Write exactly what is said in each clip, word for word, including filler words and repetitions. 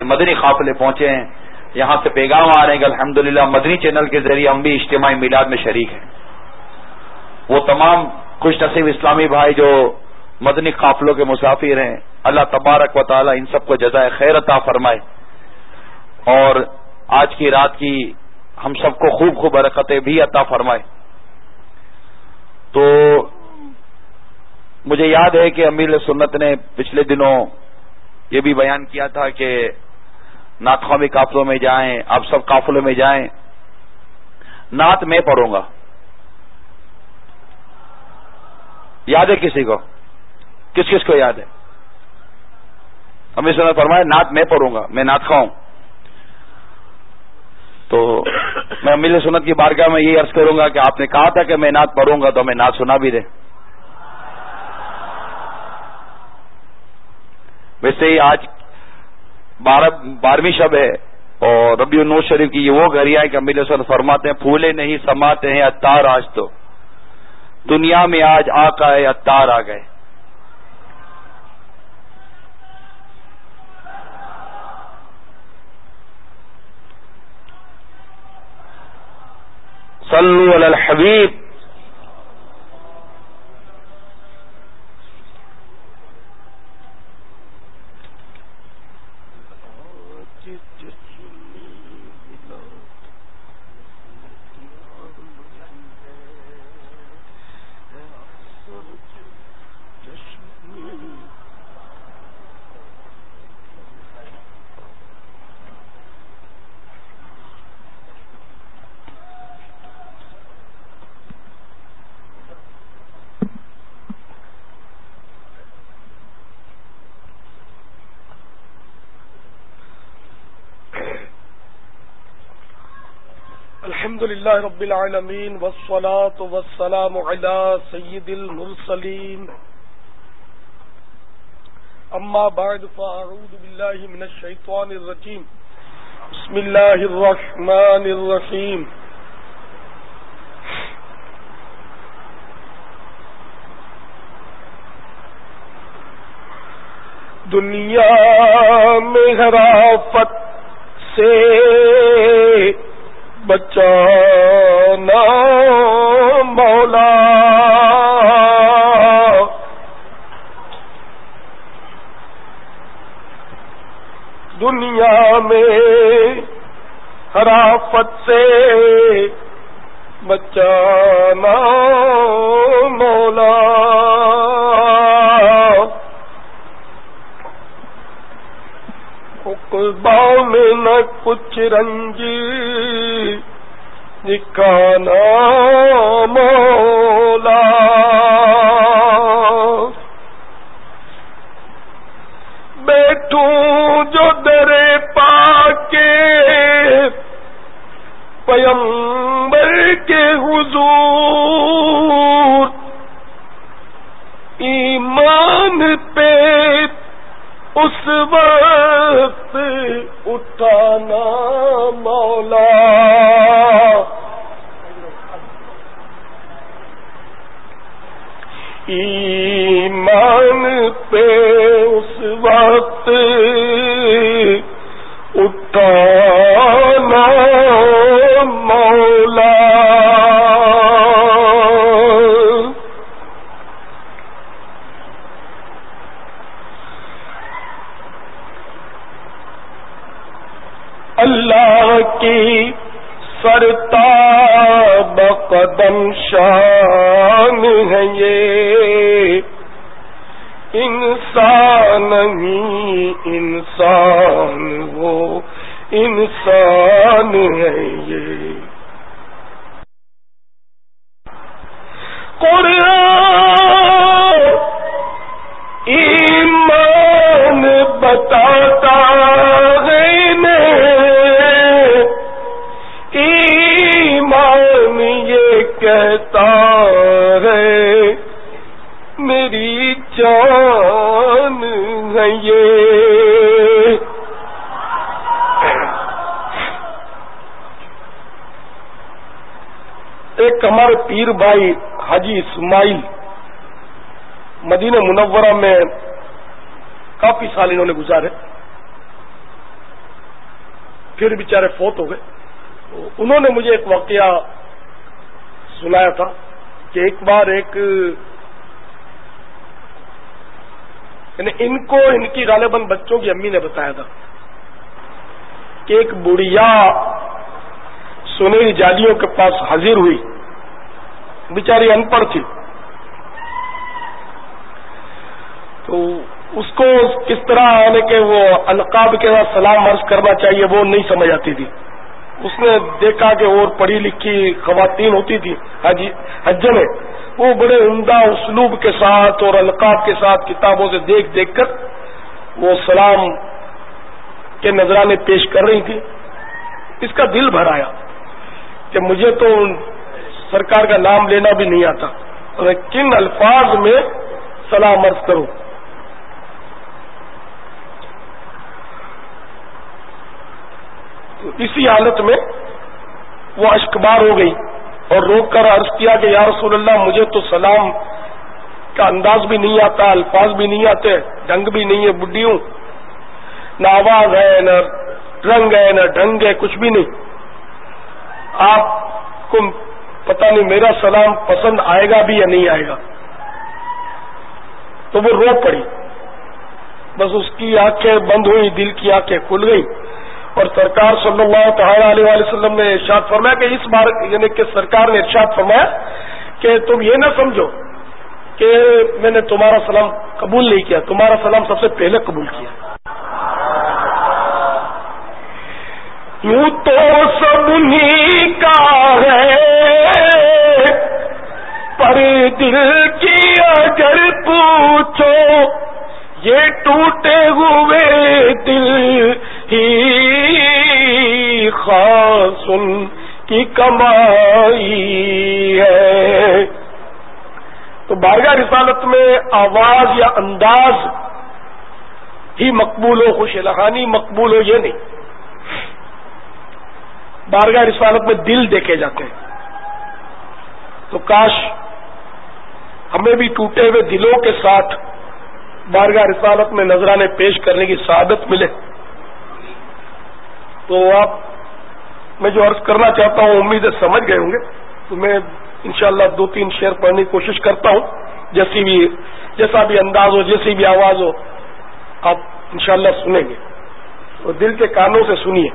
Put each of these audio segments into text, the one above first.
مدنی قافلے پہنچے ہیں، یہاں سے پیغام آ رہے ہیں کہ الحمدللہ مدنی چینل کے ذریعے ہم بھی اجتماعی میلاد میں شریک ہیں. وہ تمام خوش نصیب اسلامی بھائی جو مدنی قافلوں کے مسافر ہیں، اللہ تبارک و تعالی ان سب کو جزائے خیر عطا فرمائے اور آج کی رات کی ہم سب کو خوب خوب برکتیں بھی عطا فرمائے. تو مجھے یاد ہے کہ امیر سنت نے پچھلے دنوں یہ بھی بیان کیا تھا کہ نعت خوانی قافلوں میں جائیں، آپ سب قافلوں میں جائیں، نعت میں پڑھوں گا. یاد ہے کسی کو؟ کس کس کو یاد ہے؟ امیر سنت فرمائے نعت میں پڑھوں گا، میں نعت خواہوں. تو میں امیر سنت کی بارگاہ میں یہ عرض کروں گا کہ آپ نے کہا تھا کہ میں نعت پڑھوں گا تو میں نعت سنا بھی دیں. ویسے ہی آج بارہ بارہویں شب ہے اور ربیع النور شریف کی یہ وہ گھڑیاں ہیں کہ امیر سنت فرماتے ہیں پھولے نہیں سماتے ہیں عطار آج تو دنیا میں آج آقا ہے عطار آ گئے. صلو علی الحبیب. الحمد للہ رب العالمین والصلاة والسلام علی سید المرسلین اما بعد فاعوذ باللہ من الشیطان الرجیم بسم اللہ الرحمن الرحیم. دنیا میں حرافت سے بچانا مولا، دنیا میں حرافت سے بچانا مولا، عقبا میں نہ کچھ رنج دکھانا مولا، بیٹھوں جو در پاکے پیغمبر کے حضور، ایمان پہ اس وقت اٹھانا مولا، ایمان پہ اس وقت اٹھانا مولا. اللہ کی سرتاب قدم شان ہے یہ، انسان نہیں انسان وہ انسان ہے یہ. قرآن ایمان بتاتا ہے ایمان یہ کہتا ہے میری جان ہے یہ. ایک ہمارے پیر بھائی حاجی اسماعیل مدینہ منورہ میں کافی سال انہوں نے گزارے. پھر بیچارے فوت ہو گئے. انہوں نے مجھے ایک واقعہ سنایا تھا کہ ایک بار ایک یعنی ان کو ان کی غالباً بچوں کی امی نے بتایا تھا کہ ایک بڑھیا سنہری جالیوں کے پاس حاضر ہوئی, بیچاری ان پڑھ تھی, تو اس کو کس طرح یعنی کہ وہ القاب کے ساتھ سلام عرض کرنا چاہیے وہ نہیں سمجھ آتی تھی. اس نے دیکھا کہ اور پڑھی لکھی خواتین ہوتی تھی حج میں, وہ بڑے عمدہ اسلوب کے ساتھ اور القاب کے ساتھ کتابوں سے دیکھ دیکھ کر وہ سلام کے نذرانے پیش کر رہی تھی. اس کا دل بھر آیا کہ مجھے تو سرکار کا نام لینا بھی نہیں آتا, میں کن الفاظ میں سلام عرض کروں. تو اسی حالت میں وہ اشکبار ہو گئی اور روک کر عرض کیا کہ یا رسول اللہ مجھے تو سلام کا انداز بھی نہیں آتا, الفاظ بھی نہیں آتے, ڈھنگ بھی نہیں ہے, بڈھی ہوں, نہ آواز ہے نہ رنگ ہے نہ ڈھنگ ہے, کچھ بھی نہیں. آپ کو پتہ نہیں میرا سلام پسند آئے گا بھی یا نہیں آئے گا. تو وہ رو پڑی, بس اس کی آنکھیں بند ہوئی, دل کی آنکھیں کھل گئی, اور سرکار صلی اللہ تعالی علیہ وآلہ وسلم نے ارشاد فرمایا کہ اس بار یعنی کہ سرکار نے ارشاد فرمایا کہ تم یہ نہ سمجھو کہ میں نے تمہارا سلام قبول نہیں کیا, تمہارا سلام سب سے پہلے قبول کیا. یوں تو سب انہی کا ہے پر دل کی اگر پوچھو یہ ٹوٹے ہوئے دل ہی خاص ان کی کمائی ہے. تو بارگاہ رسالت میں آواز یا انداز ہی مقبول ہو, خوش لخانی مقبول ہو, یہ نہیں. بارگاہ رسالت میں دل دیکھے جاتے ہیں. تو کاش ہمیں بھی ٹوٹے ہوئے دلوں کے ساتھ بارگاہ رسالت میں نذرانے پیش کرنے کی سعادت ملے. تو آپ میں جو عرض کرنا چاہتا ہوں امید ہے سمجھ گئے ہوں گے. تو میں انشاءاللہ دو تین شعر پڑھنے کی کوشش کرتا ہوں, جیسی بھی جیسا بھی انداز ہو, جیسی بھی آواز ہو, آپ انشاءاللہ سنیں گے اور دل کے کانوں سے سنیے.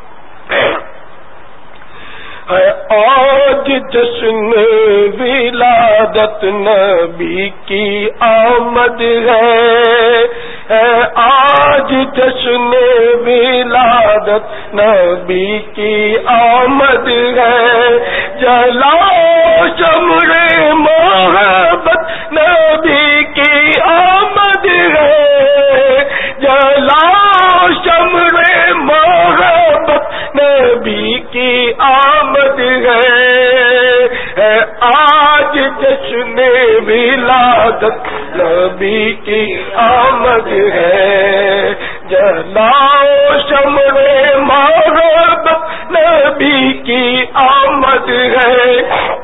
آج جشن ولادت نبی کی آمد ہے, آج جشن ولادت نبی کی آمد ہے, جلاؤ شمع محبت نبی کی آمد ہے, جلاؤ شمع محبت نبی کی آمد ہے, آج جشن ولادت نبی کی آمد ہے, جلاؤ شمع محبت نبی کی آمد ہے.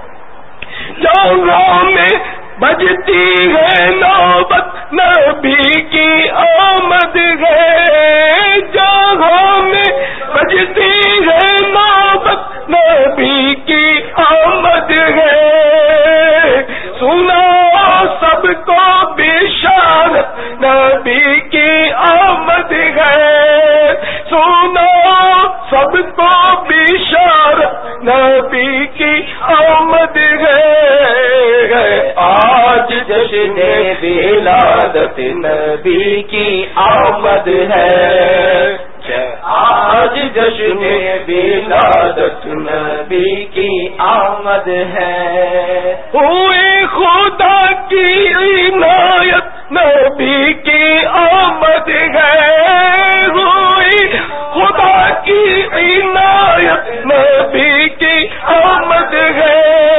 جہاں میں بجتی ہے نوبت نبی کی آمد ہے, جہاں میں بجتی ہے نوبت نبی کی آمد ہے. سنا سب کو بشارت نبی کی آمد ہے, سنا سب کو بشارت نبی کی آمد ہے. آج جشن ولادت نبی کی آمد ہے, آج جشن ولادت نبی کی آمد ہے. ہوئے خدا کی عنایت نبی کی آمد ہے, ہوئی خدا کی عنایت نبی کی آمد ہے.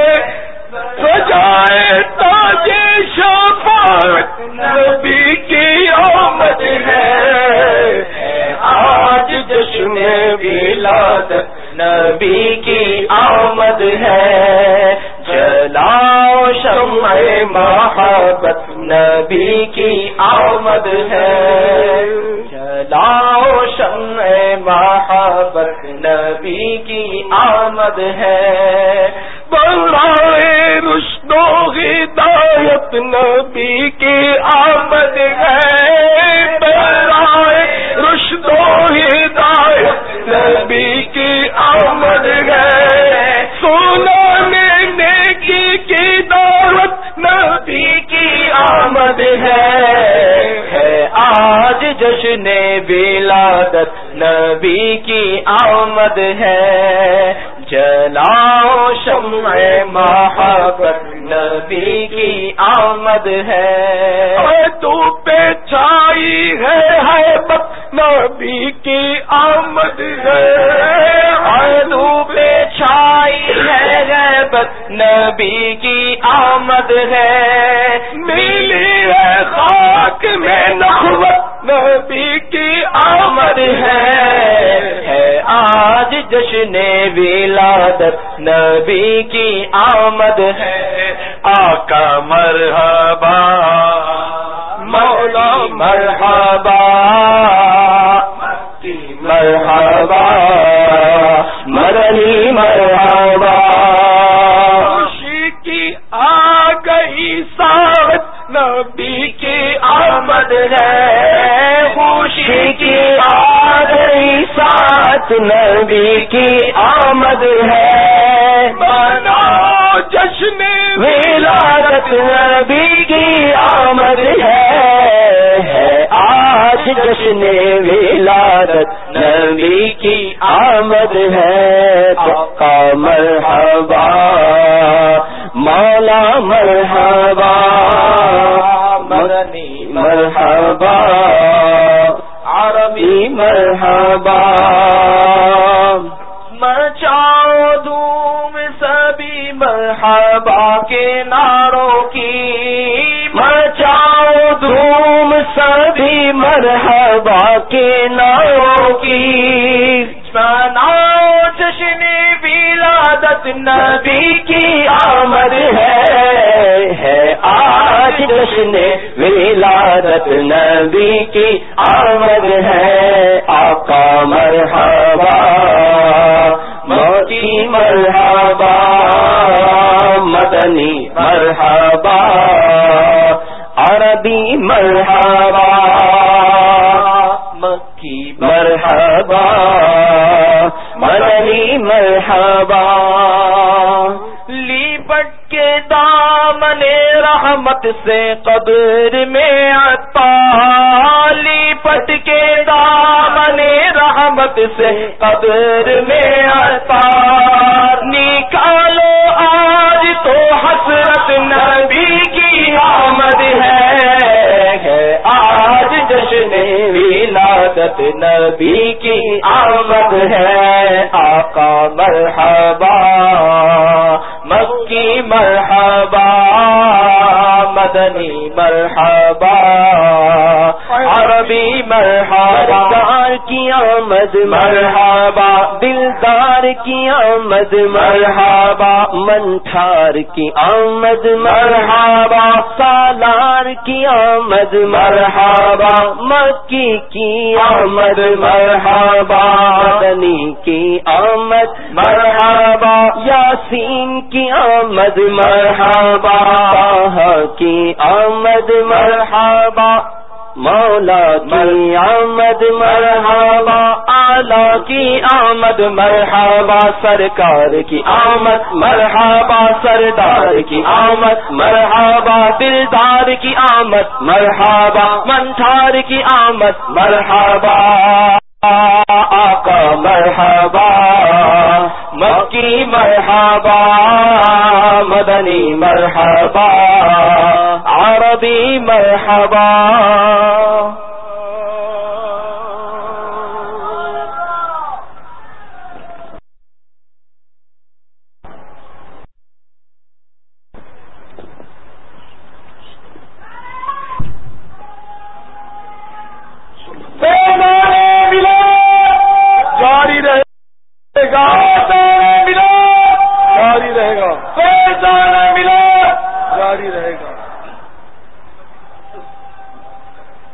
سجائے تاج شفاعت نبی کی آمد ہے, آج جشن ولادت نبی کی آمد ہے. جلاؤ شمع محبت نبی کی آمد ہے, جلاؤ شمع محبت نبی کی آمد ہے، برائے رشد و ہدایت نبی کی آمد ہے، برائے رشد و ہدایت نبی کی آمد ہے، سنانے نیکی کی دعوت نبی کی آمد ہے، ہے آج جشن ولادت نبی کی آمد ہے، جلاؤ شمع محبت نبی کی آمد ہے، تو پہ چھائی ہے ہیبت نبی کی آمد ہے، تو پہ چھائی ہے غیبت نبی کی آمد ہے، ملی ہے خاک میں نخوت نبی کی آمد ہے، ہے آج جشن ولادت نبی کی آمد ہے، آقا مرحبا مولا مرحبا مرحبا مدنی مرحبا، خوشی کی آ گئی ساعت نبی کی آمد ہے، خوشی کی آ گئی ساتھ نبی کی آمد ہے، مناؤ جشن ولادت نبی کی آمد ہے، ہے آج جشن ولادت نبی کی آمد ہے، آقا مرحبا مولا مرحبا مدنی مرحبا عربی مرحبا، مچاؤ دھوم سبھی مرحبا کے نعروں کی، مچاؤ دھوم سبھی مرحبا کے نعروں کی، مناؤ جشن ولادت نبی کی آمد ہے، ہے آج جشن ولادت نبی کی آمد ہے، آقا مرحبا موتی مرحبا مدنی مرحبا عربی مرحبا مکی مرحبا مدنی مرحبا، لیپٹ کے دامن رحمت سے قبر میں عطا، لیپٹ کے دامن رحمت سے قبر میں عطا، نکالو آج تو حسرت نبی کی آمد ہے، آج جشن ولادت نبی کی آمد ہے، آقا مرحبا مکی مرحبا مدنی مرحبا عربی مرحبا، دلدار کی آمد مرحبا، دلدار کی آمد مرحبا، منٹھار کی آمد مرحبا، سالار کی آمد مرحبا، مکی کی آمد مرحبا، مدنی کی آمد مرحبا، یاسین کی آمد مرحبا، کی آمد مرحبا، مولا کی آمد مرحبا، اعلیٰ کی آمد مرحبا، سرکار کی آمد مرحبا، سردار کی آمد مرحبا، دلدار کی آمد مرحبا، منٹھار کی آمد مرحبا، آقا مرحبا مکی مرحبا مدنی مرحبا عربی مرحبا. جاری رہے گا جاری رہے گا جاری رہے گا.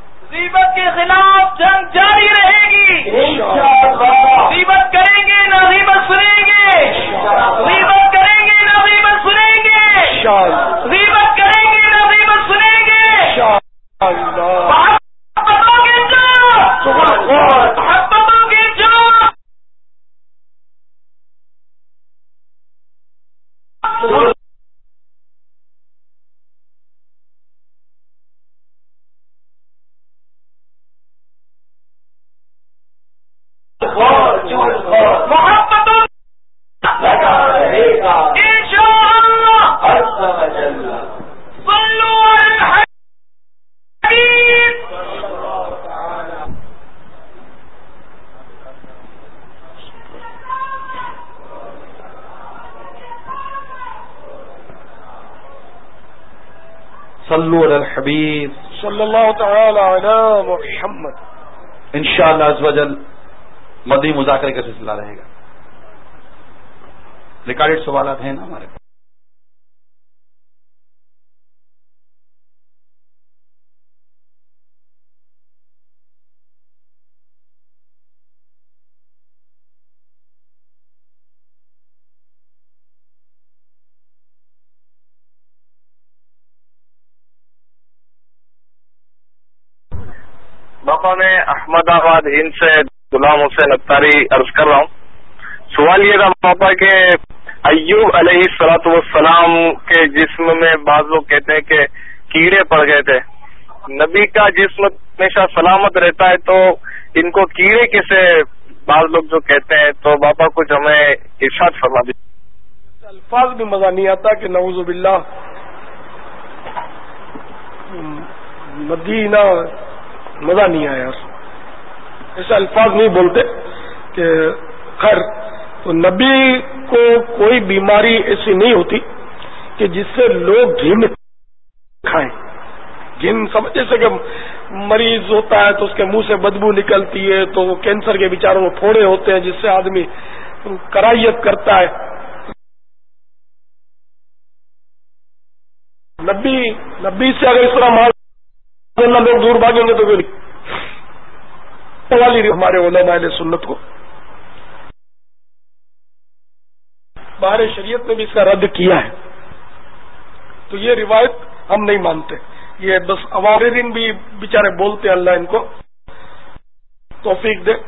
صلو علی الحبیب صلی اللہ تعالی علی محمد. انشاءاللہ عز و جل مدنی مذاکرے کا سلسلہ رہے گا. ریکارڈڈ سوالات ہیں نا ہمارے پاس. باپا میں احمد آباد ہند سے غلام حسین اختاری عرض کر رہا ہوں. سوال یہ تھا باپا کہ ایوب علیہ الصلوۃ والسلام کے جسم میں بعض لوگ کہتے ہیں کہ کیڑے پڑ گئے تھے. نبی کا جسم ہمیشہ سلامت رہتا ہے تو ان کو کیڑے کیسے بعض لوگ جو کہتے ہیں, تو باپا کچھ ہمیں ارشاد فرما دیجیے. الفاظ بھی مزہ نہیں آتا کہ نعوذ باللہ مدینہ مزہ نہیں آیا. ایسے الفاظ نہیں بولتے کہ خیر. تو نبی کو کوئی بیماری ایسی نہیں ہوتی کہ جس سے لوگ گھن کھائیں. گھن سمجھ جیسے کہ مریض ہوتا ہے تو اس کے منہ سے بدبو نکلتی ہے, تو وہ کینسر کے بیچاروں میں پھوڑے ہوتے ہیں جس سے آدمی کرائیت کرتا ہے. نبی نبی سے اگر اس طرح مال لوگ دور بھاگیں گے تو والی ہمارے علماء اہل سنت کو باہر شریعت نے بھی اس کا رد کیا ہے. تو یہ روایت ہم نہیں مانتے. یہ بس عوارین بھی بیچارے بولتے, اللہ ان کو توفیق دے.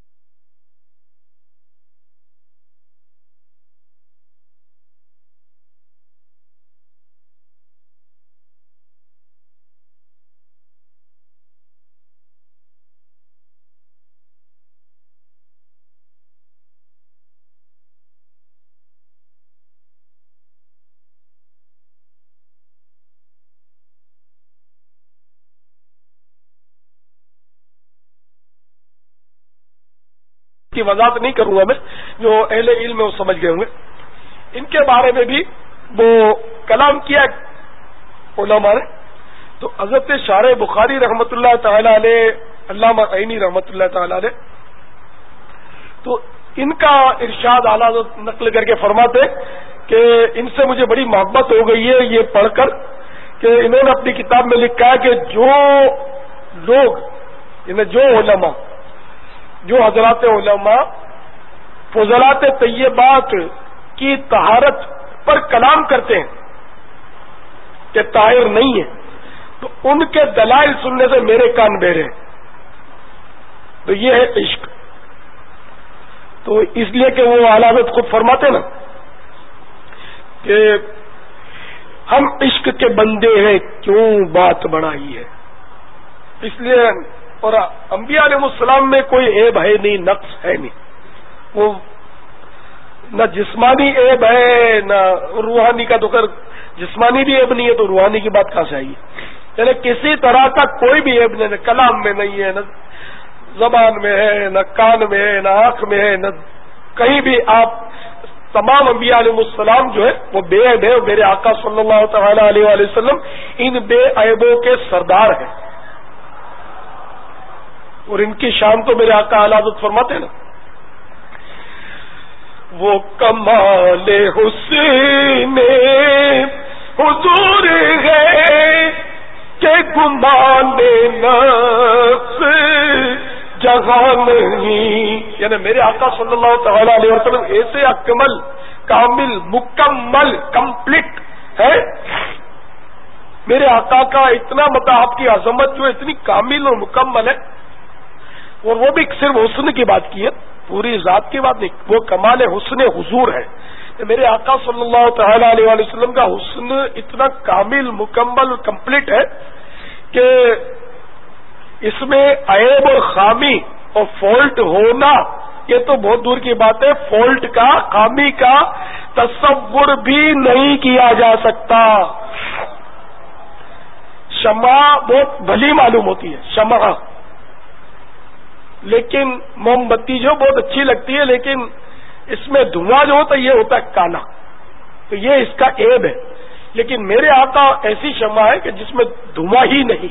کی وضاحت نہیں کروں گا میں, جو اہل علم ہے وہ سمجھ گئے ہوں گے. ان کے بارے میں بھی وہ کلام کیا علماء نے. تو حضرت شارح بخاری رحمۃ اللہ تعالی علیہ, علامہ عینی رحمۃ اللہ تعالی علیہ, تو ان کا ارشاد اعلیٰ نقل کر کے فرماتے کہ ان سے مجھے بڑی محبت ہو گئی ہے یہ پڑھ کر کہ انہوں نے اپنی کتاب میں لکھا ہے کہ جو لوگ یعنی جو علماء جو حضرات علماء فضلات طیبات کی طہارت پر کلام کرتے ہیں کہ طاہر نہیں ہے, تو ان کے دلائل سننے سے میرے کان بہرے ہیں. تو یہ ہے عشق. تو اس لیے کہ وہ اعلیٰ حضرت خود فرماتے نا کہ ہم عشق کے بندے ہیں کیوں بات بڑھائی ہے. اس لیے اور انبیاء علیہ السلام میں کوئی عیب ہے نہیں, نقص ہے نہیں. وہ نہ جسمانی عیب ہے نہ روحانی کا, تو کر جسمانی بھی عیب نہیں ہے تو روحانی کی بات کہاں سے آئی ہے. یعنی کسی طرح کا کوئی بھی عیب نہیں, نہ کلام میں نہیں ہے, نہ زبان میں ہے, نہ کان میں ہے, نہ آنکھ میں ہے, نہ کہیں بھی. آپ تمام انبیاء علیہ السلام جو ہے وہ بے عیب ہے. میرے آقا صلی اللہ تعالی علیہ وآلہ وسلم ان بے عیبوں کے سردار ہیں, اور ان کی شان تو میرے آقا اعلیٰ حضرت فرماتے ہیں نا, وہ کمال حسن حضور ہے کہ گمان نفس جہاں نہیں. یعنی میرے آقا صلی اللہ تعالی علیہ وسلم ایسے اکمل کامل مکمل کمپلیٹ ہے. میرے آقا کا اتنا مطلب آپ کی عظمت جو اتنی کامل اور مکمل ہے, اور وہ بھی صرف حسن کی بات کی ہے, پوری ذات کی بات نہیں. وہ کمال حسن حضور ہے. میرے آقا صلی اللہ تعالی علیہ وآلہ وسلم کا حسن اتنا کامل مکمل اور کمپلیٹ ہے کہ اس میں عیب اور خامی اور فالٹ ہونا یہ تو بہت دور کی بات ہے. فالٹ کا, خامی کا تصور بھی نہیں کیا جا سکتا. شمع بہت بھلی معلوم ہوتی ہے, شمع, لیکن موم بتی جو بہت اچھی لگتی ہے, لیکن اس میں دھواں جو ہوتا ہے یہ ہوتا ہے کالا. تو یہ اس کا عیب ہے. لیکن میرے آقا ایسی شمع ہے کہ جس میں دھواں ہی نہیں.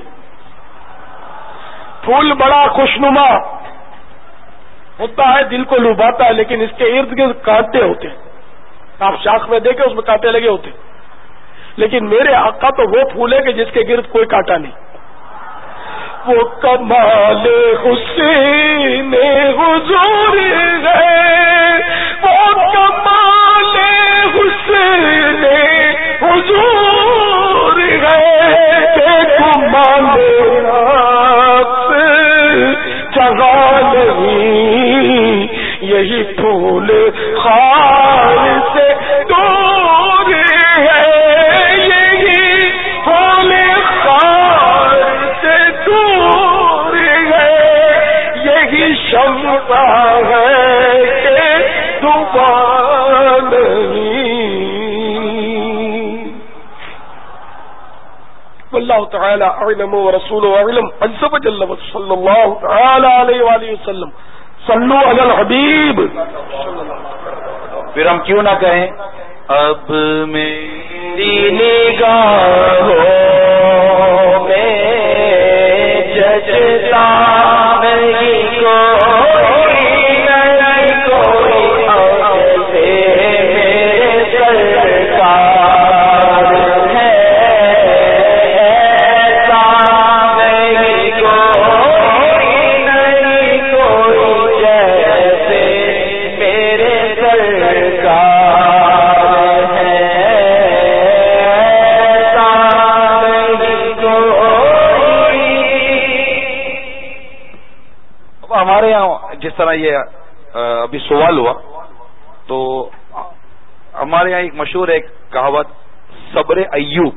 پھول بڑا خوشنما ہوتا ہے، دل کو لبھاتا ہے، لیکن اس کے ارد گرد کانٹے ہوتے ہیں. آپ شاخ میں دیکھیں اس میں کانٹے لگے ہوتے ہیں. لیکن میرے آقا تو وہ پھول ہے کہ جس کے گرد کوئی کانٹا نہیں. وہ کمال حسین حضور ہے، وہ کمال حسین حضور ہے، کمال جگہ نہیں یہی پھول خار سے دور ہے، یہی پھول خار سے دور ہے، یہی شمع ہے کہ دوبارہ نہیں. واللہ تعالی اعلم ورسولہ اعلم عز وجل صلی اللہ تعالی علیہ وآلہ وسلم. صلو علی الحبیب. پھر ہم کیوں نہ کہیں اب میری نگاہوں میں جچتا نہیں کوئی نہیں کوئی ایسے میرے سرکار ہے، ایسا نہیں کوئی نہیں کوئی جیسے میرے سرکار ہے، ایسا نہیں کوئی. ہمارے یہاں جس طرح یہ ابھی سوال ہوا تو ہمارے یہاں ایک مشہور ایک کہاوت صبر ایوب،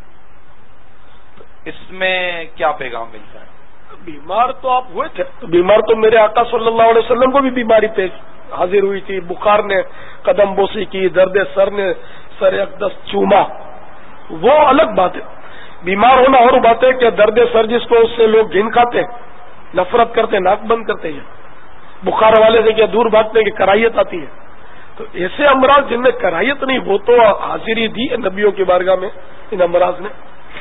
اس میں کیا پیغام ملتا ہے؟ بیمار تو آپ ہوئے تھے، بیمار تو میرے آقا صلی اللہ علیہ وسلم کو بھی بیماری پیش حاضر ہوئی تھی. بخار نے قدم بوسی کی، درد سر نے سر اقدس چوما، وہ الگ بات ہے. بیمار ہونا اور بات ہے کہ درد سر جس کو اس سے لوگ گھن کھاتے ہیں، نفرت کرتے ہیں، ناک بند کرتے ہیں، بخار والے سے کیا دور بھاگتے ہیں کہ کراہیت آتی ہے. تو ایسے امراض جن میں کراہیت نہیں، وہ تو حاضری دی ہے نبیوں کی بارگاہ میں ان امراض نے.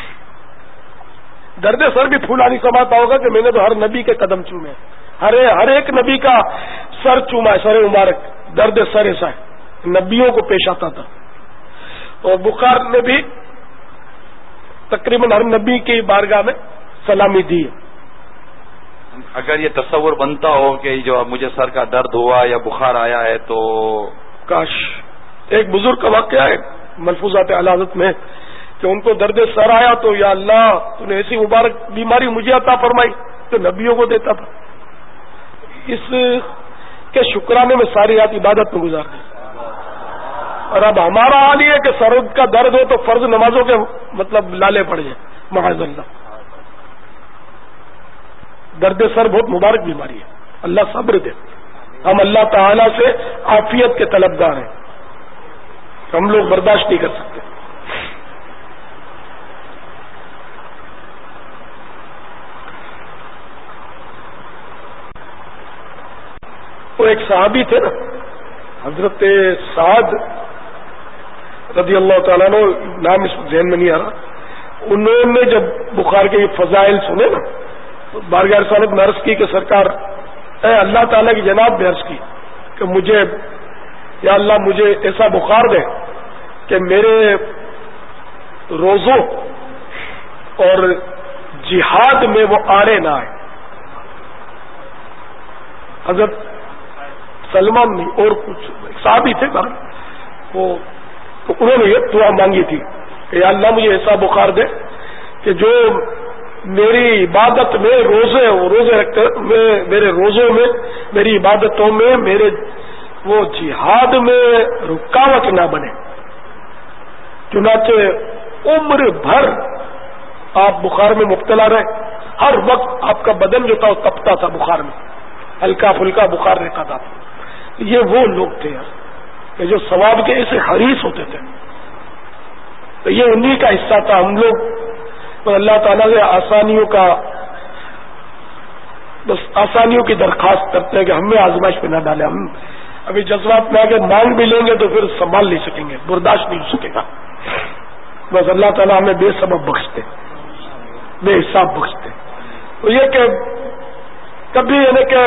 درد سر بھی پھولانی سماتا ہوگا کہ میں نے تو ہر نبی کے قدم چومے، ہر ہر ایک نبی کا سر چوما ہے، سر مبارک. درد سر ایسا ہے نبیوں کو پیش آتا تھا. اور بخار نے بھی تقریباً ہر نبی کی بارگاہ میں سلامی دی ہے. اگر یہ تصور بنتا ہو کہ جو مجھے سر کا درد ہوا یا بخار آیا ہے تو کاش. ایک بزرگ کا واقعہ ہے ملفوظات اعلی حضرت میں کہ ان کو درد سر آیا تو یا اللہ تو نے ایسی مبارک بیماری مجھے عطا فرمائی تو نبیوں کو دیتا تھا. اس کے شکرانے میں ساری رات عبادت میں گزار دی. اور اب ہمارا حال یہ ہے کہ سر کا درد ہو تو فرض نمازوں کے مطلب لالے پڑ جائیں معاذ اللہ. درد سر بہت مبارک بیماری ہے، اللہ صبر دے. ہم اللہ تعالی سے عافیت کے طلبگار ہیں، ہم لوگ برداشت نہیں کر سکتے. وہ ایک صحابی تھے نا حضرت سعد رضی اللہ تعالیٰ نے، نام اس ذہن میں نہیں آ رہا، انہوں نے جب بخار کے یہ فضائل سنے نا بارگاہ رسالت میں عرض کی کہ سرکار اے اللہ تعالیٰ کی جناب میں عرض کی کہ مجھے یا اللہ مجھے ایسا بخار دے کہ میرے روزوں اور جہاد میں وہ آڑے نہ آئے. حضرت سلمان نہیں اور کچھ صحابی تھے نا وہ، تو انہوں نے یہ دعا مانگی تھی کہ یا اللہ مجھے ایسا بخار دے کہ جو میری عبادت میں روزے روزے رکھتے میں میرے روزوں میں میری عبادتوں میں میرے وہ جہاد میں رکاوٹ نہ بنے. چنانچہ عمر بھر آپ بخار میں مبتلا رہے، ہر وقت آپ کا بدن جو تھا وہ تپتا تھا بخار میں، ہلکا پھلکا بخار رہتا تھا. یہ وہ لوگ تھے کہ جو ثواب کے ایسے حریص ہوتے تھے. تو یہ انہی کا حصہ تھا. ہم لوگ اللہ تعالیٰ سے آسانیوں کا بس آسانیوں کی درخواست کرتے ہیں کہ ہمیں آزمائش پہ نہ ڈالیں. ہم ابھی جذبات میں آ کے مانگ بھی لیں گے تو پھر سنبھال نہیں سکیں گے، برداشت نہیں ہو سکے گا. بس اللہ تعالیٰ ہمیں بے سبب بخشتے، بے حساب بخشتے. تو یہ کہ کبھی یعنی کہ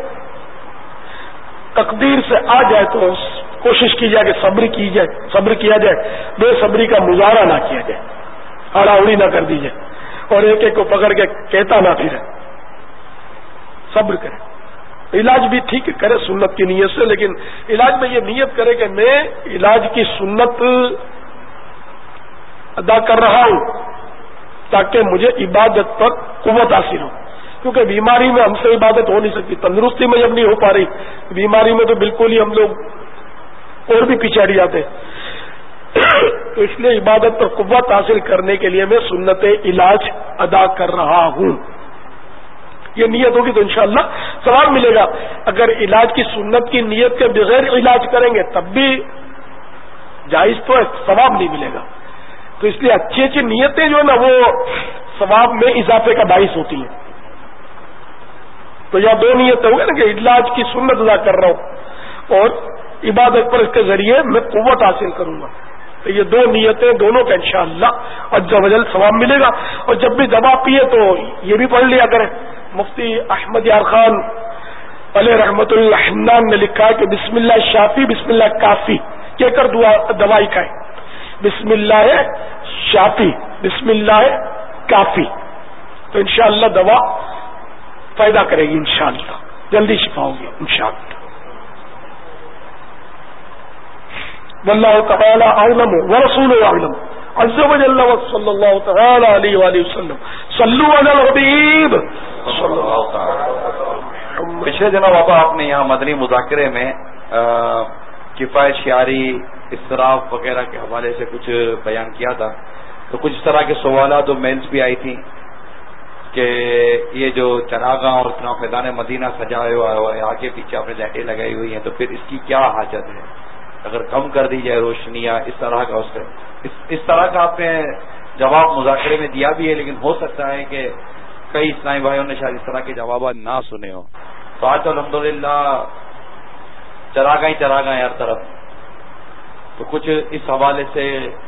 تقدیر سے آ جائے تو کوشش کی جائے کہ صبر کی جائے صبر کیا جائے، بے صبری کا مظاہرہ نہ کیا جائے، آڑا اڑی نہ کر دی جائے، اور ایک ایک کو پکڑ کے کہتا نہ پھرے، صبر کرے. علاج بھی ٹھیک کرے سنت کی نیت سے، لیکن علاج میں یہ نیت کرے کہ میں علاج کی سنت ادا کر رہا ہوں تاکہ مجھے عبادت پر قوت حاصل ہو، کیونکہ بیماری میں ہم سے عبادت ہو نہیں سکتی. تندرستی میں جب نہیں ہو پا رہی، بیماری میں تو بالکل ہی ہم لوگ اور بھی پیچھے ہٹ جاتے. تو اس لیے عبادت پر قوت حاصل کرنے کے لیے میں سنت علاج ادا کر رہا ہوں. یہ نیت ہوگی تو انشاءاللہ ثواب ملے گا. اگر علاج کی سنت کی نیت کے بغیر علاج کریں گے تب بھی جائز تو ہے، ثواب نہیں ملے گا. تو اس لیے اچھی اچھی نیتیں جو ہے نا وہ ثواب میں اضافے کا باعث ہوتی ہیں. تو یا دو نیتیں ہو گئی نا کہ علاج کی سنت ادا کر رہا ہوں اور عبادت پر اس کے ذریعے میں قوت حاصل کروں گا. تو یہ دو نیتیں دونوں کا انشاءاللہ عز و جل ثواب ملے گا. اور جب بھی دوا پیے تو یہ بھی پڑھ لیا کریں. مفتی احمد یار خان علیہ رحمت اللہ حنان نے لکھا ہے کہ بسم اللہ شافی بسم اللہ کافی کہہ کر دوائی کھائیں. بسم اللہ شافی بسم اللہ کافی، تو انشاءاللہ دوا فائدہ کرے گی، انشاءاللہ جلدی شفا ہوگی انشاءاللہ. واللہ تعالی اعلم ورسولہ اعلم عز وجل وصلی اللہ تعالی علیہ وآلہ وسلم. صلوا علی الحبیب صلی اللہ تعالی وسلم. پچھلے دنوں بابا آپ نے یہاں مدنی مذاکرے میں کفایت شعاری اسراف وغیرہ کے حوالے سے کچھ بیان کیا تھا، تو کچھ اس طرح کے سوالات اور میلز بھی آئی تھی کہ یہ جو چراغاں اور فیضان مدینہ سجائے ہوا ہے، آگے پیچھے آپ نے لائٹیں لگائی ہوئی ہیں، تو پھر اس کی کیا حاجت ہے؟ اگر کم کر دی جائے روشنیاں اس طرح کا اس, اس, اس طرح کا آپ نے جواب مذاکرے میں دیا بھی ہے، لیکن ہو سکتا ہے کہ کئی اسلامی بھائیوں نے شاید اس طرح کے جوابات نہ سنے ہوں. تو آج تو الحمدللہ چراغاں ہی چراغاں ہیں ہر طرف، تو کچھ اس حوالے سے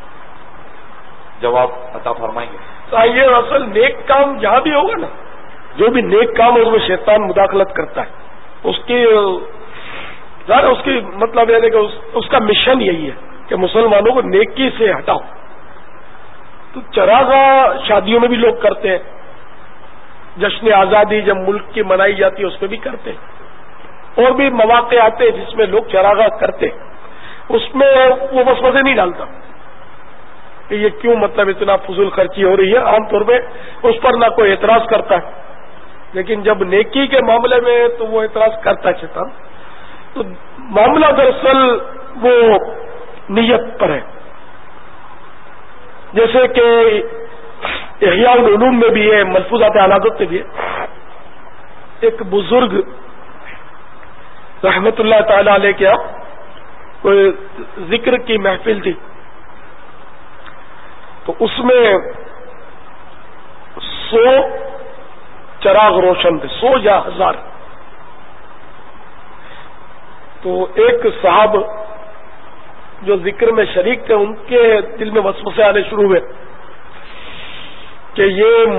جواب عطا فرمائیں گے. تو یہ اصل نیک کام جہاں بھی ہوگا نا، جو بھی نیک کام ہے اس میں شیطان مداخلت کرتا ہے. اس کی ظاہر اس کی مطلب یہ ہے کہ اس, اس کا مشن یہی ہے کہ مسلمانوں کو نیکی سے ہٹاؤ. تو چراغاں شادیوں میں بھی لوگ کرتے ہیں، جشن آزادی جب ملک کی منائی جاتی ہے اس میں بھی کرتے ہیں، اور بھی مواقع آتے ہیں جس میں لوگ چراغاں کرتے ہیں. اس میں وہ وسوسے نہیں ڈالتا کہ یہ کیوں مطلب اتنا فضول خرچی ہو رہی ہے. عام طور پہ اس پر نہ کوئی اعتراض کرتا ہے، لیکن جب نیکی کے معاملے میں تو وہ اعتراض کرتا ہے شیطان. تو معاملہ دراصل وہ نیت پر ہے. جیسے کہ احیاء العلوم میں بھی ہے، ملفوظات عنادت میں بھی ہے. ایک بزرگ رحمت اللہ تعالی علیہ کے آپ کوئی ذکر کی محفل تھی، تو اس میں سو چراغ روشن تھے، سو یا ہزار. تو ایک صاحب جو ذکر میں شریک تھے ان کے دل میں وسوسے آنے شروع ہوئے کہ یہ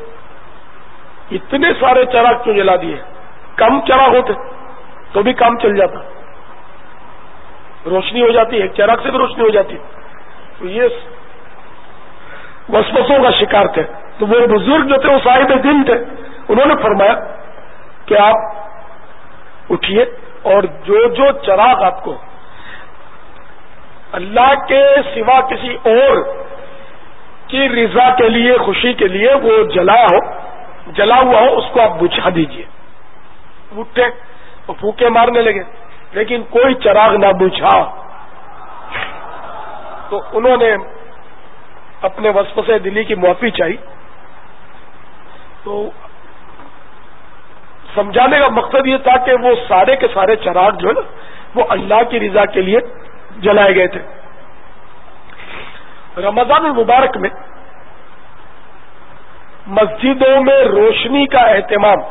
اتنے سارے چراغ کیوں جلا دیے، کم چراغ ہوتے تو بھی کام چل جاتا، روشنی ہو جاتی ہے، ایک چراغ سے بھی روشنی ہو جاتی. تو یہ وسوسوں کا شکار تھے. تو وہ بزرگ جو تھے وہ صاحب دل تھے، انہوں نے فرمایا کہ آپ اٹھیے اور جو جو چراغ آپ کو اللہ کے سوا کسی اور کی رضا کے لیے، خوشی کے لیے وہ جلا ہو جلا ہوا ہو، اس کو آپ بجھا دیجئے. اٹھے اور پھونکے مارنے لگے، لیکن کوئی چراغ نہ بجھا. تو انہوں نے اپنے وسوسے دلی کی معافی چاہی. تو سمجھانے کا مقصد یہ تھا کہ وہ سارے کے سارے چراغ جو ہے نا وہ اللہ کی رضا کے لیے جلائے گئے تھے. رمضان المبارک میں مسجدوں میں روشنی کا اہتمام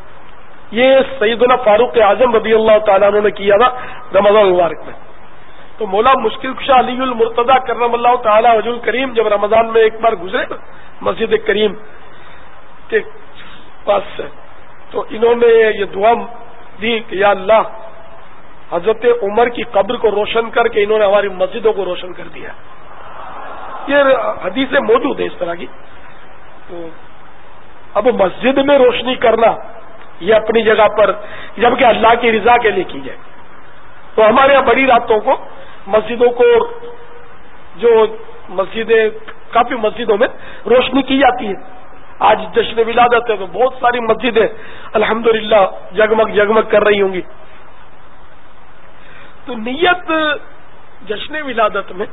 یہ سیدنا فاروق اعظم رضی اللہ تعالیٰ عنہ نے کیا تھا رمضان المبارک میں. تو مولا مشکل کشا علی المرتضیٰ کرم اللہ تعالی وجہ الکریم جب رمضان میں ایک بار گزرے نا مسجد کریم کے پاس سے، تو انہوں نے یہ دعا دی کہ یا اللہ حضرت عمر کی قبر کو روشن کر کے انہوں نے ہماری مسجدوں کو روشن کر دیا. یہ حدیثیں موجود ہیں اس طرح کی. تو اب مسجد میں روشنی کرنا یہ اپنی جگہ پر، جبکہ اللہ کی رضا کے لیے کی جائے. تو ہمارے یہاں بڑی راتوں کو مسجدوں کو، جو مسجدیں کافی مسجدوں میں روشنی کی جاتی ہے. آج جشن ولادت ہے تو بہت ساری مسجدیں الحمدللہ جگمگ جگمگ کر رہی ہوں گی. تو نیت جشن ولادت میں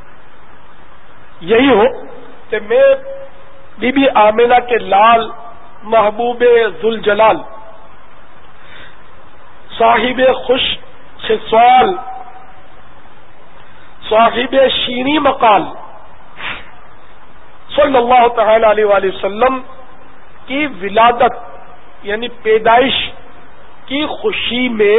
یہی ہو کہ میں بی بی آمنہ کے لال محبوب ذوالجلال صاحب خوش خصال صاحب شیریں مقال صلی اللہ تعالی علیہ وآلہ وسلم کی ولادت یعنی پیدائش کی خوشی میں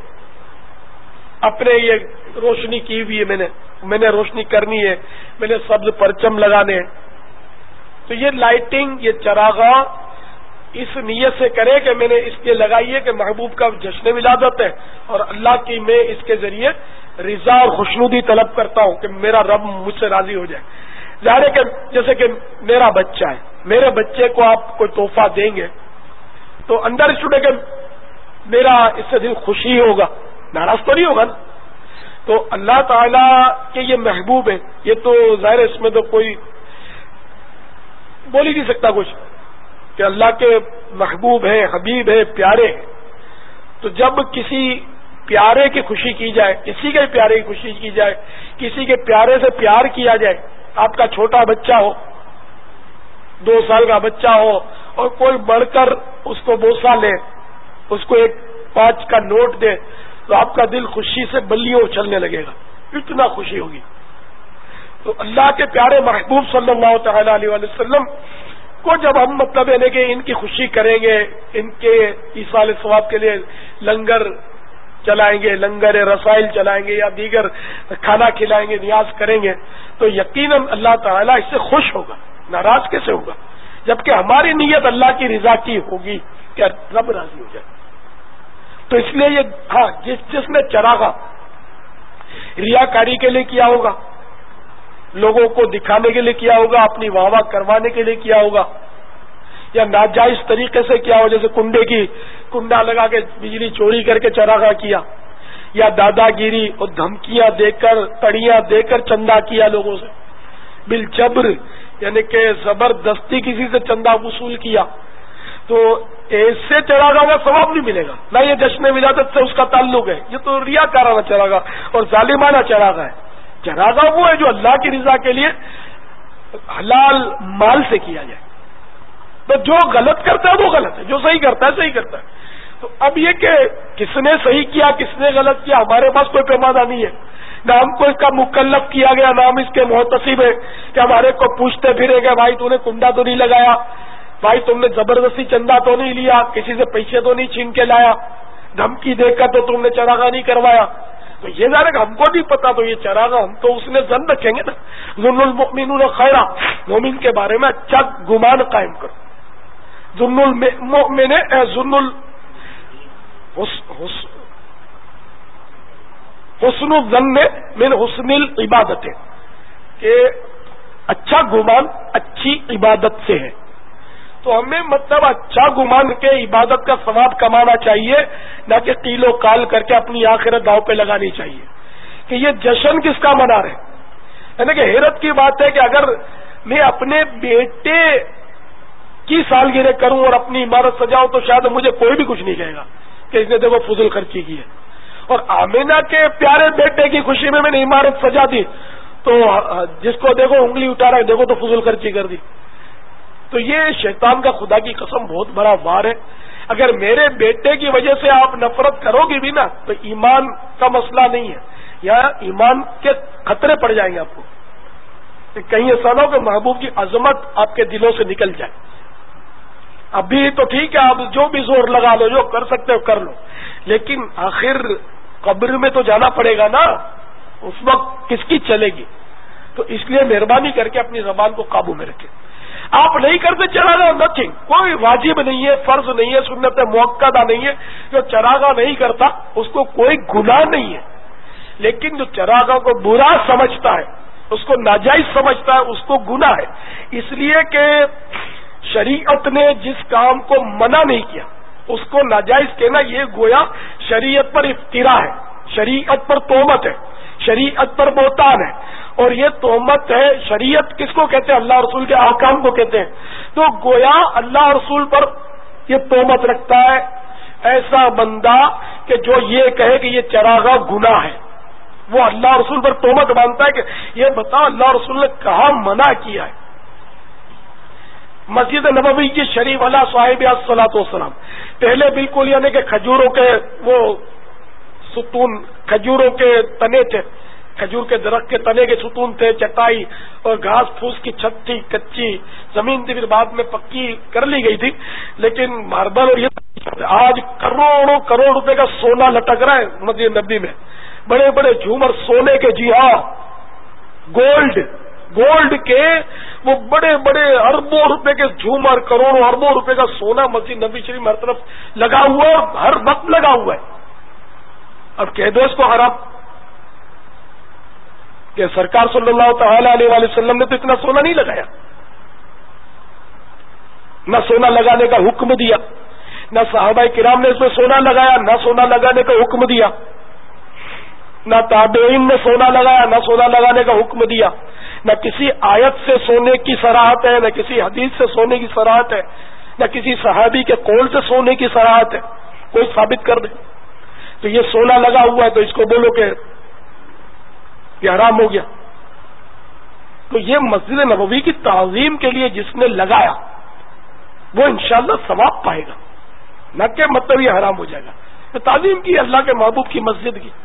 اپنے یہ روشنی کی ہوئی ہے، میں نے میں نے روشنی کرنی ہے، میں نے سبز پرچم لگانے ہیں. تو یہ لائٹنگ، یہ چراغاں اس نیت سے کرے کہ میں نے اس لیے لگائی ہے کہ محبوب کا جشن ولادت ہے اور اللہ کی میں اس کے ذریعے رضا اور خوشنودی طلب کرتا ہوں کہ میرا رب مجھ سے راضی ہو جائے. ظاہر ہے کہ جیسے کہ میرا بچہ ہے، میرے بچے کو آپ کوئی تحفہ دیں گے تو انڈر اسٹوڈ ہے کہ میرا اس سے دل خوشی ہوگا، ناراض تو نہیں ہوگا نا. تو اللہ تعالیٰ کے یہ محبوب ہے، یہ تو ظاہر ہے اس میں تو کوئی بول ہی نہیں سکتا کچھ کہ اللہ کے محبوب ہے، حبیب ہے، پیارے ہیں. تو جب کسی پیارے کی خوشی کی جائے، کسی کے پیارے کی خوشی کی جائے، کسی کے پیارے سے پیار کیا جائے، آپ کا چھوٹا بچہ ہو، دو سال کا بچہ ہو اور کوئی بڑھ کر اس کو بوسہ لے، اس کو ایک پانچ کا نوٹ دے تو آپ کا دل خوشی سے بلیوں اچھلنے لگے گا، اتنا خوشی ہوگی. تو اللہ کے پیارے محبوب صلی اللہ تعالی علیہ وسلم کو جب ہم مطلب ہے کہ ان کی خوشی کریں گے، ان کے ایصال ثواب کے لیے لنگر چلائیں گے، لنگر رسائل چلائیں گے یا دیگر کھانا کھلائیں گے، نیاز کریں گے، تو یقیناً اللہ تعالیٰ اس سے خوش ہوگا، ناراض کیسے ہوگا؟ جبکہ ہماری نیت اللہ کی رضا کی ہوگی کہ رب راضی ہو جائے. تو اس لیے یہ ہاں جس جس نے چراغا ریاکاری کے لیے کیا ہوگا، لوگوں کو دکھانے کے لیے کیا ہوگا، اپنی واہ واہ کروانے کے لیے کیا ہوگا، یا ناجائز طریقے سے کیا ہو، جیسے کنڈے کی کنڈا لگا کے بجلی چوری کر کے چراغا کیا، یا دادا گیری اور دھمکیاں دے کر تڑیاں دے کر چندہ کیا لوگوں سے بالجبر، یعنی کہ زبردستی کسی سے چندہ وصول کیا، تو ایسے چراغا کا ثواب نہیں ملے گا. نہ یہ جشن ولادت سے اس کا تعلق ہے، یہ تو ریا کارانہ چراغا اور ظالمانہ چراغا ہے. چراغا وہ ہے جو اللہ کی رضا کے لیے حلال مال سے کیا جائے. تو جو غلط کرتا ہے وہ غلط ہے، جو صحیح کرتا ہے صحیح کرتا ہے. تو اب یہ کہ کس نے صحیح کیا کس نے غلط کیا، ہمارے پاس کوئی پیمانہ نہیں ہے، نہ ہم کو اس کا مکلف کیا گیا، نہ ہم اس کے محتسب ہیں کہ ہمارے کو پوچھتے پھرے گا بھائی تو نے کنڈا تو نہیں لگایا، بھائی تم نے زبردستی چندہ تو نہیں لیا، کسی سے پیسے تو نہیں چھین کے لایا، دھمکی دے کر تو تم نے چراغا نہیں کروایا. تو یہ ظاہر ہے کہ ہم کو نہیں پتا، تو یہ چراغا ہم تو اس نے ظن رکھیں گے نا. ظن المؤمنون خیرا، مومن کے بارے میں اچھا گمان قائم کرو. ظن المؤمن ظن ال حسن الظن من حسن العبادت، کہ اچھا گمان اچھی عبادت سے ہے. تو ہمیں مطلب اچھا گمان کے عبادت کا ثواب کمانا چاہیے، نہ کہ قیل و قال کر کے اپنی آخرت داؤ پہ لگانی چاہیے. کہ یہ جشن کس کا منا رہے، یعنی کہ حیرت کی بات ہے کہ اگر میں اپنے بیٹے کی سالگرہ کروں اور اپنی عمارت سجاؤں تو شاید مجھے کوئی بھی کچھ نہیں کہے گا کہ اس نے دیکھو فضول خرچی کی ہے. اور آمینہ کے پیارے بیٹے کی خوشی میں میں نے عمارت سجا دی تو جس کو دیکھو انگلی اٹھا رہا ہے، دیکھو تو فضول خرچی کر دی. تو یہ شیطان کا خدا کی قسم بہت بڑا وار ہے. اگر میرے بیٹے کی وجہ سے آپ نفرت کرو گی بھی نا تو ایمان کا مسئلہ نہیں ہے، یا ایمان کے خطرے پڑ جائیں گے آپ کو. کہیں ایسا نہ ہو کہ محبوب کی عظمت آپ کے دلوں سے نکل جائے. ابھی تو ٹھیک ہے آپ جو بھی زور لگا لو، جو کر سکتے ہو کر لو، لیکن آخر قبر میں تو جانا پڑے گا نا. اس وقت کس کی چلے گی؟ تو اس لیے مہربانی کر کے اپنی زبان کو قابو میں رکھیں. آپ نہیں کرتے چراغاں نتھنگ، کوئی واجب نہیں ہے، فرض نہیں ہے، سنت موقدہ نہیں ہے. جو چراغاں نہیں کرتا اس کو کوئی گناہ نہیں ہے، لیکن جو چراغاں کو برا سمجھتا ہے، اس کو ناجائز سمجھتا ہے، اس کو گناہ ہے. اس لیے کہ شریعت نے جس کام کو منع نہیں کیا اس کو ناجائز کہنا یہ گویا شریعت پر افترا ہے، شریعت پر تہمت ہے، شریعت پر بہتان ہے. اور یہ تہمت ہے. شریعت کس کو کہتے ہیں؟ اللہ رسول کے احکام کو کہتے ہیں. تو گویا اللہ رسول پر یہ تہمت رکھتا ہے ایسا بندہ کہ جو یہ کہے کہ یہ چراغاں گناہ ہے، وہ اللہ رسول پر تہمت باندھتا ہے کہ یہ بتا اللہ رسول نے کہاں منع کیا ہے. مسجد نبوی کی شریف علی صاحب الصلاۃ والسلام پہلے بالکل یعنی کہ کھجوروں کے وہ ستون، کھجوروں کے تنے تھے، کھجور کے درخت کے تنے کے ستون تھے، چٹائی اور گھاس پھوس کی چھت تھی، کچی زمین تھی، پھر بعد میں پکی کر لی گئی تھی. لیکن ماربل اور یہ آج کروڑوں کروڑ روپے کا سونا لٹک رہا ہے مسجد نبوی میں، بڑے بڑے جھومر سونے کے، جی ہاں گولڈ گولڈ کے وہ بڑے بڑے اربوں روپے کے جھومر، کروڑوں اربوں روپے کا سونا مسجد نبوی شریف میں ہر طرف لگا ہوا ہے، ہر وقت لگا ہوا ہے. اب کہہ دو اس کو حرام کہ سرکار صلی اللہ تعالی علیہ وآلہ وسلم نے تو اتنا سونا نہیں لگایا، نہ سونا لگانے کا حکم دیا، نہ صحابہ کرام نے اس میں سونا لگایا، نہ سونا لگانے کا حکم دیا، نہ تابعین نے سونا لگایا، نہ سونا لگانے کا حکم دیا. نہ کسی آیت سے سونے کی صراحت ہے، نہ کسی حدیث سے سونے کی صراحت ہے، نہ کسی صحابی کے قول سے سونے کی صراحت ہے. کوئی ثابت کر دے. تو یہ سونا لگا ہوا ہے تو اس کو بولو کہ یہ حرام ہو گیا. تو یہ مسجد نبوی کی تعظیم کے لیے جس نے لگایا وہ انشاءاللہ ثواب پائے گا، نہ کہ مطلب یہ حرام ہو جائے گا. تو تعظیم کی اللہ کے محبوب کی مسجد کی.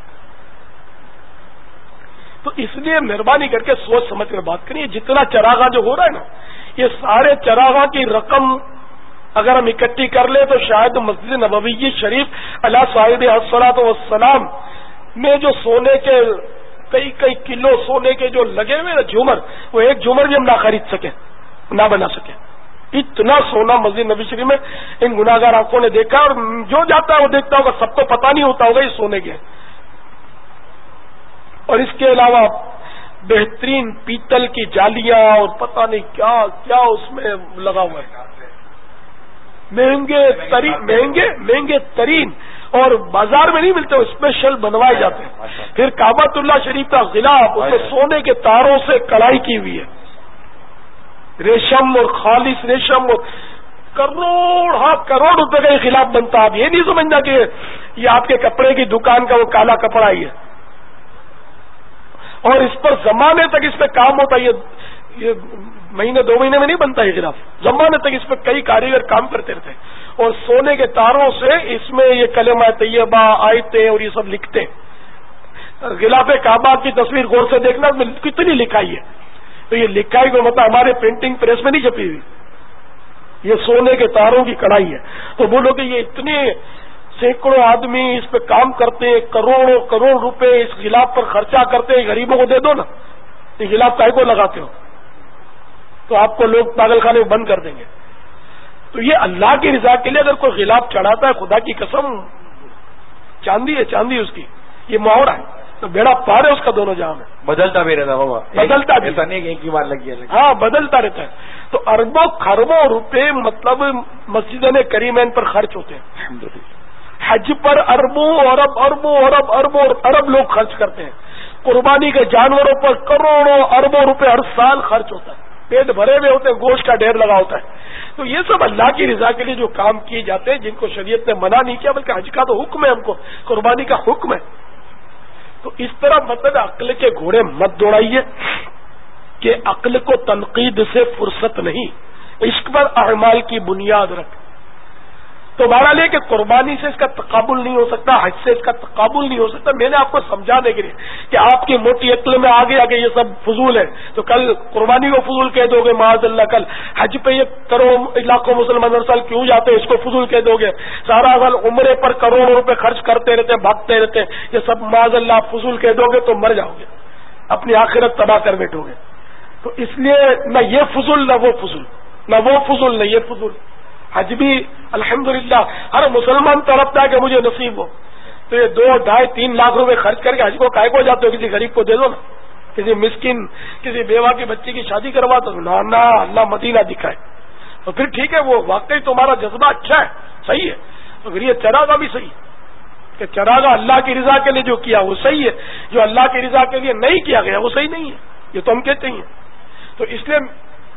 تو اس لیے مہربانی کر کے سوچ سمجھ کر بات کریں. جتنا چراغاں جو ہو رہا ہے نا، یہ سارے چراغاں کی رقم اگر ہم اکٹھی کر لیں تو شاید مسجد نبوی شریف علی صاحب الصلاۃ والسلام میں جو سونے کے کئی کئی کلو سونے کے جو لگے ہوئے نا جھومر، وہ ایک جھومر بھی ہم نہ خرید سکیں، نہ بنا سکیں. اتنا سونا مسجد نبوی شریف میں ان گناہگار آنکھوں نے دیکھا، اور جو جاتا ہے وہ دیکھتا ہوگا. سب کو پتہ نہیں ہوتا ہوگا یہ سونے کے. اور اس کے علاوہ بہترین پیتل کی جالیاں اور پتہ نہیں کیا کیا اس میں لگا ہوا ہے، مہنگے ترین مہنگے مہنگے ترین، اور بازار میں نہیں ملتے، وہ اسپیشل بنوائے جاتے ہیں. پھر کعبۃ اللہ شریف کا غلاف اس میں سونے کے تاروں سے کڑھائی کی ہوئی ہے، ریشم اور خالص ریشم، اور کروڑ ہاں کروڑ روپے کا یہ غلاف بنتا. آپ یہ نہیں سمجھنا کہ یہ آپ کے کپڑے کی دکان کا وہ کالا کپڑا ہی ہے. اور اس پر زمانے تک اس پہ کام ہوتا ہے. یہ مہینے دو مہینے میں نہیں بنتا یہ غلاف، زمانے تک اس پہ کئی کاریگر کام کرتے رہتے ہیں. اور سونے کے تاروں سے اس میں یہ کلمہ طیبہ آیتیں اور یہ سب لکھتے ہیں. غلاف کعبہ کی تصویر غور سے دیکھنا کتنی لکھائی ہے. تو یہ لکھائی کو مطلب ہمارے پرنٹنگ پریس میں نہیں چھپی ہوئی، یہ سونے کے تاروں کی کڑھائی ہے. تو بولو کہ یہ اتنے سینکڑوں آدمی اس پہ کام کرتے ہیں، کروڑوں کروڑ روپے اس غلاف پر خرچہ کرتے ہیں. غریبوں کو دے دو نا، یہ غلاف کاہے کو لگاتے ہو؟ تو آپ کو لوگ پاگل خانے میں بند کر دیں گے. تو یہ اللہ کی رضا کے لیے اگر کوئی غلاف چڑھاتا ہے، خدا کی قسم چاندی ہے چاندی اس کی، یہ محور ہے تو بیڑا پار ہے اس کا دونوں جہاں میں. بدلتا بھی رہتا ہوگا، بدلتا بھی ایسا نہیں کہ ایک ہی بار لگ گیا. ہاں بدلتا رہتا ہے. تو اربوں خربوں روپے مطلب مسجدیں کریمین پر خرچ ہوتے ہیں. حج پر اربوں ارب اربوں ارب اربوں ارب لوگ خرچ کرتے ہیں. قربانی کے جانوروں پر کروڑوں اربوں روپے ہر سال خرچ ہوتا ہے. پیٹ بھرے ہوئے ہوتے ہیں، گوشت کا ڈھیر لگا ہوتا ہے. تو یہ سب اللہ کی رضا کے لیے جو کام کیے جاتے ہیں، جن کو شریعت نے منع نہیں کیا، بلکہ حج کا تو حکم ہے، ہم کو قربانی کا حکم ہے. تو اس طرح مطلب عقل کے گھوڑے مت دوڑائیے کہ عقل کو تنقید سے فرصت نہیں. عشق پر اعمال کی بنیاد رکھ. تو بہرحال یہ کہ قربانی سے اس کا تقابل نہیں ہو سکتا، حج سے اس کا تقابل نہیں ہو سکتا. میں نے آپ کو سمجھانے کے لیے کہ آپ کی موٹی عقل میں آ گیا کہ یہ سب فضول ہے تو کل قربانی کو فضول کہہ دو گے، معاذ اللہ. کل حج پہ یہ کروڑ لاکھوں مسلمان ہر سال کیوں جاتے ہیں، اس کو فضول کہہ دو گے. سارا سال عمرے پر کروڑوں روپے خرچ کرتے رہتے ہیں، بھاگتے رہتے ہیں، یہ سب معاذ اللہ آپ فضول کہہ دو گے تو مر جاؤ گے، اپنی آخرت تباہ کر بیٹھو گے. تو اس لیے نہ یہ فضول نہ وہ فضول، نہ وہ فضول نہ یہ فضول. حج بھی الحمدللہ ہر مسلمان تڑپتا ہے کہ مجھے نصیب ہو. تو یہ دو ڈھائی تین لاکھ روپے خرچ کر کے حج کو کائے کو جاتے ہو؟ کسی غریب کو دے دو نا، کسی مسکین کسی بیوہ کی بچی کی شادی کروا دو. نہ نہ اللہ مدینہ دکھائے تو پھر ٹھیک ہے، وہ واقعی تمہارا جذبہ اچھا ہے، صحیح ہے. تو پھر یہ چراغا بھی صحیح ہے کہ چراغا اللہ کی رضا کے لیے جو کیا وہ صحیح ہے، جو اللہ کی رضا کے لیے نہیں کیا گیا وہ صحیح نہیں ہے. یہ تو ہم کہتے ہیں. تو اس لیے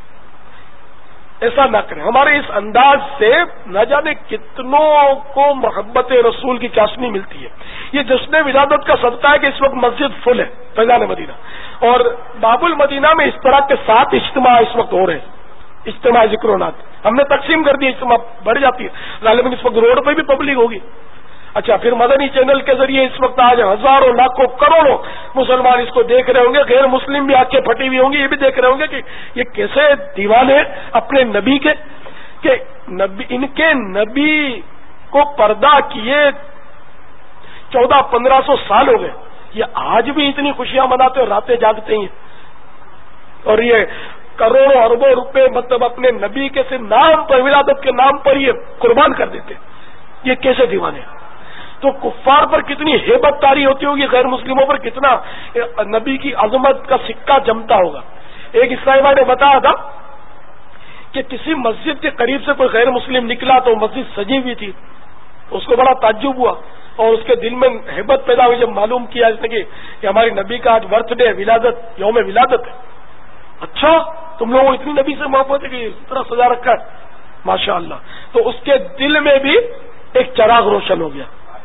ایسا نہ کریں. ہمارے اس انداز سے نہ جانے کتنوں کو محبت رسول کی چاشنی ملتی ہے. یہ جشن ولادت کا صدقہ ہے کہ اس وقت مسجد فل ہے فیضان مدینہ، اور باب المدینہ میں اس طرح کے سات اجتماع اس وقت ہو رہے ہیں. اجتماع ذکر و نات ہم نے تقسیم کر دی، اجتماع بڑھ جاتی ہے. غالباً اس وقت روڈ پہ بھی پبلک ہوگی. اچھا، پھر مدنی چینل کے ذریعے اس وقت آج ہزاروں لاکھوں کروڑوں مسلمان اس کو دیکھ رہے ہوں گے. غیر مسلم بھی آنکھیں پھٹی ہوئی ہوں گی، یہ بھی دیکھ رہے ہوں گے کہ یہ کیسے دیوانے اپنے نبی کے کہ نبی ان کے نبی کو پردہ کیے چودہ پندرہ سو سال ہو گئے، یہ آج بھی اتنی خوشیاں مناتے اور راتیں جاگتے ہیں، اور یہ کروڑوں اربوں روپے مطلب اپنے نبی کے سے نام پر، ولادت کے نام پر یہ قربان کر دیتے. یہ کیسے دیوانے؟ تو کفار پر کتنی ہیبت طاری ہوتی ہوگی، غیر مسلموں پر کتنا نبی کی عظمت کا سکہ جمتا ہوگا. ایک اسلامی بھائی نے بتایا تھا کہ کسی مسجد کے قریب سے کوئی غیر مسلم نکلا تو مسجد سجی ہوئی تھی. اس کو بڑا تعجب ہوا اور اس کے دل میں ہیبت پیدا ہوئی جب معلوم کیا اس نے کہ ہماری نبی کا آج برتھ ڈے، ولادت، یوم ولادت ہے. اچھا، تم لوگوں کو اتنی نبی سے محبت ہے کہ اس طرح سجا رکھا ہے، ماشاء اللہ. تو اس کے دل میں بھی ایک چراغ روشن ہو گیا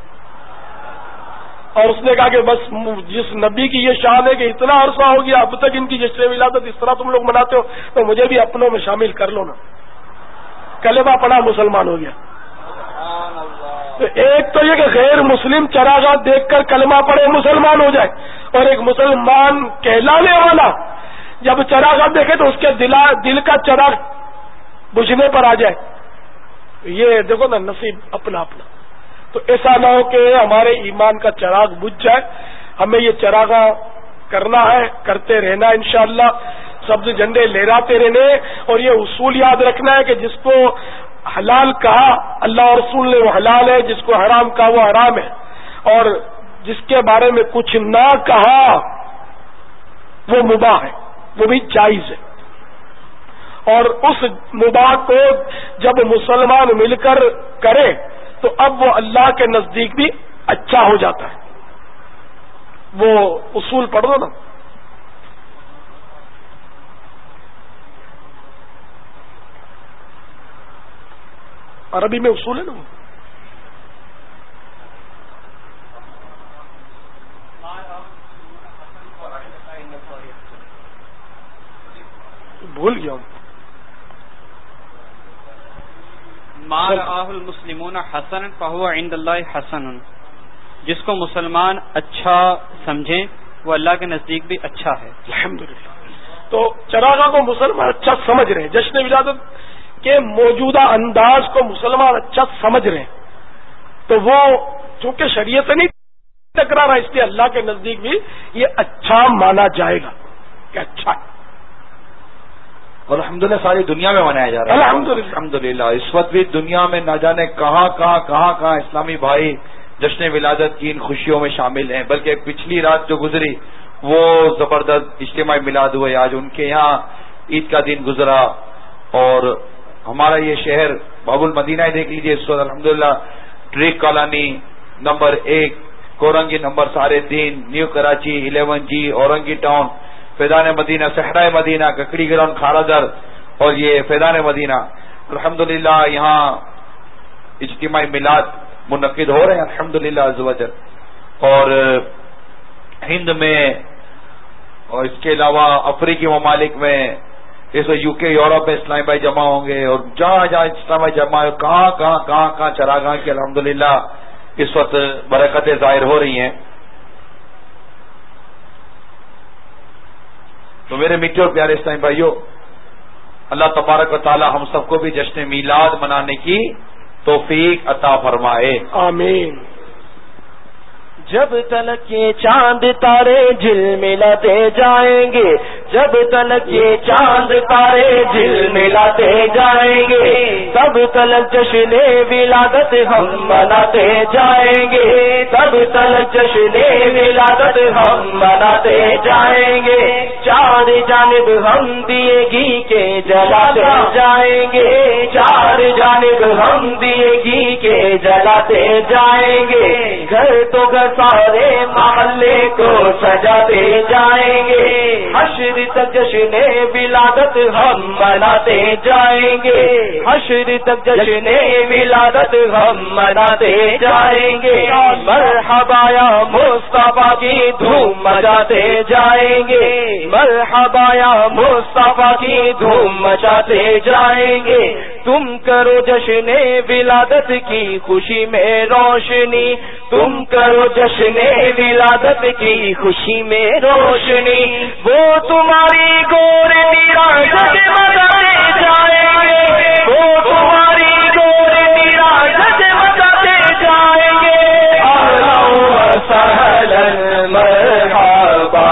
اور اس نے کہا کہ بس جس نبی کی یہ شان ہے کہ اتنا عرصہ ہو گیا اب تک ان کی جشن ولادت اس طرح تم لوگ مناتے ہو تو مجھے بھی اپنوں میں شامل کر لو نا. کلمہ پڑھا مسلمان ہو گیا. تو ایک تو یہ کہ غیر مسلم چراغات دیکھ کر کلمہ پڑھے مسلمان ہو جائے، اور ایک مسلمان کہلانے والا جب چراغات دیکھے تو اس کے دلا دل کا چراغ بجھنے پر آ جائے. یہ دیکھو نا، نصیب اپنا اپنا. تو ایسا نہ ہو کہ ہمارے ایمان کا چراغ بجھ جائے. ہمیں یہ چراغا کرنا ہے، کرتے رہنا انشاءاللہ، سبز جھنڈے لہراتے رہنے. اور یہ اصول یاد رکھنا ہے کہ جس کو حلال کہا اللہ اور رسول نے وہ حلال ہے، جس کو حرام کہا وہ حرام ہے، اور جس کے بارے میں کچھ نہ کہا وہ مباح ہے، وہ بھی جائز ہے. اور اس مباح کو جب مسلمان مل کر کرے تو اب وہ اللہ کے نزدیک بھی اچھا ہو جاتا ہے. وہ اصول پڑھ دو نا. عربی میں اصول ہے نا، وہ بھول گیا ہوں. ما رآہ المسلمون حسنا فہو عند اللہ حسن، جس کو مسلمان اچھا سمجھیں وہ اللہ کے نزدیک بھی اچھا ہے. الحمدللہ. تو چراغا کو مسلمان اچھا سمجھ رہے ہیں، جشن ولادت کے موجودہ انداز کو مسلمان اچھا سمجھ رہے ہیں، تو وہ چونکہ شریعت سے نہیں ٹکرا رہا، اس لیے اللہ کے نزدیک بھی یہ اچھا مانا جائے گا کہ اچھا ہے. اور الحمدللہ ساری دنیا میں منایا جا رہا ہے. الحمدللہ الحمدللہ اس وقت بھی دنیا میں نہ جانے کہاں کہاں کہاں کہاں اسلامی بھائی جشن ولادت کی ان خوشیوں میں شامل ہیں. بلکہ پچھلی رات جو گزری وہ زبردست اجتماعی میلاد ہوئے، آج ان کے یہاں عید کا دن گزرا. اور ہمارا یہ شہر باب المدینہ دیکھ لیجیے اس وقت الحمدللہ ٹریک کالانی نمبر ایک، کورنگی نمبر سارے تین، new Karachi eleven G, Orangi town, Faizan Madina, صحرائے مدینہ، ککڑی گراؤنڈ، کھارا در، اور یہ فیضان مدینہ. الحمدللہ یہاں اجتماعی میلاد منعقد ہو رہے ہیں الحمدللہ عز و جل. اور ہند میں اور اس کے علاوہ افریقی ممالک میں اس وقت یو کے یورپ میں اسلامی بھائی جمع ہوں گے، اور جہاں جہاں اسلامی بھائی جمع ہو، کہاں کہاں کہاں کہاں چراگاہ کی الحمدللہ اس وقت برکتیں ظاہر ہو رہی ہیں. تو میرے میٹھے اور پیارے اسلامی بھائیوں، اللہ تبارک و تعالی ہم سب کو بھی جشن میلاد منانے کی توفیق عطا فرمائے، آمین. جب تلک یہ چاند تارے جھلملاتے جائیں گے، جب تلک یہ چاند تارے جھلملاتے جائیں گے، تب تلک جشن ولادت ہم مناتے جائیں گے، تب تلک جشن ولادت ہم مناتے جائیں گے. چار جانب ہم دیے گھی کے جلاتے جائیں گے، چار جانب ہم دیے گھی کے جلاتے جائیں گے. گھر تو گھر سارے محلے کو سجاتے جائیں گے، حشر تک جشن ولادت ہم مناتے جائیں گے، حشر تک جشن ولادت ہم مناتے جائیں گے. مرحبا یا مصطفیٰ کی دھوم مچاتے جائیں گے، مرحبا یا مصطفیٰ کی دھوم مچاتے جائیں گے. تم کرو جشن ولادت کی خوشی میں روشنی، تم کرو جشن ولادت کی خوشی میں روشنی. وہ تمہاری گور میرا جگمگاتے جائیں گے، وہ تمہاری گور میرا جگمگاتے جائیں گے. اہلا و سہلا مرحبا،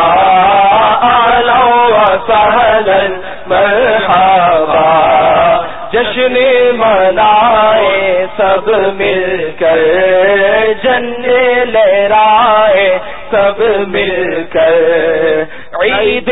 اہلا و سہلا مرحبا. جشن منائے سب مل کر، جھنڈے لہرائے سب مل کر، عید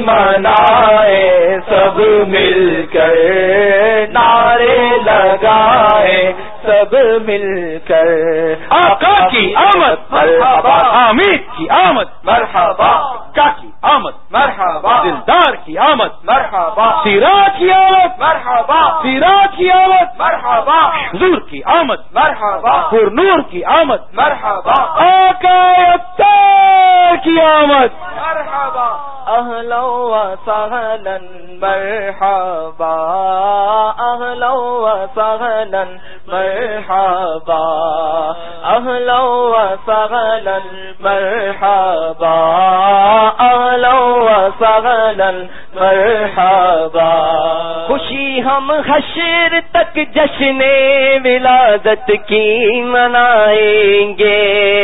منائے سب مل کر، نعرے لگائے سب مل کر. آقا کی آمد مرحبا، حامد کی آمد مرحبا، کا کی آمد مرحبا، دلدار کی آمد مرحبا، سراج کی آمد مرحبا، سراج کی آمد مرحبا، حضور کی آمد مرحبا، پر نور کی آمد مرحبا، آقا اختر کی آمد مرحبا. اہلا و سہلا مرحبا، اہلا و سہلا مرحبا، اہلا و سہلا مرحبا، اہلا و سہلا مرحبا. خوشی ہم حشر تک جشن ولادت کی منائیں گے،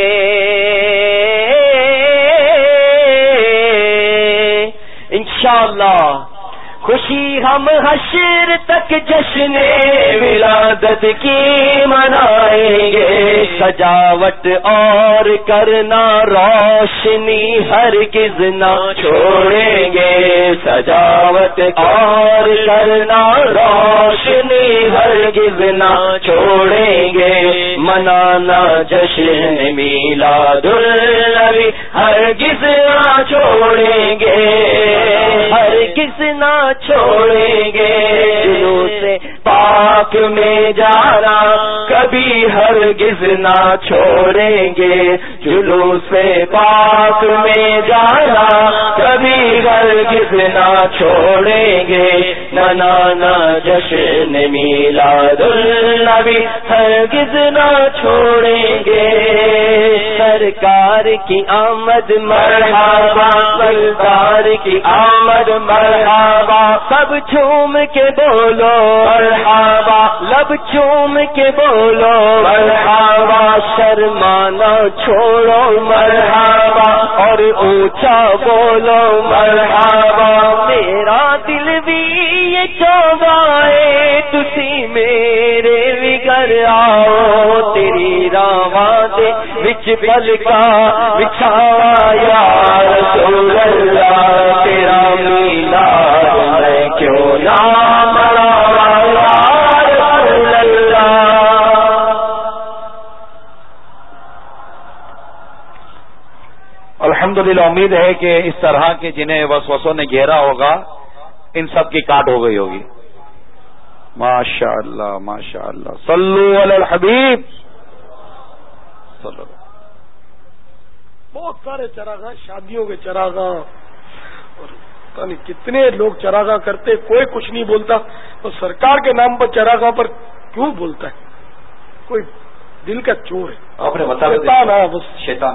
انشاءاللہ. خوشی ہم حشر تک جشن ولادت کی منائیں گے. سجاوٹ اور کرنا روشنی ہرگز نہ چھوڑیں گے، سجاوٹ اور کرنا روشنی ہرگز نہ چھوڑیں گے. منانا جشن میلاد النبی ہرگز نہ چھوڑیں گے، ہرگز نہ چھوڑیں گے. جلوس پاک میں جانا کبھی ہرگز نہ چھوڑیں گے، جلوس پاک میں جانا کبھی ہرگز نہ چھوڑیں گے. منانا جشن میلاد النبی ہرگز نہ چھوڑیں گے. سرکار کی آمد مرحبا، سرکار کی آمد مرحبا. سب جھوم کے بولو مرحبا، لب چوم کے بولو مرحبا. شرمانا چھوڑو مرحبا، اور اونچا بولو مرحبا. میرا دل بھی یہ چاہتا ہے تسی میرے بگڑ آؤ، تیری راواں دے وچ پلکا بچھاوا یا رسول اللہ. تیرا میلاد میں کیوں نہ مناواں یا رسول اللہ. الحمدللہ امید ہے کہ اس طرح کے جنہیں وسوسوں نے گھیرا ہوگا ان سب کی کاٹ ہو گئی ہوگی. ماشاء اللہ ماشاء اللہ. صلو علی الحبیب. صلو. بہت سارے چراغاں، شادیوں کے چراغاں اور پتہ نہیں کتنے لوگ چراغاہ کرتے، کوئی کچھ نہیں بولتا، اور سرکار کے نام پر چراغاہ پر کیوں بولتا ہے؟ کوئی دل کا چور ہے، آپ نے بتا شیطان ہے بس، شیطان۔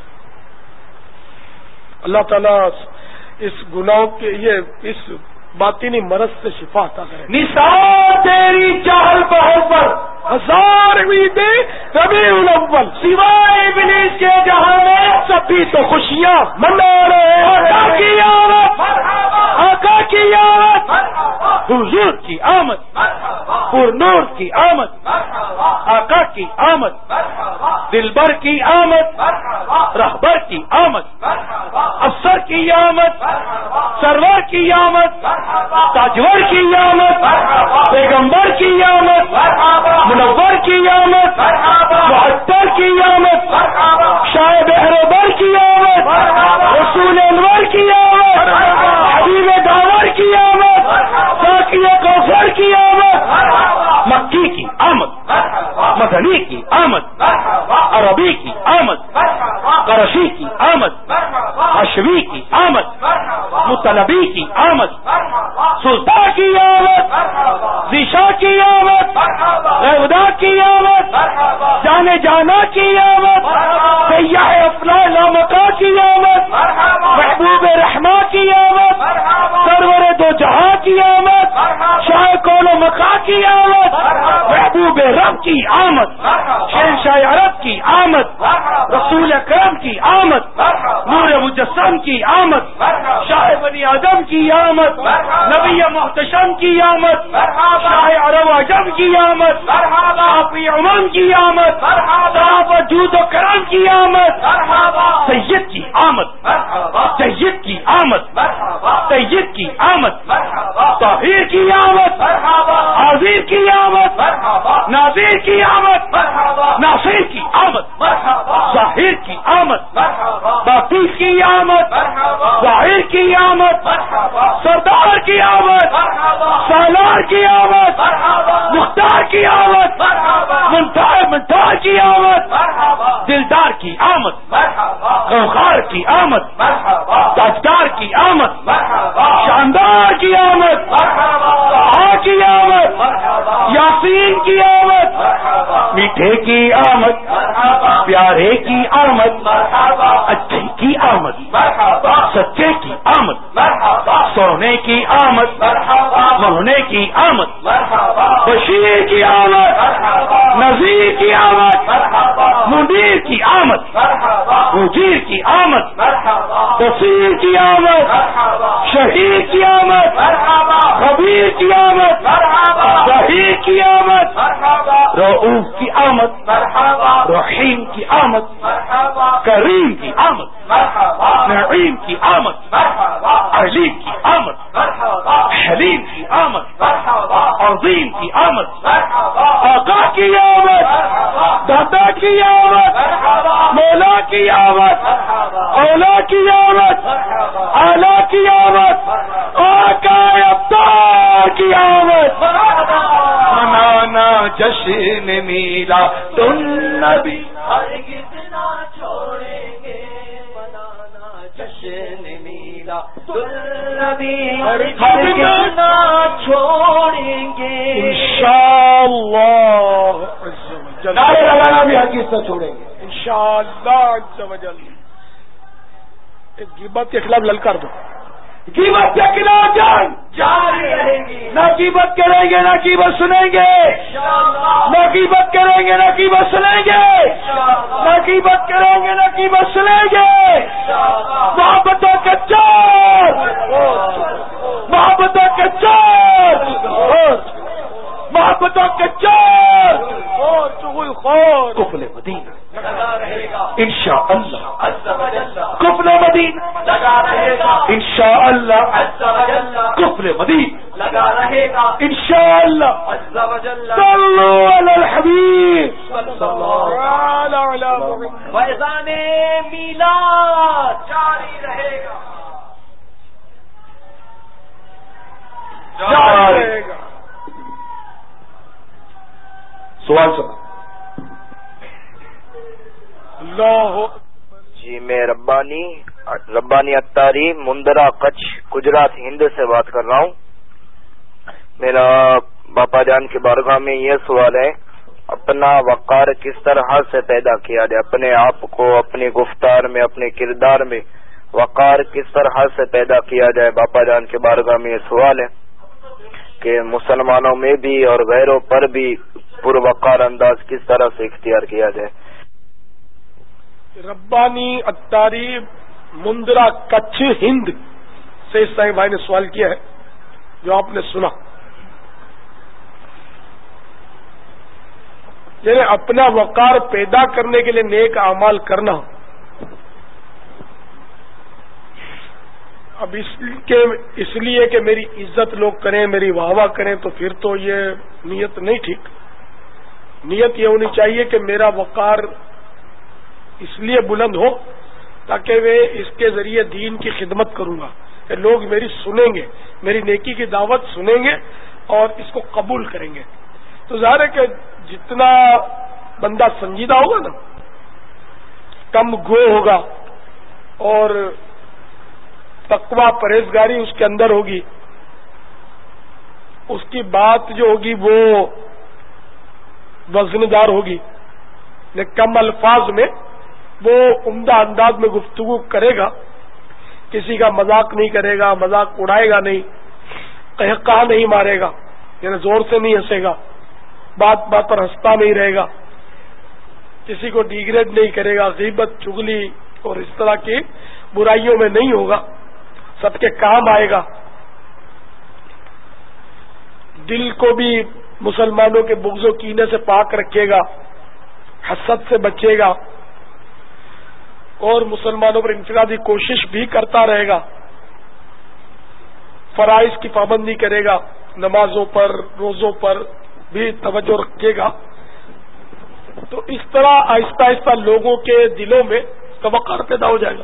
اللہ تعالیٰ اس گناہوں کے یہ اس باطنی مرض سے شفا عطا کرے۔ نثار تیری چہل پہل پر ہزار عیدیں ربیع الاول، سوائے ابلیس کے جہاں میں سبھی تو خوشیاں منا رہے ہیں۔ آقا کی آمد، آقا کی آمد، حضور کی آمد، پر نور کی آمد، آقا کی آمد، دلبر کی آمد، رہبر کی آمد، افسر کی آمد، سرور کی آمد، تاجور کی آمد، پیغمبر کی آمد، منور کی آمد، معطر کی آمد، شاہ بہروبر کی آمد، رسول انور کی آمد، حبیب داور کی آمد، ساقی کوثر کی آمد، مکی کی آمد، مدنی کی آمد، عربی کی آمد، قرشی کی آمد، ہاشمی کی آمد، مطلبی کی آمد، سلطان کی آمد، ذیشا کی آمد، غیودا کی آمد، جانے جانا کی آمد، سیاح افلا لامکا کی آمد، محبوب رحمہ کی آمد، سرور دو جہاں کی آمد، شاہ کون و مکا کی آمد، محبوب رب کی آمد، شہنشاہ عرب کی آمد، رسول اکرم کی آمد، نور مجسم کی آمد، شاہ بنی آدم کی آمد، نبی محتشم کی آمد، شاہ عرب عجم کی آمد، شافی عمان کی آمد، صاحب جود و کرم کی آمد، سید کی آمد، سید کی آمد، سید کی آمد، طاہر کی آمد، حاضر کی آمد، ناظر کی آمد، ناصر کی آمد، ظاہر کی آمد، باقی کی آمد، ظاہر کی آمد، سردار کی آمد، سالار کی آمد، مختار کی آمد، منتہا منتہا کی آمد، دلدار کی آمد، غوخار کی آمد، تاجدار کی آمد، شاندار کی آمد، آ کی آمد، یاسین کی آمد، میٹھے کی آمد، پیارے کی آمد، اچھے کی آمد، سچے کی آمد، سونے کی آمد، مہنے کی آمد، بشیر کی آمد، نذیر کی آمد، منیر کی آمد، مجیر کی آمد، بصیر کی آمد، شہید کی آمد، خبیر کی آمد، ظہیر کی آمد، رؤوف کی آمد، رحیم کی آمد، کریم کی آمد، نعیم کی آمد، علیم کی آمد، حلیم کی آمد، عظیم کی آمد، آقا کی آمد، داتا کی آمد، مولا کی آمد، اولا کی آمد، اعلی کی آمد، آقا ابتار کی آمد، منانا جشن میلا تن نبی ہرگز نہ چھوڑیں گے، منانا جشن میلا تن نبی ہرگز نہ چھوڑیں گے، انشاءاللہ نعرے لگانا بھی ہرگز نہ چھوڑیں گے، انشاءاللہ عز و جل۔ ایک غیبت کے خلاف للکار دو، قیمت کے خلاف جنگ جاری رہے گی، نہ قیمت کریں گے نہ قیمت سنیں گے، نہ قیمت کریں گے نہ قیمت سنیں گے، نہ قیمت کریں گے نہ قیمت سنیں گے، محبتوں کے چور، محبتوں کے چور، محبتوں کے چور، کفل مدینہ انشاءاللہ، کفل مدینہ انشاءاللہ، کفل مدینہ لگا رہے گا انشاءاللہ، صلو علی الحبیب فیضان میلاد جاری رہے گا، جاری رہے گا۔ سوال سنا اللہ جی میں ربانی ربانی اتاری مندرا کچھ گجرات ہند سے بات کر رہا ہوں. میرا باپا جان کی بارگاہ میں یہ سوال ہے، اپنا وقار کس طرح سے پیدا کیا جائے؟ اپنے آپ کو اپنی گفتار میں، اپنے کردار میں وقار کس طرح سے پیدا کیا جائے؟ باپا جان کے بارگاہ میں یہ سوال ہے کہ مسلمانوں میں بھی اور غیروں پر بھی پروقار انداز کس طرح سے اختیار کیا جائے؟ ربانی اتاری مندرا کچھ ہند سے اس صاحب بھائی نے سوال کیا ہے جو آپ نے سنا، یعنی اپنا وقار پیدا کرنے کے لیے نیک اعمال کرنا. اب اس کے اس لیے کہ میری عزت لوگ کریں، میری واہ واہ کریں، تو پھر تو یہ نیت نہیں ٹھیک. نیت یہ ہونی چاہیے کہ میرا وقار اس لیے بلند ہو تاکہ میں اس کے ذریعے دین کی خدمت کروں گا، کہ لوگ میری سنیں گے، میری نیکی کی دعوت سنیں گے اور اس کو قبول کریں گے. تو ظاہر ہے کہ جتنا بندہ سنجیدہ ہوگا نا، کم گو ہوگا اور تقوی پرہیزگاری اس کے اندر ہوگی، اس کی بات جو ہوگی وہ وزندار ہوگی، لیکن کم الفاظ میں وہ عمدہ انداز میں گفتگو کرے گا، کسی کا مذاق نہیں کرے گا، مذاق اڑائے گا نہیں، قہقہا نہیں مارے گا، یعنی زور سے نہیں ہنسے گا، بات بات پر ہنستا نہیں رہے گا، کسی کو ڈیگریڈ نہیں کرے گا، غیبت چغلی اور اس طرح کی برائیوں میں نہیں ہوگا، سب کے کام آئے گا. دل کو بھی مسلمانوں کے بغض و کینے سے پاک رکھے گا، حسد سے بچے گا اور مسلمانوں پر انفرادی کوشش بھی کرتا رہے گا، فرائض کی پابندی کرے گا، نمازوں پر روزوں پر بھی توجہ رکھے گا. تو اس طرح آہستہ آہستہ لوگوں کے دلوں میں وقار پیدا ہو جائے گا،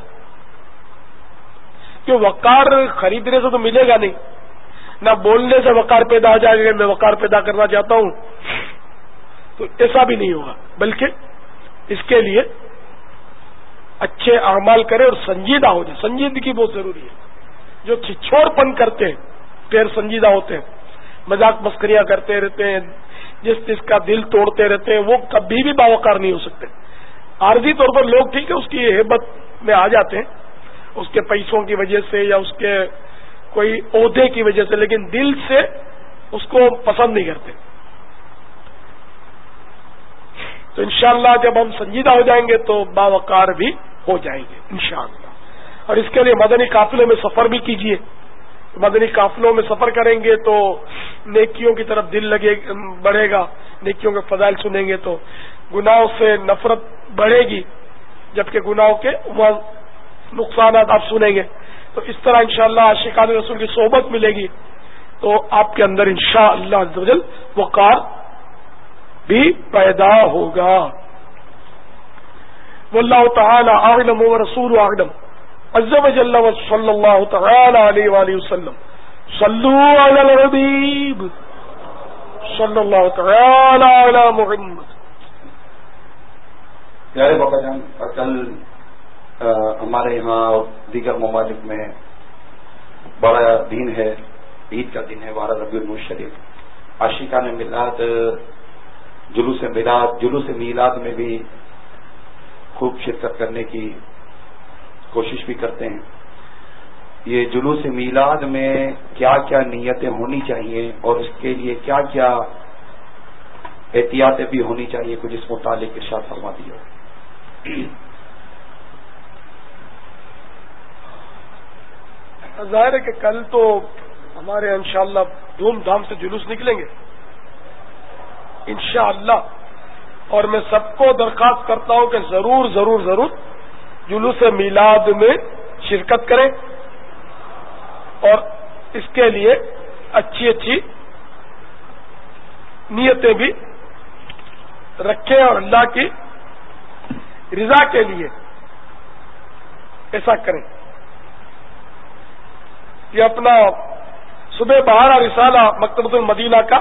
کہ وقار خریدنے سے تو ملے گا نہیں، نہ بولنے سے وقار پیدا ہو جائے گا کہ میں وقار پیدا کرنا چاہتا ہوں، تو ایسا بھی نہیں ہوگا. بلکہ اس کے لیے اچھے اعمال کرے اور سنجیدہ ہو جائے. سنجیدگی بہت ضروری ہے. جو چھچھوڑ پن کرتے ہیں غیر سنجیدہ ہوتے ہیں، مذاق مسکریاں کرتے رہتے ہیں، جس جس کا دل توڑتے رہتے ہیں، وہ کبھی بھی باوقار نہیں ہو سکتے. عارضی طور پر لوگ ٹھیک ہے اس کی ہیبت میں آ جاتے ہیں، اس کے پیسوں کی وجہ سے یا اس کے کوئی عہدے کی وجہ سے، لیکن دل سے اس کو پسند نہیں کرتے. تو انشاءاللہ جب ہم سنجیدہ ہو جائیں گے تو باوقار بھی ہو جائیں گے انشاءاللہ. اور اس کے لیے مدنی قافلوں میں سفر بھی کیجیے. مدنی قافلوں میں سفر کریں گے تو نیکیوں کی طرف دل لگے بڑھے گا، نیکیوں کے فضائل سنیں گے تو گناہوں سے نفرت بڑھے گی، جبکہ گناہوں کے نقصانات آپ سنیں گے. تو اس طرح انشاءاللہ عاشقان رسول کی صحبت ملے گی تو آپ کے اندر انشاءاللہ عز و جل وقار بھی پیدا ہوگا. واللہ تعالی اعلم ورسول اعلم عز و جل وصلی اللہ تعالی علیہ وآلہ وسلم. صلوا علی الحبیب صلی اللہ تعالی علی محمد. پیارے بابا جان، کل ہمارے یہاں اور دیگر ممالک میں بڑا دن ہے، عید کا دن ہے، بارہ ربیع الاول شریف. عاشقان میلاد جلوس میلاد جلوس میلاد میں بھی خوب شرکت کرنے کی کوشش بھی کرتے ہیں. یہ جلوس میلاد میں کیا کیا نیتیں ہونی چاہیے اور اس کے لیے کیا کیا احتیاطیں بھی ہونی چاہیے، کچھ اس متعلق ارشاد فرما دیجیے. ظاہر ہے کہ کل تو ہمارے انشاءاللہ دھوم دھام سے جلوس نکلیں گے انشاءاللہ، اور میں سب کو درخواست کرتا ہوں کہ ضرور ضرور ضرور جلوس میلاد میں شرکت کریں اور اس کے لیے اچھی اچھی نیتیں بھی رکھیں اور اللہ کی رضا کے لیے ایسا کریں. یہ اپنا صبح بہارا رسالہ مکتبۃ المدینہ کا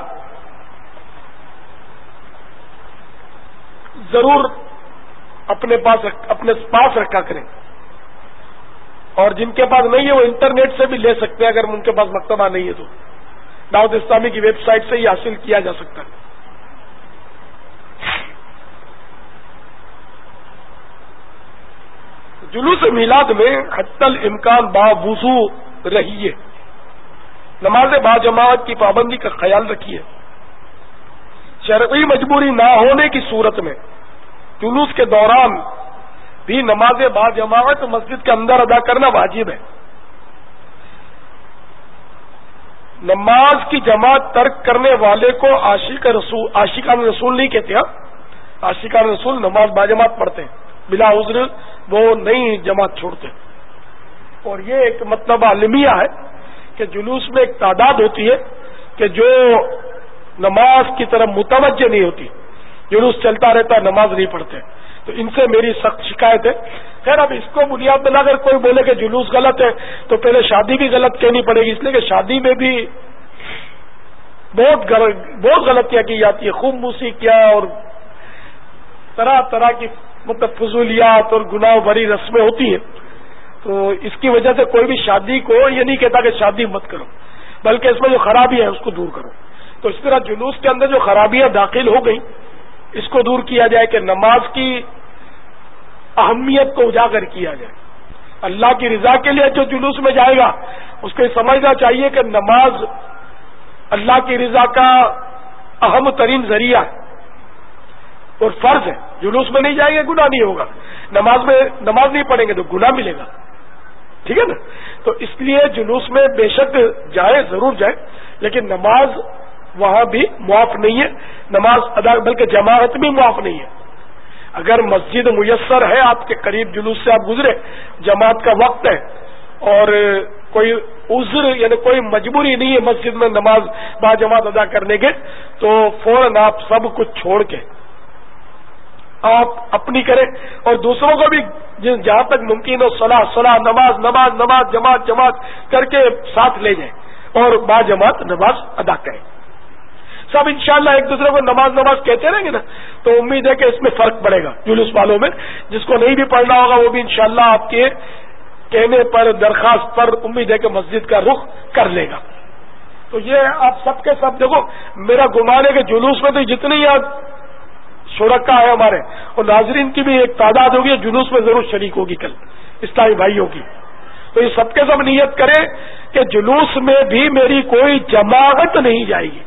ضرور اپنے پاس اپنے پاس رکھا کریں. اور جن کے پاس نہیں ہے وہ انٹرنیٹ سے بھی لے سکتے ہیں، اگر ان کے پاس مکتبہ نہیں ہے تو دعوت اسلامی کی ویب سائٹ سے ہی حاصل کیا جا سکتا ہے۔ جلوس میلاد میں حتی الامکان باوضو رہیے، نماز باجماعت کی پابندی کا خیال رکھیے۔ شرعی مجبوری نہ ہونے کی صورت میں جلوس کے دوران بھی نماز باجماعت مسجد کے اندر ادا کرنا واجب ہے۔ نماز کی جماعت ترک کرنے والے کو عاشق رسول عاشقان رسول نہیں کہتے، ہاں عاشقان رسول نماز باجماعت پڑھتے ہیں، بلا عذر وہ نہیں جماعت چھوڑتے۔ اور یہ ایک مطلب عالمیہ ہے کہ جلوس میں ایک تعداد ہوتی ہے کہ جو نماز کی طرف متوجہ نہیں ہوتی، جلوس چلتا رہتا ہے، نماز نہیں پڑھتے، تو ان سے میری سخت شکایت ہے۔ خیر اب اس کو بنیاد بنا کر کوئی بولے کہ جلوس غلط ہے تو پہلے شادی بھی غلط کہنی پڑے گی، اس لیے کہ شادی میں بھی بہت بہت غلطیاں کی جاتی ہے، خوب موسیقیاں اور طرح طرح کی مطلب فضولیات اور گناہ بھری رسمیں ہوتی ہیں، تو اس کی وجہ سے کوئی بھی شادی کو یہ نہیں کہتا کہ شادی مت کرو، بلکہ اس میں جو خرابی ہے اس کو دور کرو۔ تو اس طرح جلوس کے اندر جو خرابیاں داخل ہو گئی اس کو دور کیا جائے کہ نماز کی اہمیت کو اجاگر کیا جائے۔ اللہ کی رضا کے لیے جو جلوس میں جائے گا اس کو یہ سمجھنا چاہیے کہ نماز اللہ کی رضا کا اہم ترین ذریعہ ہے اور فرض ہے۔ جلوس میں نہیں جائیں گے گناہ نہیں ہوگا، نماز میں نماز نہیں پڑھیں گے تو گناہ ملے گا، ٹھیک ہے نا۔ تو اس لیے جلوس میں بے شک جائے، ضرور جائے، لیکن نماز وہاں بھی معاف نہیں ہے، نماز ادا بلکہ جماعت بھی معاف نہیں ہے۔ اگر مسجد میسر ہے آپ کے قریب، جلوس سے آپ گزرے، جماعت کا وقت ہے اور کوئی عذر یعنی کوئی مجبوری نہیں ہے مسجد میں نماز با جماعت ادا کرنے کے، تو فوراً آپ سب کچھ چھوڑ کے آپ اپنی کریں اور دوسروں کو بھی جہاں تک ممکن ہو صلاح صلاح نماز نماز نماز جماعت جماعت کر کے ساتھ لے جائیں اور با جماعت نماز ادا کریں۔ سب انشاءاللہ ایک دوسرے کو نماز نماز کہتے رہیں گے نا تو امید ہے کہ اس میں فرق پڑے گا جلوس والوں میں۔ جس کو نہیں بھی پڑھنا ہوگا وہ بھی انشاءاللہ آپ کے کہنے پر، درخواست پر، امید ہے کہ مسجد کا رخ کر لے گا۔ تو یہ آپ سب کے سب دیکھو، میرا گمان ہے کہ جلوس میں تو جتنی یاد شرکا ہے ہمارے اور ناظرین کی بھی ایک تعداد ہوگی، جلوس میں ضرور شریک ہوگی کل اسلامی بھائیوں کی۔ تو یہ سب کے سب نیت کریں کہ جلوس میں بھی میری کوئی جماعت نہیں جائے گی،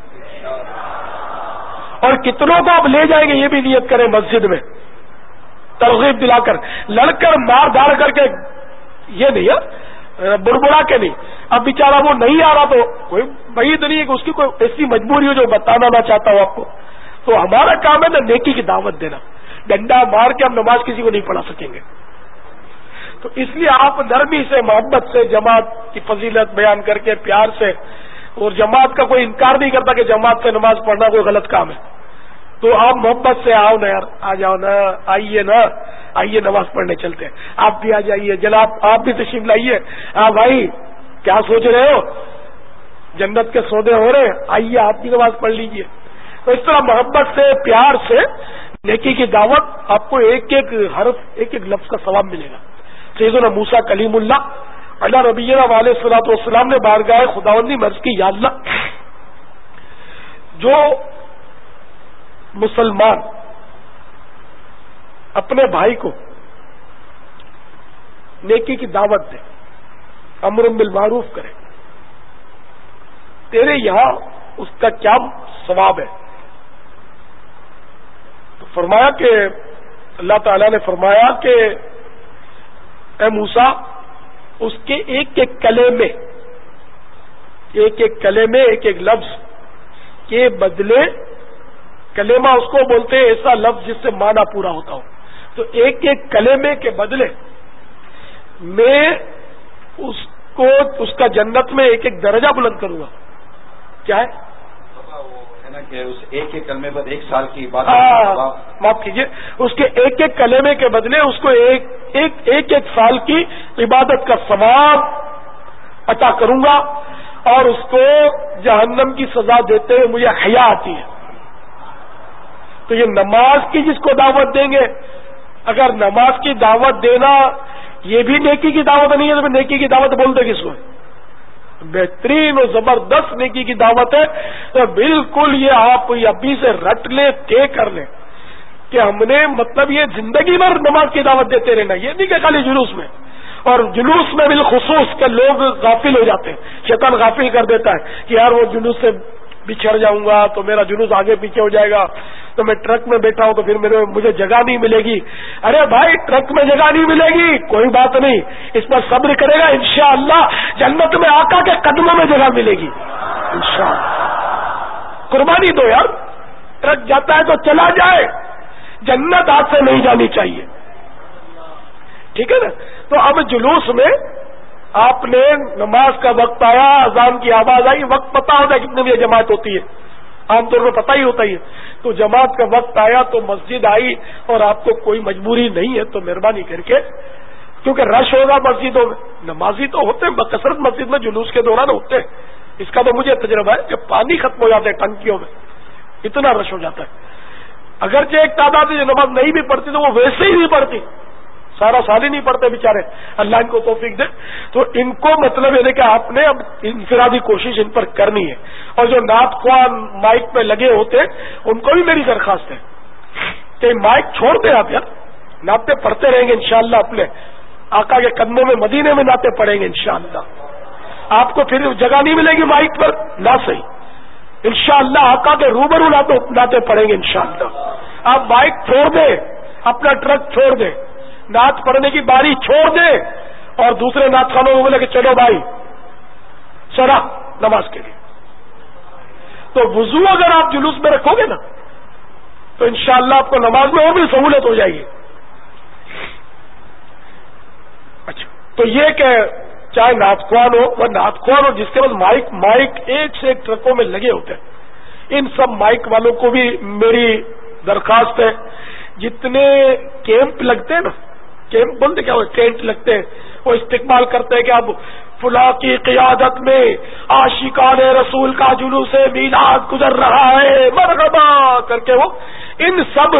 اور کتنوں کو آپ لے جائیں گے یہ بھی نیت کریں مسجد میں، ترغیب دلا کر، لڑ کر مار دھاڑ کر کے یہ نہیں ہے، بڑبڑا کے نہیں۔ اب بیچارہ وہ نہیں آ رہا تو کوئی بعید نہیں ہے کہ اس کی کوئی ایسی مجبوری ہو جو بتانا نہ چاہتا ہوں آپ کو، تو ہمارا کام ہے نا نیکی کی دعوت دینا، ڈنڈا مار کے ہم نماز کسی کو نہیں پڑھا سکیں گے۔ تو اس لیے آپ نرمی سے، محبت سے جماعت کی فضیلت بیان کر کے پیار سے، اور جماعت کا کوئی انکار نہیں کرتا کہ جماعت سے نماز پڑھنا کوئی غلط کام ہے، تو آپ محبت سے آؤ نا یار، آ جاؤ نا، آئیے نا، آئیے نماز پڑھنے چلتے ہیں، آپ بھی آ جائیے، جناب آپ بھی تشریف لائیے، ہاں بھائی کیا سوچ رہے ہو، جنت کے سودے ہو رہے، آئیے آپ بھی نماز پڑھ لیجیے۔ تو اس طرح محبت سے، پیار سے نیکی کی دعوت، آپ کو ایک ایک حرف، ایک ایک لفظ کا ثواب ملے گا۔ سیدنا موسیٰ کلیم اللہ اللہ نبینا علیہ الصلوۃ والسلام نے بارگاہ خداوندی مرض کی، یا اللہ جو مسلمان اپنے بھائی کو نیکی کی دعوت دے، امر بالمعروف کرے، تیرے یہاں اس کا کیا ثواب ہے؟ تو فرمایا کہ اللہ تعالی نے فرمایا کہ اے موسیٰ، اس کے ایک ایک کلمے، ایک ایک کلمے، ایک ایک لفظ کے بدلے، کلمہ اس کو بولتے ہیں ایسا لفظ جس سے معنی پورا ہوتا ہو، تو ایک ایک کلمے کے بدلے میں اس کو، اس کا جنت میں ایک ایک درجہ بلند کروں گا۔ کیا ہے کہ اس ایک ایک کلمے پر ایک سال کی بات، معاف کیجیے، اس کے ایک ایک کلمے کے بدلے اس کو ایک ایک ایک ایک سال کی عبادت کا ثواب عطا کروں گا، اور اس کو جہنم کی سزا دیتے ہوئے مجھے حیا آتی ہے۔ تو یہ نماز کی جس کو دعوت دیں گے، اگر نماز کی دعوت دینا یہ بھی نیکی کی دعوت نہیں ہے تو نیکی کی دعوت بولتے کس کو ہے؟ بہترین اور زبردست نیکی کی دعوت ہے. تو بالکل یہ آپ ابھی سے رٹ لیں، طے کر لیں کہ ہم نے مطلب یہ زندگی بھر نماز کی دعوت دیتے رہنا. یہ نہیں کہ خالی جلوس میں، اور جلوس میں بالخصوص کہ لوگ غافل ہو جاتے ہیں، شیطان غافل کر دیتا ہے کہ یار وہ جلوس سے بچھڑ جاؤں گا تو میرا جلوس آگے پیچھے ہو جائے گا، تو میں ٹرک میں بیٹھا ہوں تو پھر میرے مجھے جگہ نہیں ملے گی. ارے بھائی ٹرک میں جگہ نہیں ملے گی کوئی بات نہیں، اس پر صبر کرے گا انشاءاللہ جنت میں آقا کے قدموں میں جگہ ملے گی انشاءاللہ. قربانی دو یار، ٹرک جاتا ہے تو چلا جائے، جنت ہاتھ سے نہیں جانی چاہیے. ٹھیک ہے نا؟ تو اب جلوس میں آپ نے نماز کا وقت آیا، اذان کی آواز آئی، وقت پتا ہوتا ہے کتنے بجے جماعت ہوتی ہے، عام طور پر پتہ ہی ہوتا ہی ہے. تو جماعت کا وقت آیا تو مسجد آئی اور آپ کو کوئی مجبوری نہیں ہے تو مہربانی کر کے، کیونکہ رش ہوگا مسجدوں میں، نمازی تو ہوتے ہیں بکثرت مسجد میں جلوس کے دوران ہوتے ہیں. اس کا تو مجھے تجربہ ہے کہ پانی ختم ہو جاتا ہے ٹنکیوں میں، اتنا رش ہو جاتا ہے. اگرچہ ایک تعداد جو نماز نہیں بھی پڑھتی تو وہ ویسے ہی نہیں پڑھتی، سارا سال ہی نہیں پڑھتے بیچارے، اللہ ان کو توفیق دے. تو ان کو مطلب یہ کہ آپ نے اب انفرادی کوشش ان پر کرنی ہے. اور جو نعت خوان مائک پہ لگے ہوتے ان کو بھی میری درخواست ہے کہ مائک چھوڑ دیں آپ یار، نعتیں پڑھتے رہیں گے انشاءاللہ، اپنے آقا کے قدموں میں مدینے میں نعتیں پڑھیں گے انشاءاللہ. آپ کو پھر جگہ نہیں ملے گی مائک پر، نہ صحیح، انشاءاللہ آقا کے روبرو نعتیں پڑھیں گے انشاءاللہ. آپ مائک چھوڑ دیں، اپنا ٹرک چھوڑ دیں، نعت پڑھنے کی باری چھوڑ دیں اور دوسرے نعت خانوں کو بولے کہ چلو بھائی چلا نماز کے لیے. تو وضو اگر آپ جلوس میں رکھو گے نا تو انشاءاللہ آپ کو نماز میں اور بھی سہولت ہو جائے گی. اچھا، تو یہ کہ چاہے نعت خوان ہو وہ نعت خوان ہو جس کے بعد مائک مائک ایک سے ایک ٹرکوں میں لگے ہوتے ہیں، ان سب مائک والوں کو بھی میری درخواست ہے، جتنے کیمپ لگتے ہیں نا، کیمپ بولتے کیا وہ ٹینٹ لگتے ہیں، وہ استقبال کرتے ہیں کہ اب فلاں کی قیادت میں عاشقان رسول کا جلوس میلاد گزر رہا ہے مرحبا کر کے، وہ ان سب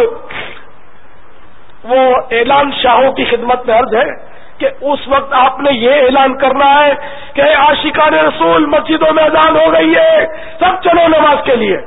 وہ اعلان شاہوں کی خدمت میں عرض ہے کہ اس وقت آپ نے یہ اعلان کرنا ہے کہ عاشقان رسول مسجدوں میں اذان ہو گئی ہے، سب چلو نماز کے لیے.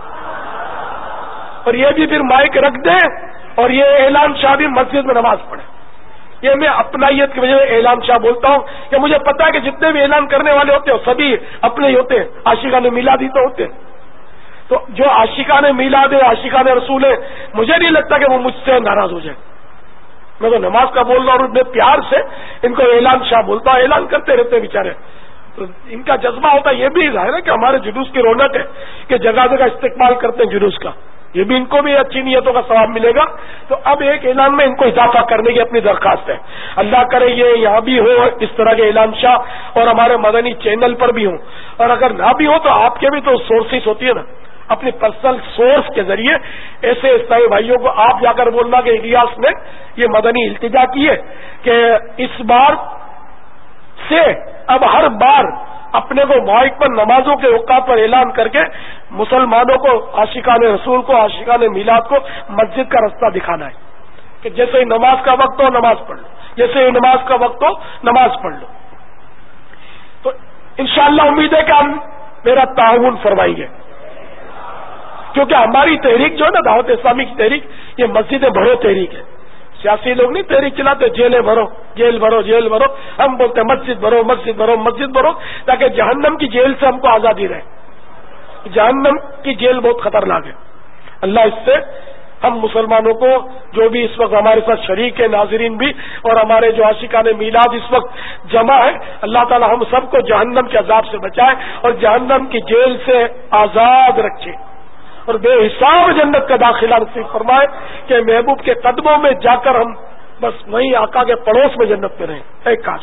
اور یہ بھی پھر مائک رکھ دیں اور یہ اعلان شاہ بھی مسجد میں نماز پڑھے. یہ میں اپنائیت کی وجہ سے اعلان شاہ بولتا ہوں کہ مجھے پتا ہے کہ جتنے بھی اعلان کرنے والے ہوتے ہیں سبھی اپنے ہی ہوتے ہیں، عاشقان میلاد ہی تو ہوتے ہیں. تو جو عاشقان میلاد ہے، عاشقان رسول ہے، مجھے نہیں لگتا کہ وہ مجھ سے ناراض ہو جائے. میں تو نماز کا بول رہا ہوں اور میں پیار سے ان کو اعلان شاہ بولتا ہوں، اعلان کرتے رہتے بیچارے. تو ان کا جذبہ ہوتا ہے، یہ بھی ظاہر ہے کہ ہمارے جلوس کی رونق ہے کہ جگہ جگہ استقبال کرتے ہیں جلوس کا، یہ بھی ان کو بھی اچھی نیتوں کا ثواب ملے گا. تو اب ایک اعلان میں ان کو اضافہ کرنے کی اپنی درخواست ہے. اللہ کرے یہ یہاں بھی ہو اس طرح کے اعلان شاہ اور ہمارے مدنی چینل پر بھی ہوں، اور اگر نہ بھی ہو تو آپ کے بھی تو سورسز ہوتی ہے نا، اپنی پرسنل سورس کے ذریعے ایسے اسلامی بھائیوں کو آپ جا کر بولنا کہ الیاس نے یہ مدنی التجا کی ہے کہ اس بار سے اب ہر بار اپنے کو مائک پر نمازوں کے اوقات پر اعلان کر کے مسلمانوں کو، عاشقان رسول کو، عاشقان میلاد کو مسجد کا رستہ دکھانا ہے کہ جیسے ہی نماز کا وقت ہو نماز پڑھ لو، جیسے ہی نماز کا وقت ہو نماز پڑھ لو. تو انشاءاللہ امید ہے کہ ہم میرا تعاون فرمائیں گے، کیونکہ ہماری تحریک جو ہے نا دعوت اسلامی کی تحریک، یہ مسجد بھرو تحریک ہے. سیاسی لوگ نہیں تحریک چلاتے جیلیں بھرو جیل بھرو جیل بھرو، ہم بولتے ہیں مسجد بھرو مسجد بھرو مسجد بھرو، تاکہ جہنم کی جیل سے ہم کو آزادی رہے. جہنم کی جیل بہت خطرناک ہے. اللہ اس سے ہم مسلمانوں کو جو بھی اس وقت ہمارے ساتھ شریک ہے، ناظرین بھی اور ہمارے جو عاشقان میلاد اس وقت جمع ہے، اللہ تعالی ہم سب کو جہنم کے عذاب سے بچائے اور جہنم کی جیل سے آزاد رکھے اور بے حساب جنت کا داخلہ نصیب فرمائے کہ محبوب کے قدموں میں جا کر ہم بس وہیں آقا کے پڑوس میں جنت میں رہیں. اے کاش.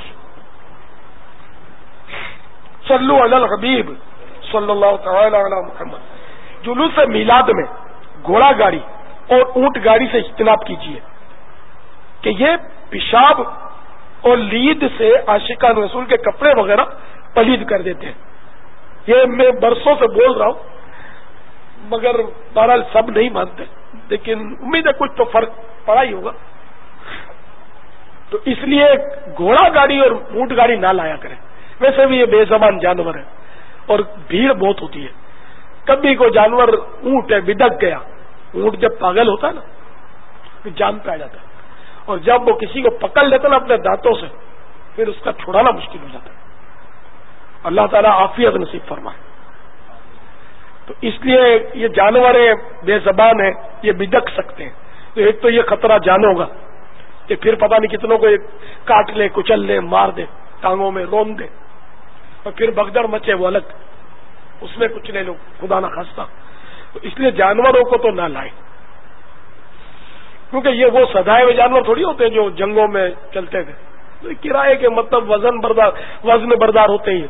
صلو علی الحبیب صلی اللہ تعالی علی محمد. جلوس میلاد میں گھوڑا گاڑی اور اونٹ گاڑی سے اجتناب کیجیے کہ یہ پیشاب اور لید سے عاشقان رسول کے کپڑے وغیرہ پلید کر دیتے ہیں. یہ میں برسوں سے بول رہا ہوں مگر بہرحال سب نہیں مانتے، لیکن امید ہے کچھ تو فرق پڑا ہی ہوگا. تو اس لیے گھوڑا گاڑی اور اونٹ گاڑی نہ لایا کریں. ویسے بھی یہ بے زبان جانور ہے اور بھیڑ بہت ہوتی ہے. کبھی کوئی جانور اونٹ ہے بدک گیا, اونٹ جب پاگل ہوتا ہے نا پھر جان پہ آ جاتا ہے, اور جب وہ کسی کو پکڑ لیتا نا اپنے دانتوں سے پھر اس کا چھڑانا مشکل ہو جاتا ہے. اللہ تعالیٰ عافیت نصیب فرمائے. تو اس لیے یہ جانور بے زبان ہیں, یہ بدک سکتے ہیں. تو ایک تو یہ خطرہ جانو گا کہ پھر پتہ نہیں کتنوں کو کاٹ لے, کچل لے, مار دے, ٹانگوں میں رون دے, اور پھر بگدڑ مچے وہ الگ, اس میں کچھ لے لو خدا نہ خواستہ. تو اس لیے جانوروں کو تو نہ لائیں, کیونکہ یہ وہ سدائے ہوئے جانور تھوڑی ہوتے ہیں جو جنگوں میں چلتے تھے. کرائے کے مطلب وزن بردار وزن بردار ہوتے ہی.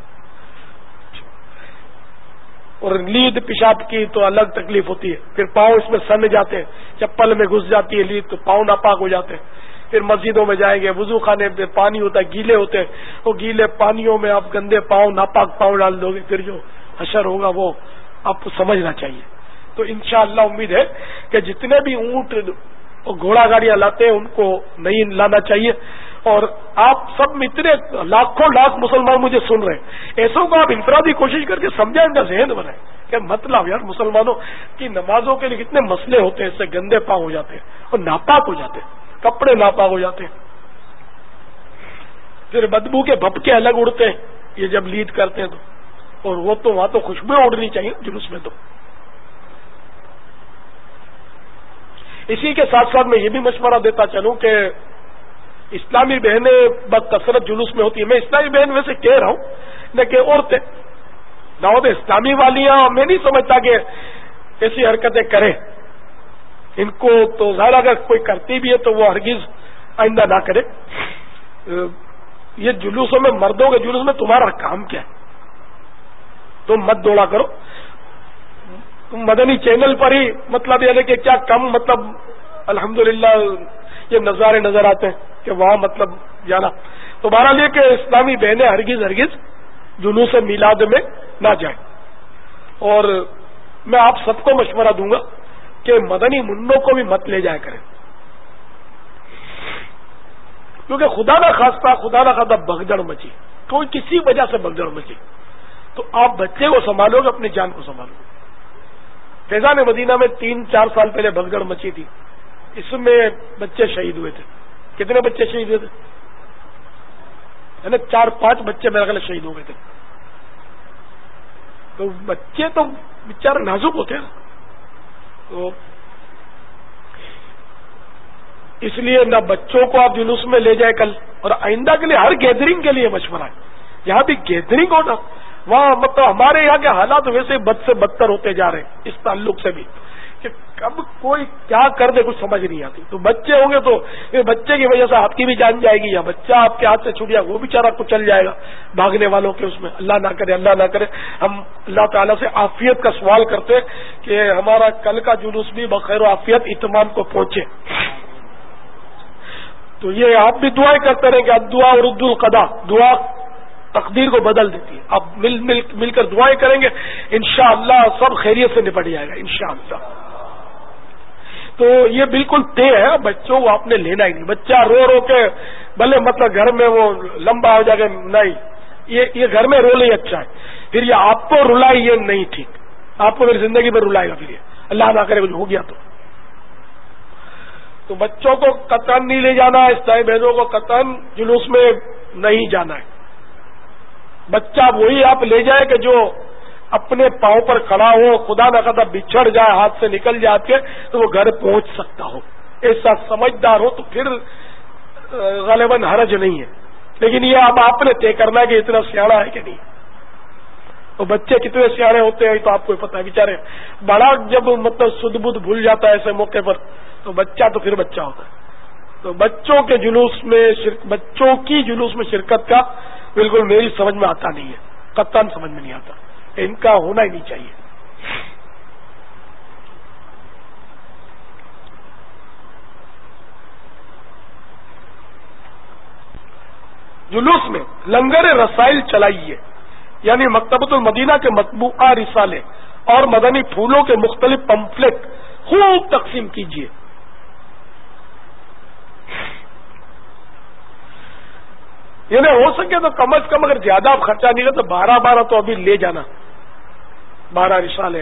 اور لید پیشاب کی تو الگ تکلیف ہوتی ہے, پھر پاؤں اس میں سن جاتے ہیں, چپل میں گھس جاتی ہے لید تو پاؤں ناپاک ہو جاتے ہیں. پھر مسجدوں میں جائیں گے, وضو خانے میں پانی ہوتا ہے, گیلے ہوتے ہیں, وہ گیلے پانیوں میں آپ گندے پاؤں ناپاک پاؤں ڈال دو گے, پھر جو حشر ہوگا وہ آپ کو سمجھنا چاہیے. تو انشاءاللہ امید ہے کہ جتنے بھی اونٹ اور گھوڑا گاڑیاں لاتے ہیں ان کو نہیں لانا چاہیے. اور آپ سب اتنے لاکھوں لاکھ مسلمان مجھے سن رہے ہیں, ایسوں کو آپ انفرادی کوشش کر کے سمجھائیں, ان کا ذہن بنائیں کہ مطلب یار مسلمانوں کی نمازوں کے لیے کتنے مسئلے ہوتے ہیں, اس سے گندے پاؤں ہو جاتے ہیں اور ناپاک ہو جاتے ہیں, کپڑے ناپاک ہو جاتے ہیں, پھر بدبو کے بھپکے الگ اڑتے ہیں یہ جب لید کرتے ہیں تو, اور وہ تو وہاں تو خوشبوئیں اڑنی چاہیے جلوس میں. تو اسی کے ساتھ ساتھ میں یہ بھی مشورہ دیتا چلوں کہ اسلامی بہنیں بکثرت جلوس میں ہوتی ہیں. میں اسلامی بہن ویسے کہہ رہا ہوں لیکن عورتیں دعوت اسلامی والیاں میں نہیں سمجھتا کہ ایسی حرکتیں کریں. ان کو تو ظاہر اگر کوئی کرتی بھی ہے تو وہ ہرگز آئندہ نہ کرے. یہ جلوسوں میں مردوں کے جلوس میں تمہارا کام کیا ہے؟ تم مت دوڑا کرو. تم مدنی چینل پر ہی مطلب یعنی کہ کیا کم مطلب الحمدللہ یہ نظارے نظر آتے ہیں کہ وہاں مطلب جانا. تو بہرحال یہ کہ اسلامی بہنیں ہرگز ہرگز جلوس میلاد میں نہ جائیں. اور میں آپ سب کو مشورہ دوں گا کہ مدنی منوں کو بھی مت لے جایا کریں, کیونکہ خدا نہ خواستہ خدا نہ خواستہ بھگدڑ مچی, کوئی کسی وجہ سے بھگدڑ مچی تو آپ بچے کو سنبھالو گے, اپنی جان کو سنبھالو گے. فیضان مدینہ میں تین چار سال پہلے بھگدڑ مچی تھی, اس میں بچے شہید ہوئے تھے. کتنے بچے شہید ہوئے تھے؟ یعنی چار پانچ بچے میرا خیال شہید ہو گئے تھے. تو بچے تو بیچارے نازک ہوتے ہیں, تو اس لیے نہ بچوں کو آپ جلوس میں لے جائیں کل, اور آئندہ کے لیے ہر گیدرنگ کے لیے مشورہ ہے. جہاں بھی گیدرنگ ہو نا وہاں مطلب ہمارے یہاں کے حالات ویسے بد سے بدتر ہوتے جا رہے ہیں اس تعلق سے بھی کہ کب کوئی کیا کر دے کچھ سمجھ نہیں آتی. تو بچے ہوں گے تو بچے کی وجہ سے آپ کی بھی جان جائے گی, یا بچہ آپ کے ہاتھ سے چھوٹ جائے وہ بیچارہ کو چل جائے گا بھاگنے والوں کے اس میں. اللہ نہ کرے اللہ نہ کرے. ہم اللہ تعالیٰ سے عافیت کا سوال کرتے کہ ہمارا کل کا جلوس بھی بخیر و عافیت اتمام کو پہنچے. تو یہ آپ بھی دعائیں کرتے رہیں کہ دعا رد القضا, دعا تقدیر کو بدل دیتی ہے. آپ مل مل مل کر دعائیں کریں گے انشاءاللہ سب خیریت سے نپٹ جائے گا انشاءاللہ. تو یہ بالکل طے ہے, بچوں کو آپ نے لینا ہی نہیں. بچہ رو رو کے بھلے مطلب گھر میں وہ لمبا ہو جائے گا, نہیں, یہ یہ گھر میں رو لے اچھا ہے, پھر یہ آپ کو رلائے یہ نہیں ٹھیک, آپ کو میری زندگی میں رلائے گا پھر یہ اللہ نہ کرے کچھ ہو گیا تو. تو بچوں کو قطعاً نہیں لے جانا, اسلامی بہنوں کو قطعاً جلوس میں نہیں جانا ہے. بچہ وہی آپ لے جائے کہ جو اپنے پاؤں پر کھڑا ہو, خدا نہ خدا بچھڑ جائے, ہاتھ سے نکل جائے کے تو وہ گھر پہنچ سکتا ہو, ایسا سمجھدار ہو, تو پھر غالباً حرج نہیں ہے. لیکن یہ اب آپ نے طے کرنا ہے کہ اتنا سیاڑا ہے کہ نہیں. تو بچے کتنے سیاڑے ہوتے ہیں تو آپ کو پتا ہے, بیچارے بڑا جب مطلب سدھ بدھ بھول جاتا ہے ایسے موقع پر, تو بچہ تو پھر بچہ ہوتا ہے. تو بچوں کے جلوس میں شرک بچوں کی جلوس میں شرکت کا بالکل میری سمجھ میں آتا نہیں ہے, قطعاً سمجھ میں نہیں آتا, ان کا ہونا ہی نہیں چاہیے. جلوس میں لنگر رسائل چلائیے, یعنی مکتبۃ المدینہ کے مطبوعہ رسالے اور مدنی پھولوں کے مختلف پمفلٹ خوب تقسیم کیجیے. یعنی ہو سکے تو کم از کم اگر زیادہ آپ خرچہ نہیں کرتے تو بارہ بارہ تو ابھی لے جانا، بارہ رسالے،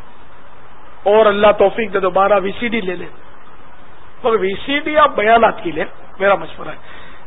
اور اللہ توفیق دے تو بارہ وی سی ڈی لے لیں. مگر وی سی ڈی آپ بیانات کی لیں، میرا مشورہ ہے.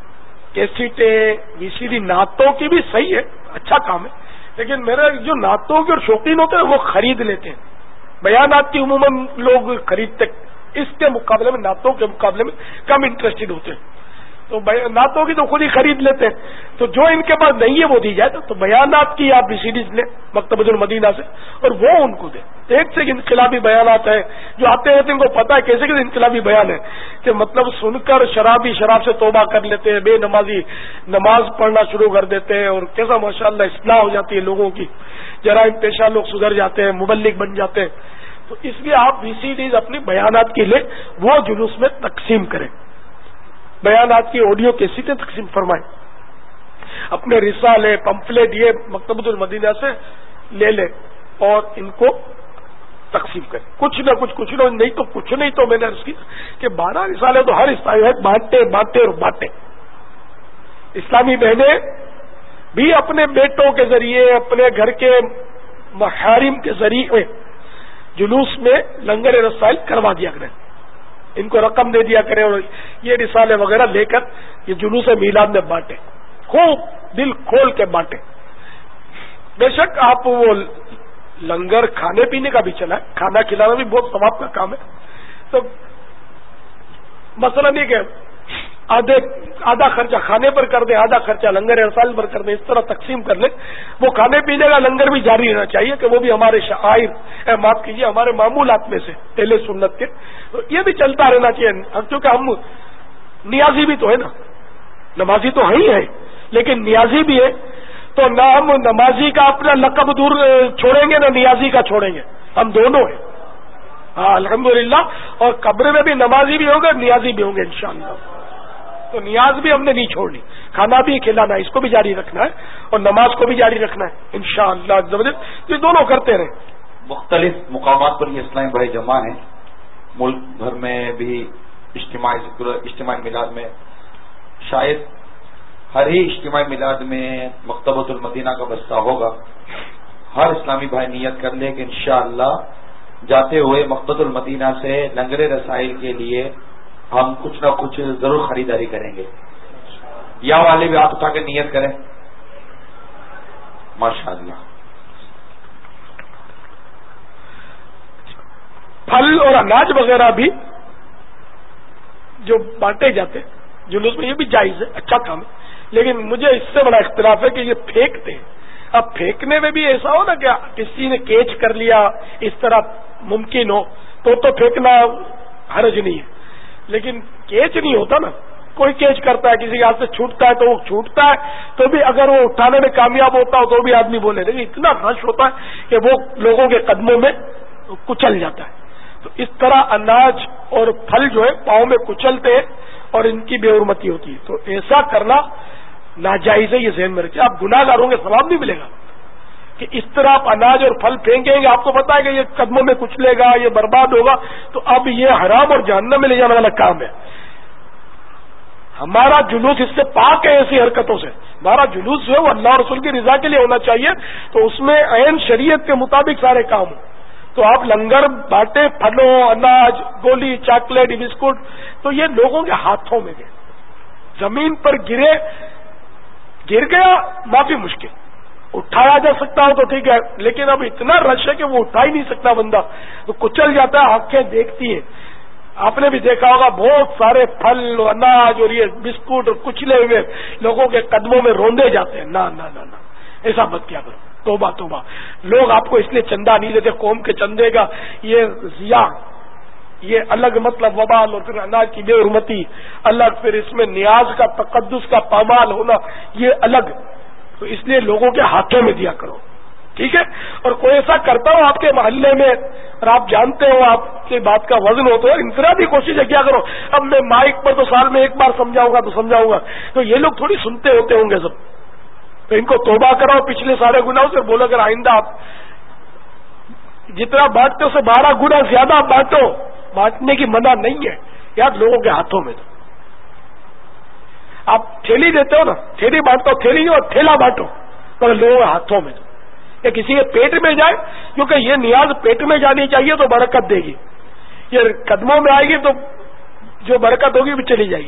کیسٹیں وی سی ڈی نعتوں کی بھی صحیح ہے، اچھا کام ہے، لیکن میرے جو نعتوں کے اور شوقین ہوتے ہیں وہ خرید لیتے ہیں. بیانات کی عموماً لوگ خریدتے، اس کے مقابلے میں نعتوں کے مقابلے میں کم انٹرسٹڈ ہوتے ہیں. تو نعتوں کی تو خود ہی خرید لیتے ہیں. تو جو ان کے پاس نہیں ہے وہ دی جائے تو بیانات کی آپ وی سی ڈیز لیں مکتبۃ المدینہ سے، اور وہ ان کو دیں. ایک سے انقلابی بیانات ہیں جو آتے ہیں ان کو پتا ہے کیسے کیسے انقلابی بیان ہے کہ مطلب سن کر شرابی شراب سے توبہ کر لیتے ہیں، بے نمازی نماز پڑھنا شروع کر دیتے ہیں، اور کیسا ماشاءاللہ اصلاح ہو جاتی ہے لوگوں کی، جرائم پیشہ لوگ سدھر جاتے ہیں، مبلغ بن جاتے ہیں. تو اس لیے آپ وی سی ڈیز اپنی بیانات کی لیں، وہ جلوس میں تقسیم کریں، بیانات کی آڈیو کیسٹیں تقسیم فرمائیں. اپنے رسالے پمفلیٹ یہ مکتبۃ المدینہ سے لے لیں اور ان کو تقسیم کریں، کچھ نہ کچھ کچھ نہ نہیں تو کچھ نہیں تو میں نے عرض کی کہ بارہ رسالے تو ہر اسلامی بانٹے بانٹے اور بانٹے. اسلامی بہنیں بھی اپنے بیٹوں کے ذریعے، اپنے گھر کے محارم کے ذریعے جلوس میں لنگر رسائل کروا دیا کریں، ان کو رقم دے دیا کریں اور یہ رسالے وغیرہ لے کر یہ جلوس میلاد میں بانٹیں، خوب دل کھول کے بانٹیں. بے شک آپ وہ لنگر کھانے پینے کا بھی چلا ہے، کھانا کھلانا بھی بہت ثواب کا کام ہے. تو مسئلہ نہیں کہ آدھے آدھا خرچہ کھانے پر کر دیں، آدھا خرچہ لنگر رسائل پر کر دیں، اس طرح تقسیم کر لیں. وہ کھانے پینے کا لنگر بھی جاری رہنا چاہیے کہ وہ بھی ہمارے شعائر، معاف کیجیے ہمارے معمولات میں سے پہلے سنت کے، تو یہ بھی چلتا رہنا چاہیے. کیونکہ ہم نیازی بھی تو ہے نا، نمازی تو ہے ہی ہے لیکن نیازی بھی ہے، تو نہ ہم نمازی کا اپنا لقب دور چھوڑیں گے نہ نیازی کا چھوڑیں گے، ہم دونوں ہیں. ہاں الحمدللہ، اور قبر میں بھی نمازی بھی ہوں گے نیازی بھی ہوں گے انشاءاللہ. تو نیاز بھی ہم نے نہیں چھوڑنی، کھانا بھی کھلانا ہے، اس کو بھی جاری رکھنا ہے اور نماز کو بھی جاری رکھنا ہے انشاءاللہ. یہ دونوں کرتے رہیں. مختلف مقامات پر یہ اسلامی بھائی جمع ہیں، ملک بھر میں بھی اجتماعی اجتماعی میلاد میں، شاید ہر ہی اجتماعی میلاد میں مکتبۃ المدینہ کا بستہ ہوگا. ہر اسلامی بھائی نیت کر لے کہ انشاءاللہ جاتے ہوئے مکتبۃ المدینہ سے لنگر رسائل کے لیے ہم کچھ نہ کچھ ضرور خریداری کریں گے. یا والے بھی ہاتھ اٹھا کے نیت کریں. ماشاءاللہ. پھل اور اناج وغیرہ بھی جو بانٹے جاتے ہیں جلوس میں، یہ بھی جائز ہے، اچھا کام ہے. لیکن مجھے اس سے بڑا اختلاف ہے کہ یہ پھینکتے ہیں. اب پھینکنے میں بھی ایسا ہو نا کہ کسی نے کیچ کر لیا، اس طرح ممکن ہو تو تو پھینکنا حرج نہیں ہے، لیکن کیچ نہیں ہوتا نا. کوئی کیچ کرتا ہے، کسی کے ہاتھ سے چھوٹتا ہے تو وہ چھوٹتا ہے، تو بھی اگر وہ اٹھانے میں کامیاب ہوتا ہو تو بھی آدمی بولے. لیکن اتنا رش ہوتا ہے کہ وہ لوگوں کے قدموں میں کچل جاتا ہے. تو اس طرح اناج اور پھل جو ہے پاؤں میں کچلتے ہیں اور ان کی بے حرمتی ہوتی ہے. تو ایسا کرنا ناجائز ہے، یہ ذہن میں رکھیں. آپ گناہ گار ہوں گے، ثواب نہیں ملے گا کہ اس طرح آپ اناج اور پھل پھینکیں گے. آپ کو پتا ہے کہ یہ قدموں میں کچلے گا، یہ برباد ہوگا، تو اب یہ حرام اور جہنم میں لے جانے والا کام ہے. ہمارا جلوس اس سے پاک ہے، ایسی حرکتوں سے. ہمارا جلوس جو ہے وہ اللہ رسول کی رضا کے لیے ہونا چاہیے، تو اس میں عین شریعت کے مطابق سارے کام ہوں. تو آپ لنگر بانٹے، پھلوں، اناج، گولی، چاکلیٹ، بسکٹ، تو یہ لوگوں کے ہاتھوں میں گئے، زمین پر گرے، گر گیا معافی مشکل، اٹھایا جا سکتا ہو تو ٹھیک ہے، لیکن اب اتنا رش ہے کہ وہ اٹھا ہی نہیں سکتا بندہ، تو کچل جاتا ہے. آنکھیں دیکھتی ہیں. آپ نے بھی دیکھا ہوگا بہت سارے پھل، اناج اور یہ بسکٹ اور کچلے ہوئے لوگوں کے قدموں میں روندے جاتے ہیں. نہ نہ نہ ایسا مت کیا کرو. توبہ توبہ. لوگ آپ کو اس لیے چندہ نہیں دیتے قوم کے چندے کا، یہ ضیاء، یہ الگ مطلب وبال، اور پھر اناج کی بے حرمتی الگ، پھر اس میں نیاز کا تقدس کا پامال ہونا یہ الگ. تو اس لیے لوگوں کے ہاتھوں میں دیا کرو، ٹھیک ہے. اور کوئی ایسا کرتا ہو آپ کے محلے میں اور آپ جانتے ہو آپ کی بات کا وزن ہو تو انفرادی کوشش ہے کیا کرو. اب میں مائک پر تو سال میں ایک بار سمجھاؤں گا تو سمجھاؤں گا، تو یہ لوگ تھوڑی سنتے ہوتے ہوں گے سب. تو ان کو توبہ کرو پچھلے سارے گناہوں سے، بولو اگر آئندہ آپ جتنا بانٹتے ہو اسے بارہ گنا زیادہ بانٹو. بانٹنے کی منع نہیں ہے یار، لوگوں کے ہاتھوں میں. تو آپ ٹھیلی دیتے ہو نا، ٹھیلی بانٹو، ٹھیلی اور ٹھیلا بانٹو، مگر لوگوں کے ہاتھوں میں یا کسی کے پیٹ میں جائے، کیونکہ یہ نیاز پیٹ میں جانی چاہیے تو برکت دے گی، یہ قدموں میں آئے گی تو جو برکت ہوگی وہ چلی جائے گی.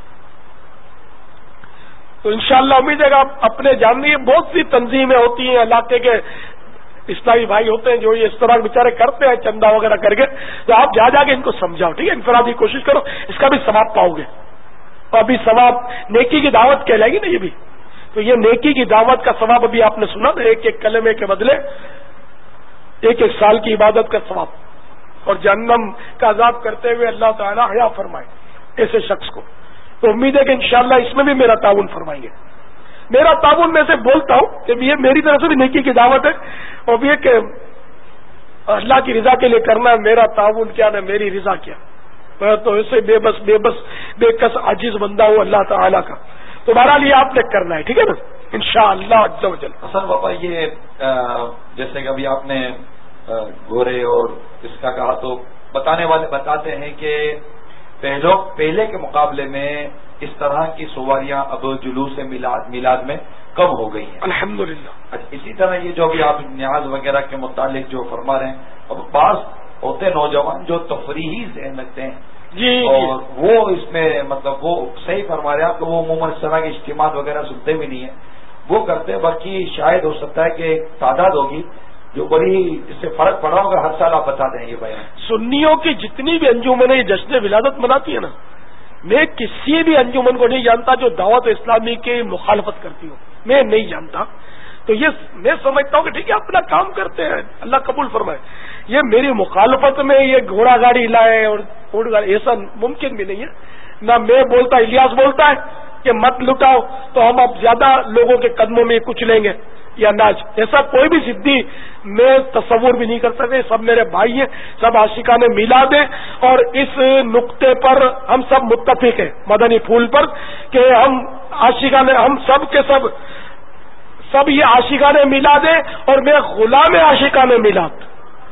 تو انشاءاللہ امید ہے کہ آپ اپنے جاننی بہت سی تنظیمیں ہوتی ہیں، علاقے کے اسلامی بھائی ہوتے ہیں جو یہ اس طرح بیچارے کرتے ہیں چندہ وغیرہ کر کے، تو آپ جا جا کے ان کو سمجھاؤ، ٹھیک ہے، انفرادی کوشش کرو، اس کا بھی ثواب پاؤ گے. اور ابھی ثواب نیکی کی دعوت کہلائے گی نا یہ بھی، تو یہ نیکی کی دعوت کا ثواب ابھی آپ نے سنا نا، ایک ایک کلمے کے بدلے ایک ایک سال کی عبادت کا ثواب، اور جہنم کا عذاب کرتے ہوئے اللہ تعالیٰ حیا فرمائے ایسے شخص کو. تو امید ہے کہ انشاءاللہ اس میں بھی میرا تعاون فرمائیں گے. میرا تعاون میں سے بولتا ہوں کہ یہ میری طرف سے بھی نیکی کی دعوت ہے، اور یہ کہ اللہ کی رضا کے لیے کرنا ہے. میرا تعاون کیا نہ میری رضا کیا، میں تو ایسے بے بس بے بس بے کس عاجز بندہ ہوں اللہ تعالیٰ کا. تو بہرحال یہ آپ نے کرنا ہے، ٹھیک ہے نا، انشاءاللہ عز و جل. حسن بابا، یہ جیسے کہ ابھی آپ نے گورے اور اس کا کہا، تو بتانے والے بتاتے ہیں کہ پہلو پہلے کے مقابلے میں اس طرح کی سواریاں اب جلوس میلاد میلاد میں کم ہو گئی ہیں الحمدللہ. اسی طرح یہ جو بھی آپ نیاز وغیرہ کے متعلق جو فرما رہے ہیں، اب بعض ہوتے نوجوان جو تفریحی ذہن رکھتے ہیں جی اور وہ اس میں مطلب وہ صحیح فرما رہے ہیں آپ کہ وہ عموماً اس طرح کے اجتماعات وغیرہ سنتے بھی نہیں ہیں، وہ کرتے ہیں. باقی شاید ہو سکتا ہے کہ تعداد ہوگی جو بڑی اس سے فرق پڑا ہوگا. ہر سال آپ بتا دیں یہ بیان. سنیوں کی جتنی بھی انجمنیں یہ جشن ولادت مناتی ہیں نا، میں کسی بھی انجمن کو نہیں جانتا جو دعوت اسلامی کی مخالفت کرتی ہو، میں نہیں جانتا. تو یہ میں سمجھتا ہوں کہ ٹھیک ہے اپنا کام کرتے ہیں، اللہ قبول فرمائے. یہ میری مخالفت میں یہ گھوڑا گاڑی لائے اور اونٹ گاڑی، ایسا ممکن بھی نہیں ہے. نہ میں بولتا، الیاس بولتا ہے کہ مت لٹاؤ تو ہم اب زیادہ لوگوں کے قدموں میں کچھ لیں گے یا ناج، ایسا کوئی بھی ضدی میں تصور بھی نہیں کر سکتے. سب میرے بھائی ہیں، سب عاشقان میلاد ہیں، اور اس نقطے پر ہم سب متفق ہیں مدنی پھول پر کہ ہم عاشقان، ہم سب کے سب سب یہ عاشقان میلاد ہیں، اور میں غلام عاشقان میلاد.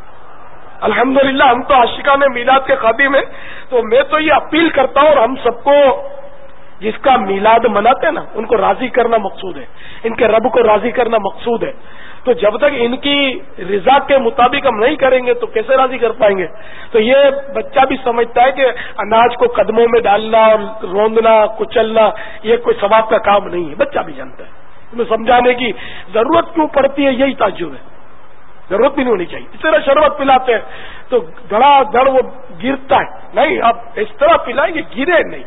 الحمدللہ ہم تو عاشقان میلاد کے خادم ہیں. تو میں تو یہ اپیل کرتا ہوں، اور ہم سب کو جس کا میلاد مناتے ہیں نا ان کو راضی کرنا مقصود ہے، ان کے رب کو راضی کرنا مقصود ہے. تو جب تک ان کی رضا کے مطابق ہم نہیں کریں گے تو کیسے راضی کر پائیں گے. تو یہ بچہ بھی سمجھتا ہے کہ اناج کو قدموں میں ڈالنا اور روندنا کچلنا یہ کوئی ثواب کا کام نہیں ہے، بچہ بھی جانتا ہے. تمہیں سمجھانے کی ضرورت کیوں پڑتی ہے، یہی تعجب ہے. ضرورت بھی نہیں ہونی چاہیے. اس طرح شربت پلاتے ہیں تو دھڑا دھڑ وہ گرتا ہے، نہیں آپ اس طرح پلائیں کہ گرے نہیں،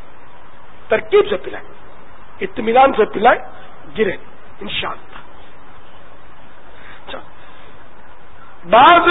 ترکیب سے پلائیں، اطمینان سے پلائیں، گرے انشاءاللہ. اچھا، بعض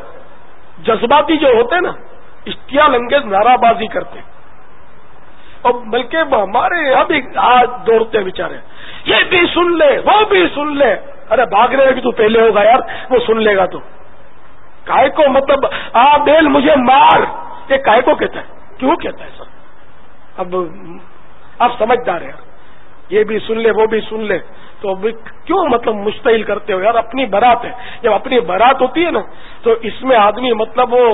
جذباتی جو ہوتے ہیں نا اشتعال انگیز نعرہ بازی کرتے ہیں، اور بلکہ ہمارے یہاں بھی ہاتھ دوڑتے ہیں بیچارے، یہ بھی سن لے وہ بھی سن لے. ارے بھاگنے میں بھی تو پہلے ہوگا یار، وہ سن لے گا تو کائے کو، مطلب آ بیل مجھے مار، یہ کائے کو کہتا ہے، کیوں کہتا ہے سر؟ اب آپ سمجھدار ہیں، یہ بھی سن لے وہ بھی سن لے، تو اب کیوں مطلب مشتعل کرتے ہو یار؟ اپنی برات ہے، جب اپنی برات ہوتی ہے نا تو اس میں آدمی مطلب وہ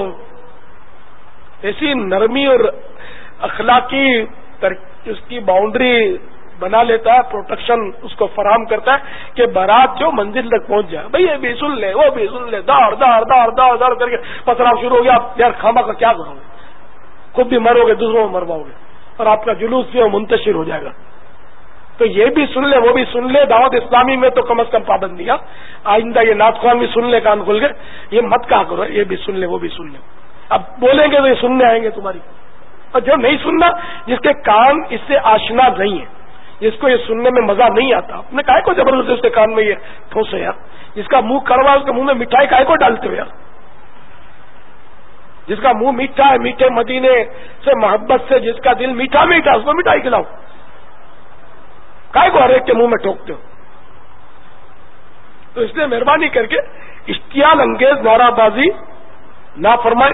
ایسی نرمی اور اخلاقی اس کی باؤنڈری بنا لیتا ہے، پروٹیکشن اس کو فراہم کرتا ہے کہ بارات جو منزل تک پہنچ جائے. بھائی یہ بھی سن لے وہ بھی سن لے، داڑ داڑ داڑ داڑ داڑ کر کے پسرا شروع ہو گیا. یار خامہ کا کیا کرو گے؟ خود بھی مرو گے، دوسروں کو مرواؤ گے، اور آپ کا جلوس جو منتشر ہو جائے گا. تو یہ بھی سن لے وہ بھی سن لے. دعوت اسلامی میں تو کم از کم پابندیاں، آئندہ یہ نعت خوان بھی سن لے کان کھول کے، یہ مت کہا کرو یہ بھی سن لے وہ بھی سن لے. اب بولیں گے تو یہ سننے آئیں گے تمہاری، اور جو نہیں سننا، جس کے کان اس سے آشنا نہیں ہے، جس کو یہ سننے میں مزہ نہیں آتا، آپ نے کائے کو زبردستی اس کے کان میں یہ ٹھوسے یار؟ جس کا منہ کڑوا اس کے منہ میں مٹھائی کائے کو ڈالتے ہو یار؟ جس کا منہ میٹھا ہے، میٹھے مدینے سے محبت سے جس کا دل میٹھا میٹھا، اس کو مٹھائی کھلاؤ، کائے کو ہر ایک کے منہ میں ٹوکتے ہو؟ تو اس لیے مہربانی کر کے اشتعال انگیز نعرہ بازی نہ فرمائے.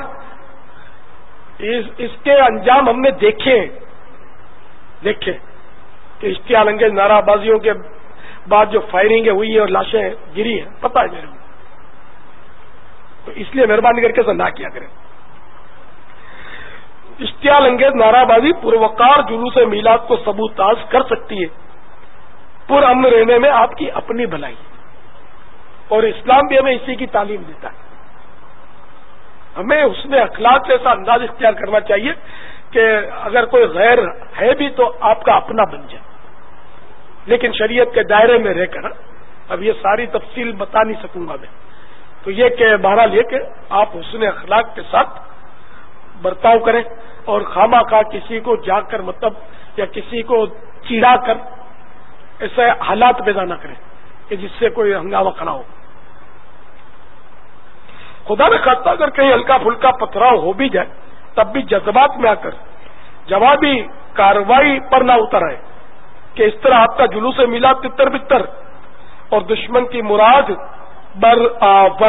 اس کے انجام ہم نے دیکھے دیکھے کہ اشتعال انگیز نعرہ بازیوں کے بعد جو فائرنگیں ہوئی ہیں اور لاشیں گری ہیں، پتہ ہے میرے کو. تو اس لیے مہربانی کر کے ایسا نہ کیا کریں. اشتعال انگیز نعرہ بازی پروقار جلوس میلاد کو سبوتاژ کر سکتی ہے. پر امن رہنے میں آپ کی اپنی بھلائی، اور اسلام بھی ہمیں اسی کی تعلیم دیتا ہے. ہمیں اس میں اخلاق سے ایسا انداز اختیار کرنا چاہیے کہ اگر کوئی غیر ہے بھی تو آپ کا اپنا بن جائے، لیکن شریعت کے دائرے میں رہ کر. اب یہ ساری تفصیل بتا نہیں سکوں گا میں، تو یہ کہ بہرحال یہ کہ آپ حسن اخلاق کے ساتھ برتاؤ کریں اور خواہ خواہ کسی کو جا کر مطلب یا کسی کو چڑا کر ایسے حالات پیدا نہ کریں کہ جس سے کوئی ہنگامہ کھڑا ہو. خدا نے خواستہ اگر کہیں ہلکا پھلکا پتھراؤ ہو بھی جائے تب بھی جذبات میں آ کر جوابی کارروائی پر نہ اتر آئے کہ اس طرح آپ کا جلوس میلاد تتر بتر اور دشمن کی مراد بر آور.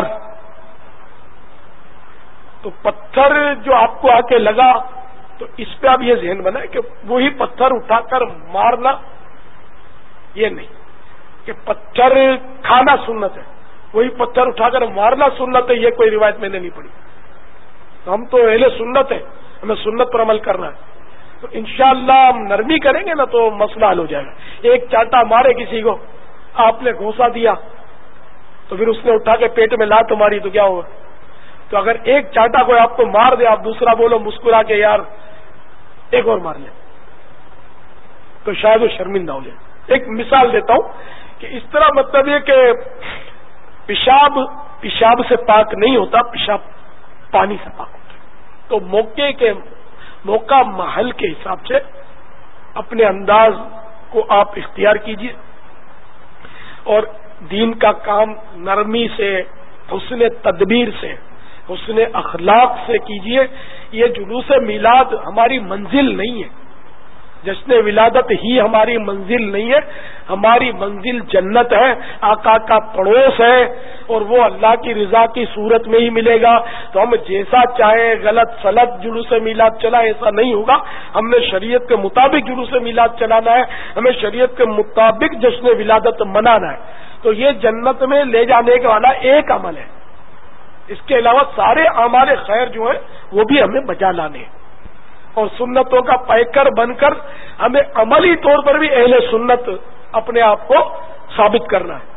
تو پتھر جو آپ کو آ کے لگا تو اس پہ آپ یہ ذہن بنائیں کہ وہی پتھر اٹھا کر مارنا یہ نہیں کہ پتھر کھانا سنت ہے، وہی پتھر اٹھا کر مارنا سنت ہے، یہ کوئی روایت میں نے نہیں پڑھی. تو ہم تو اہل سنت ہے، ہمیں سنت پر عمل کرنا ہے. تو انشاءاللہ ہم نرمی کریں گے نا تو مسئلہ حل ہو جائے گا. ایک چاٹا مارے کسی کو، آپ نے گھونسا دیا تو پھر اس نے اٹھا کے پیٹ میں لات ماری تو کیا ہوگا؟ تو اگر ایک چاٹا کوئی آپ کو مار دے، آپ دوسرا بولو مسکرا کے یار ایک اور مار لیں تو شاید وہ شرمندہ ہو جائے. ایک مثال دیتا ہوں کہ اس طرح مطلب یہ کہ پیشاب پیشاب سے پاک نہیں ہوتا، پیشاب پانی سے پاک ہوتا. تو موقع کے موقع محل کے حساب سے اپنے انداز کو آپ اختیار کیجیے اور دین کا کام نرمی سے، حسن تدبیر سے، حسن اخلاق سے کیجیے. یہ جلوس میلاد ہماری منزل نہیں ہے، جشن ولادت ہی ہماری منزل نہیں ہے. ہماری منزل جنت ہے، آقا کا پڑوس ہے، اور وہ اللہ کی رضا کی صورت میں ہی ملے گا. تو ہم جیسا چاہے غلط سلط جلوس میلاد چلا ایسا نہیں ہوگا. ہم نے شریعت کے مطابق جلوس میلاد چلانا ہے، ہمیں شریعت کے مطابق جشن ولادت منانا ہے. تو یہ جنت میں لے جانے کا والا ایک عمل ہے. اس کے علاوہ سارے اعمال خیر جو ہیں وہ بھی ہمیں بجا لانے ہیں، اور سنتوں کا پیکر بن کر ہمیں عملی طور پر بھی اہل سنت اپنے آپ کو ثابت کرنا ہے.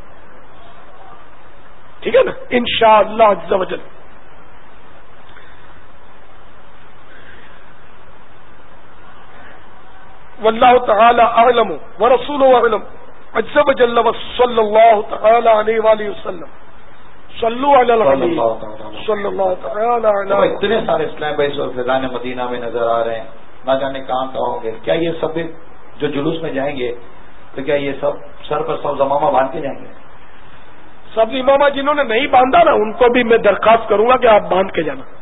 ٹھیک ہے نا، انشاءاللہ عز و جل. واللہ تعالی اعلم ورسولہ اعلم عز و جل وصلی اللہ تعالی علیہ وآلہ وسلم. صلو علی الحبیب صلی اللہ تعالی علیہ. اتنے سارے اسلام بھائی فیضان مدینہ میں نظر آ رہے ہیں، نہ جانے کہاں کہاں ہوں گے. کیا یہ سب جو جلوس میں جائیں گے تو کیا یہ سب سر پر سب امامہ باندھ کے جائیں گے؟ سب امامہ جنہوں نے نہیں باندھا نا ان کو بھی میں درخواست کروں گا کہ آپ باندھ کے جانا،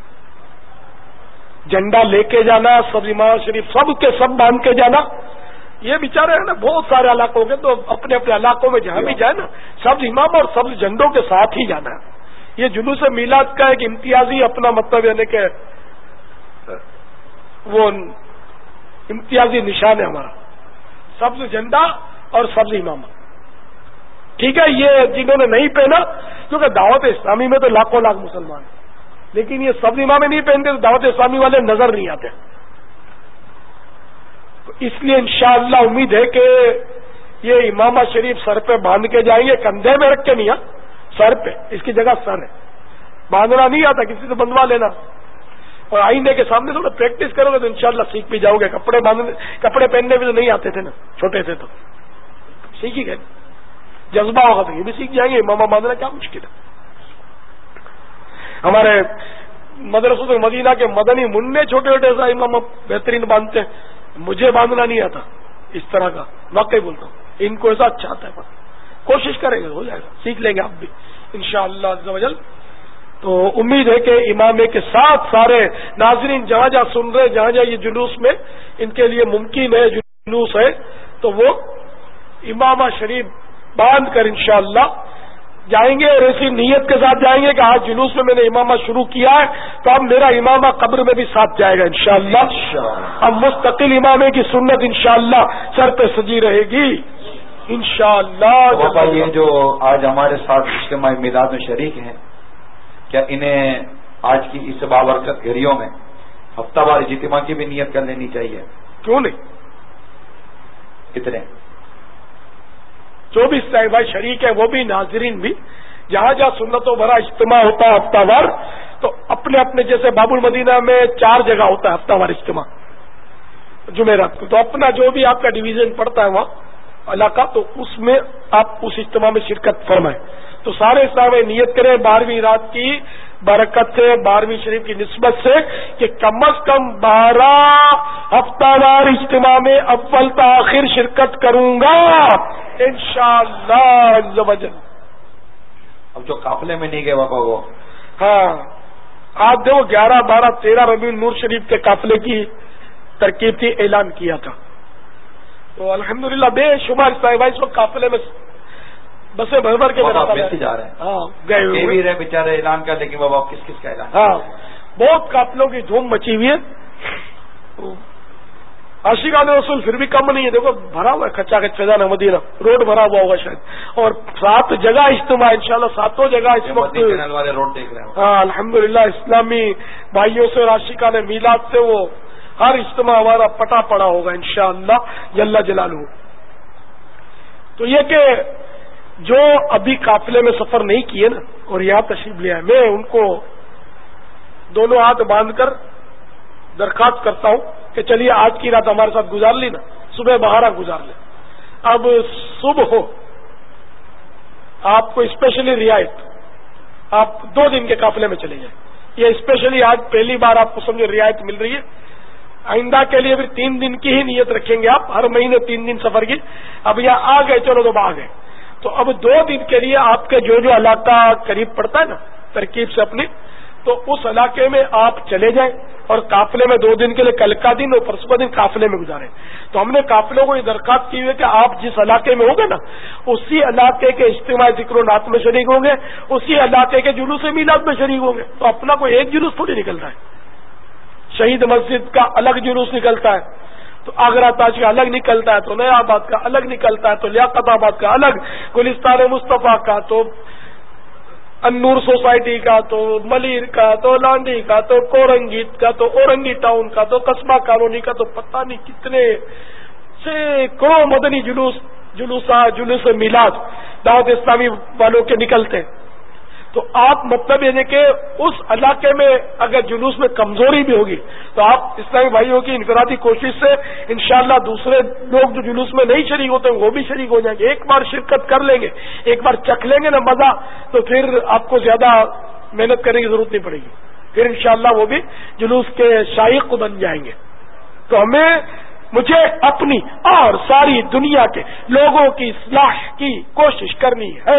جھنڈا لے کے جانا، سب امام شریف سب کے سب باندھ کے جانا. یہ بیچارے ہیں نا بہت سارے علاقوں کے، تو اپنے اپنے علاقوں میں جہاں بھی جائے نا سب امام اور سب جھنڈوں کے ساتھ ہی جانا ہے. یہ جلوس میلاد کا ایک امتیازی اپنا مطلب یعنی کہ وہ امتیازی نشان ہے ہمارا، سبز جھنڈا اور سبز امامہ. ٹھیک ہے، یہ جنہوں نے نہیں پہنا کیونکہ دعوت اسلامی میں تو لاکھوں لاکھ مسلمان ہیں، لیکن یہ سبز امامے نہیں پہنتے تو دعوت اسلامی والے نظر نہیں آتے. تو اس لیے انشاءاللہ امید ہے کہ یہ امامہ شریف سر پہ باندھ کے جائیں گے، کندھے میں رکھ کے نہیں، سر پہ، اس کی جگہ سر ہے. باندھنا نہیں آتا کسی سے بندھوا لینا، اور آئینے کے سامنے تھوڑا پریکٹس کرو گے تو انشاءاللہ سیکھ بھی جاؤ گے. کپڑے باندھنے کپڑے پہننے میں تو نہیں آتے تھے نا، چھوٹے تھے تو سیکھ ہی گئے. جذبہ ہوگا تو یہ بھی سیکھ جائیں گے. امامہ باندھنا کیا مشکل ہے. ہمارے مدرسۃ المدینہ کے مدنی منع چھوٹے چھوٹے سا امامہ بہترین باندھتے ہیں، مجھے باندھنا نہیں آتا اس طرح کا، واقعی بولتا ہوں. ان کو ایسا اچھا آتا ہے، کوشش کریں گے ہو جائے گا، سیکھ لیں گے آپ بھی انشاءاللہ عز و جل. تو امید ہے کہ امام کے ساتھ سارے ناظرین جہاں جہاں سن رہے، جہاں جہاں یہ جلوس میں ان کے لیے ممکن ہے جلوس ہے تو وہ امامہ شریف باندھ کر انشاءاللہ جائیں گے، اور ایسی نیت کے ساتھ جائیں گے کہ آج جلوس میں میں نے امامہ شروع کیا ہے تو اب میرا امامہ قبر میں بھی ساتھ جائے گا انشاءاللہ. اب مستقل امامے کی سنت انشاءاللہ سر پہ سجی رہے گی انشاءاللہ. یہ جو آج ہمارے ساتھ اجتماع میلاد میں شریک ہیں، کیا انہیں آج کی اس بابرکت گھڑیوں میں ہفتہ وار اجتماع کی بھی نیت کر لینی چاہیے. کیوں نہیں؟ کتنے جو بھی صاحب بھائی شریک ہے وہ بھی ناظرین بھی, جہاں جہاں سنتوں بھرا اجتماع ہوتا ہے ہفتہ وار, تو اپنے اپنے جیسے باب المدینہ میں چار جگہ ہوتا ہے ہفتہ وار اجتماع جمعرات کو, تو اپنا جو بھی آپ کا ڈویژن پڑتا ہے وہاں علاقہ, تو اس میں آپ اس اجتماع میں شرکت فرمائیں. تو سارے صاحب نیت کریں بارہویں رات کی برکت سے, بارہویں شریف کی نسبت سے, کہ کم از کم بارہ ہفتہ وار اجتماع میں اول تاخیر شرکت کروں گا انشاءاللہ عز و جل. اب جو قافلے میں نہیں گئے بابا وہ, ہاں آج دیکھو گیارہ بارہ تیرہ ربیع نور شریف کے قافلے کی ترکیب کی اعلان کیا تھا, تو الحمدللہ بے شمار صاحب اس وقت قافلے میں بسیں بھر بھر کے جا رہے ہیں. ہاں گئے ہوئے بھی رہے بیچارے اعلان کر, لیکن بابا کس کس کا اعلان؟ ہاں بہت قافلوں کی دھوم مچی ہوئی ہے. عاشقان رسول پھر بھی کم نہیں ہے, دیکھو بھرا ہوا ہے کچا کچ فیضان مدینہ روڈ بھرا ہوا ہوگا شاید, اور سات جگہ اجتماع انشاءاللہ ساتوں جگہ اس وقت چینل والے روڈ دیکھ رہے ہیں. ہاں الحمدللہ اسلامی بھائیوں سے اور عاشقان میلاد سے وہ ہر اجتماع ہمارا پٹا پڑا ہوگا انشاءاللہ جل جلالہ. تو یہ کہ جو ابھی قافلے میں سفر نہیں کیے نا اور یہاں تشریف لیا ہے, میں ان کو دونوں ہاتھ باندھ کر درخواست کرتا ہوں کہ چلیے آج کی رات ہمارے ساتھ گزار لی نا, صبح بہارا گزار لیں. اب صبح ہو آپ کو اسپیشلی رعایت, آپ دو دن کے قافلے میں چلے جائیں. یہ اسپیشلی آج پہلی بار آپ کو سمجھو رعایت مل رہی ہے. آئندہ کے لیے پھر تین دن کی ہی نیت رکھیں گے آپ, ہر مہینے تین دن سفر کی. اب یہاں آ گئے چلو تو آ گئے, تو اب دو دن کے لیے آپ کے جو جو علاقہ قریب پڑتا ہے نا ترکیب سے اپنی, تو اس علاقے میں آپ چلے جائیں اور قافلے میں دو دن کے لیے کل کا دن اور پرسوں کا دن قافلے میں گزاریں. تو ہم نے قافلوں کو یہ درخواست کی ہوئی ہے کہ آپ جس علاقے میں ہوں گے نا اسی علاقے کے اجتماع ذکر و نعت میں شریک ہوں گے, اسی علاقے کے جلوس میلاد میں شریک ہوں گے. تو اپنا کوئی ایک جلوس تھوڑی نکلتا ہے, شہید مسجد کا الگ جلوس نکلتا ہے, تو آگرہ تاج کا الگ نکلتا ہے, تو نیا آباد کا الگ نکلتا ہے, تو لیاقت آباد کا الگ, گلستان مصطفیٰ کا, تو انور سوسائٹی کا, تو ملیر کا, تو لانڈی کا, تو کورنگیت کا, تو اورنگی ٹاؤن کا, تو قصبہ کالونی کا, تو پتہ نہیں کتنے سینکڑوں مدنی جلوس جلوس جلوس میلاد دعوت اسلامی والوں کے نکلتے ہیں. تو آپ مطلب یہ کہ اس علاقے میں اگر جلوس میں کمزوری بھی ہوگی تو آپ اسلامی بھائیوں کی انفرادی کوشش سے انشاءاللہ دوسرے لوگ جو جلوس میں نہیں شریک ہوتے ہیں وہ بھی شریک ہو جائیں گے. ایک بار شرکت کر لیں گے, ایک بار چکھ لیں گے نا مزہ, تو پھر آپ کو زیادہ محنت کرنے کی ضرورت نہیں پڑے گی, پھر انشاءاللہ وہ بھی جلوس کے شائق بن جائیں گے. تو ہمیں مجھے اپنی اور ساری دنیا کے لوگوں کی اصلاح کی کوشش کرنی ہے.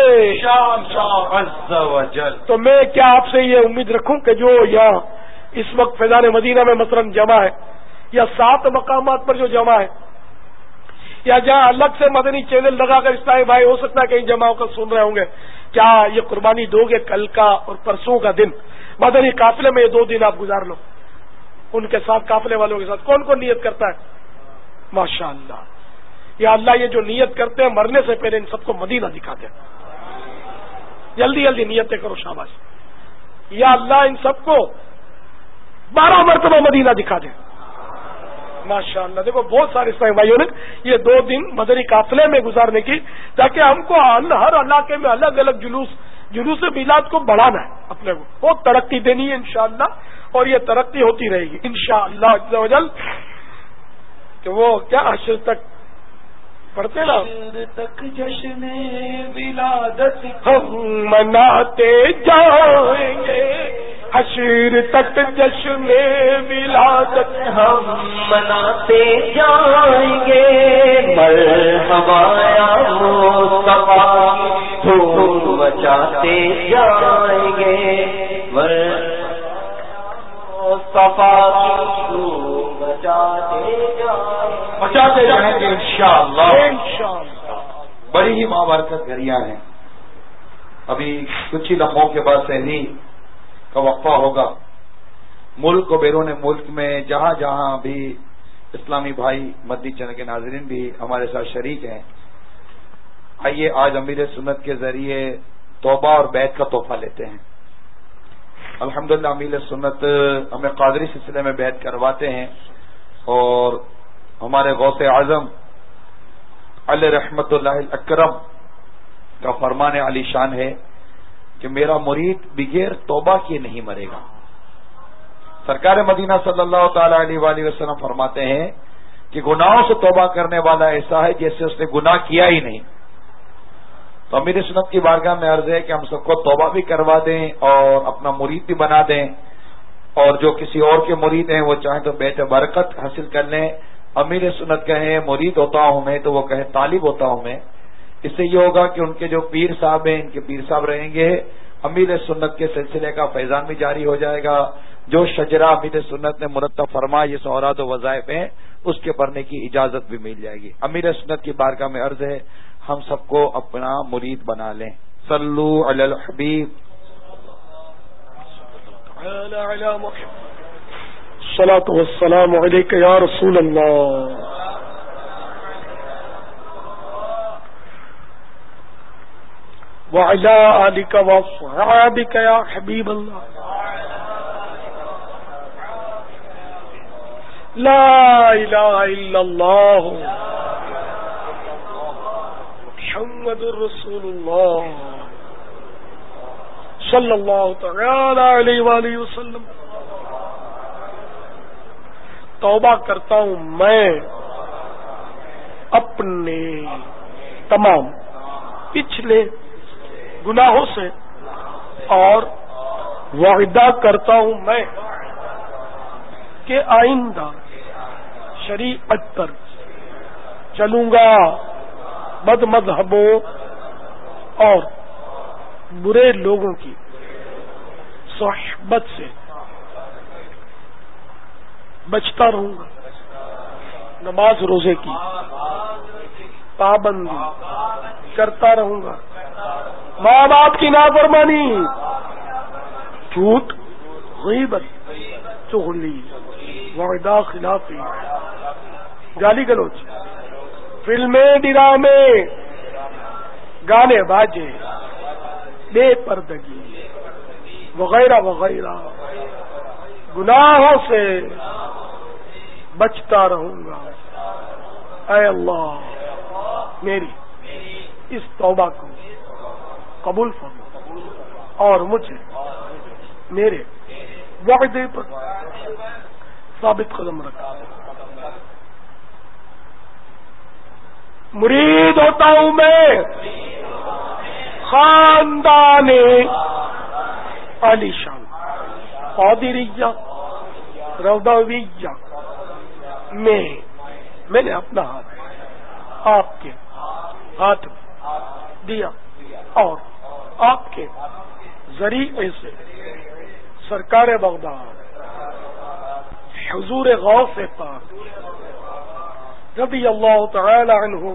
تو میں کیا آپ سے یہ امید رکھوں کہ جو یہاں اس وقت فیضان مدینہ میں مثلا جمع ہے, یا سات مقامات پر جو جمع ہے, یا جہاں الگ سے مدنی چینل لگا کر اسلامی بھائی ہو سکتا ہے کہیں جمع ہو کر سن رہے ہوں گے, کیا یہ قربانی دو گے کل کا اور پرسوں کا دن مدنی قافلے میں یہ دو دن آپ گزار لو ان کے ساتھ, قافلے والوں کے ساتھ. کون کون نیت کرتا ہے؟ ماشاء اللہ, یا اللہ یہ جو نیت کرتے ہیں مرنے سے پہلے ان سب کو مدینہ دکھا دیں. جلدی جلدی نیتیں کرو, شاباش. یا اللہ ان سب کو بارہ مرتبہ مدینہ دکھا دیں. ماشاء اللہ. دیکھو بہت سارے اسلامی بھائیوں نے یہ دو دن مدنی قافلے میں گزارنے کی, تاکہ ہم کو ہر علاقے میں الگ الگ جلوس جلوس میلاد کو بڑھانا ہے, اپنے کو بہت ترقی دینی ہے انشاءاللہ, اور یہ ترقی ہوتی رہے گی انشاءاللہ عز و جل. کہ وہ کیا حشر تک پڑھتے نا, حشر تک جشن ولادت ہم مناتے جائیں گے, حشر تک جشن ولادت ہم مناتے جائیں گے. مرحبا یا مصطفیٰ دھوم مچاتے جائیں گے, بچاتے جائیں گے انشاءاللہ. بڑی ہی بابرکت گھڑیاں ہیں. ابھی کچھ ہی لمحوں کے بعد سحری کا وقفہ ہوگا. ملک و بیرون ملک میں جہاں جہاں بھی اسلامی بھائی مدنی چینل کے ناظرین بھی ہمارے ساتھ شریک ہیں, آئیے آج امیر سنت کے ذریعے توبہ اور بیعت کا تحفہ لیتے ہیں. الحمدللہ امیل سنت ہمیں قادری سلسلے میں بیعت کرواتے ہیں، اور ہمارے غوث اعظم علی رحمت اللہ الاکرم کا فرمان علی شان ہے کہ میرا مرید بغیر توبہ کیے نہیں مرے گا۔ سرکار مدینہ صلی اللہ تعالی علیہ وآلہ وسلم فرماتے ہیں کہ گناہوں سے توبہ کرنے والا ایسا ہے جیسے اس نے گناہ کیا ہی نہیں۔ تو امیر سنت کی بارگاہ میں عرض ہے کہ ہم سب کو توبہ بھی کروا دیں اور اپنا مرید بھی بنا دیں، اور جو کسی اور کے مرید ہیں وہ چاہیں تو بیت برکت حاصل کر لیں۔ امیر سنت کہیں مرید ہوتا ہوں میں تو وہ کہے طالب ہوتا ہوں میں۔ اس سے یہ ہوگا کہ ان کے جو پیر صاحب ہیں ان کے پیر صاحب رہیں گے، امیر سنت کے سلسلے کا فیضان بھی جاری ہو جائے گا۔ جو شجرہ امیر سنت نے مرتب فرمایا یہ اوراد و وظائف ہیں اس کے پڑھنے کی اجازت بھی مل جائے گی۔ امیر سنت کی بارگاہ میں عرض ہے ہم سب کو اپنا مرید بنا لیں۔ صلو علی الحبیب الصلاۃ والسلام علیک یا رسول اللہ۔ وعلی آلک واصحابک یا حبیب اللہ۔ لا الہ الا اللہ محمد رسول اللہ صلی اللہ تعالی علیہ وآلہ وسلم۔ توبہ کرتا ہوں میں اپنے تمام پچھلے گناہوں سے، اور وعدہ کرتا ہوں میں کہ آئندہ شریعت پر چلوں گا، بد مذہبوں اور برے لوگوں کی صحبت سے بچتا رہوں گا، نماز روزے کی پابندی کرتا رہوں گا، ماں باپ کی نافرمانی، جھوٹ، غیبت، چغلی، وعدہ خلافی، گالی گلوچ، فلمیں، ڈرامے، گانے باجے، بے پردگی وغیرہ وغیرہ گناہوں سے بچتا رہوں گا۔ اے اللہ میری اس توبہ کو قبول فرما اور مجھے میرے وعدے پر ثابت قدم رکھا۔ مرید ہوتا ہوں میں خاندان علی شان قادریہ رضویہ میں میں نے اپنا ہاتھ آپ کے ہاتھ میں دیا، اور آپ کے ذریعے سے سرکار بغداد حضور غوث پاک رضی اللہ تعالی عنہ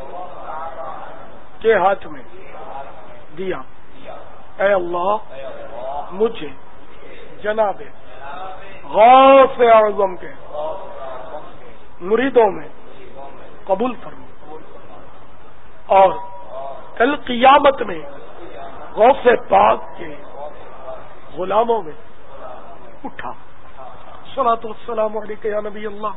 کے ہاتھ میں دیا۔ اے اللہ مجھے جناب غوث اعظم کے مریدوں میں قبول فرما، اور کل قیامت میں غوث پاک کے غلاموں میں اٹھا۔ الصلاۃ والسلام علیک یا نبی اللہ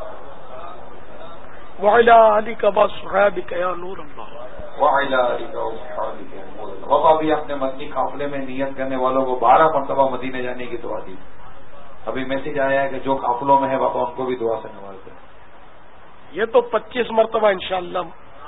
وعلی آلک واصحابک یا نور اللہ۔ وعلی آلک واصحابک یا نور اللہ۔ بابا بھی اپنے مدنی قافلے میں نیت کرنے والوں کو بارہ مرتبہ مدینے جانے کی دعا دی۔ ابھی میسج آیا ہے کہ جو قافلوں میں ہے بابا ان کو بھی دعا سے نوازتے ہیں۔ یہ تو پچیس مرتبہ انشاءاللہ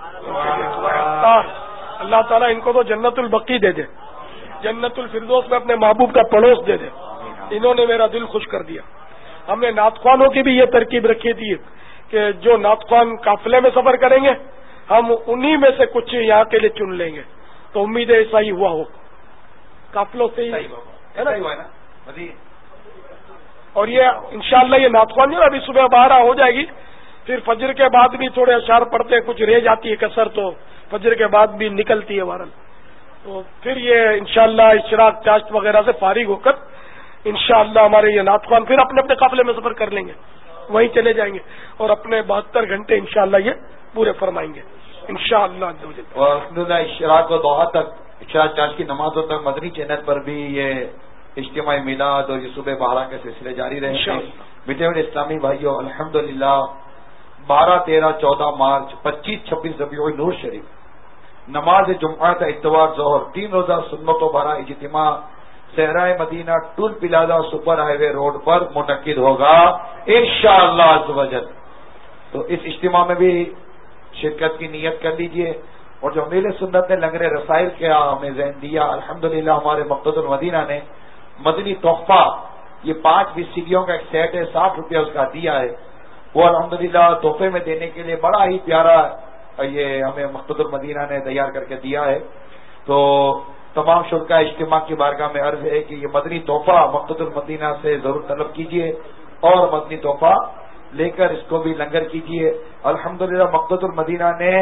اللہ تعالیٰ ان کو تو جنت البقی دے دے، جنت الفردوس میں اپنے محبوب کا پڑوس دے دے۔ انہوں نے میرا دل خوش کر دیا۔ ہم نے نعت خوانوں کی بھی یہ ترکیب رکھی تھی کہ جو نعت خوان قافلے میں سفر کریں گے ہم انہی میں سے کچھ یہاں کے لیے چن لیں گے، تو امید ہے ایسا ہی ہوا ہو، قافلوں سے ہی ہے نا۔ اور یہ انشاءاللہ یہ نعت خوان جو ابھی صبح بارہ ہو جائے گی، پھر فجر کے بعد بھی تھوڑے اشعار پڑھتے ہیں، کچھ رہ جاتی ہے کثر تو فجر کے بعد بھی نکلتی ہے وارن، تو پھر یہ انشاءاللہ اشراق چاشت وغیرہ سے فارغ ہو کر انشاءاللہ ہمارے یہ نعت خوان پھر اپنے اپنے قافلے میں سفر کر لیں گے، وہیں چلے جائیں گے اور اپنے بہتر گھنٹے انشاءاللہ یہ پورے فرمائیں گے انشاءاللہ۔ اور الحمدللہ اشراق و دوحہ تک، اشراق چاشت کی نمازوں تک مدنی چینل پر بھی یہ اجتماعی میلاد اور یہ صبح بارہ کے سلسلے جاری رہیں. میٹھے میٹھے اسلامی بھائیوں، الحمدللہ بارہ تیرہ چودہ مارچ پچیس چھبیس ربیع النور شریف نماز جمعہ اتوار ظہر تین روزہ سنت و بارہ اجتماع صحرائے Madina toll plaza super highway road پر منعقد ہوگا انشاءاللہ عز و جل. تو اس اجتماع میں بھی شرکت کی نیت کر لیجئے. اور جو میل سنت نے لنگر رسائل کیا ہمیں ذہن دیا، الحمدللہ ہمارے مقصد المدینہ نے مدنی تحفہ یہ پانچ بیس سیڑھیوں کا ایک سیٹ ہے، ساٹھ روپیہ اس کا دیا ہے، وہ الحمدللہ تحفے میں دینے کے لیے بڑا ہی پیارا یہ ہمیں مقصد المدینہ نے تیار کر کے دیا ہے. تو تمام شرکا اجتماع کی بارگاہ میں عرض ہے کہ یہ مدنی تحفہ مقصد المدینہ سے ضرور طلب کیجیے اور مدنی تحفہ لے کر اس کو بھی لنگر کیجیے. الحمدللہ مقصد المدینہ نے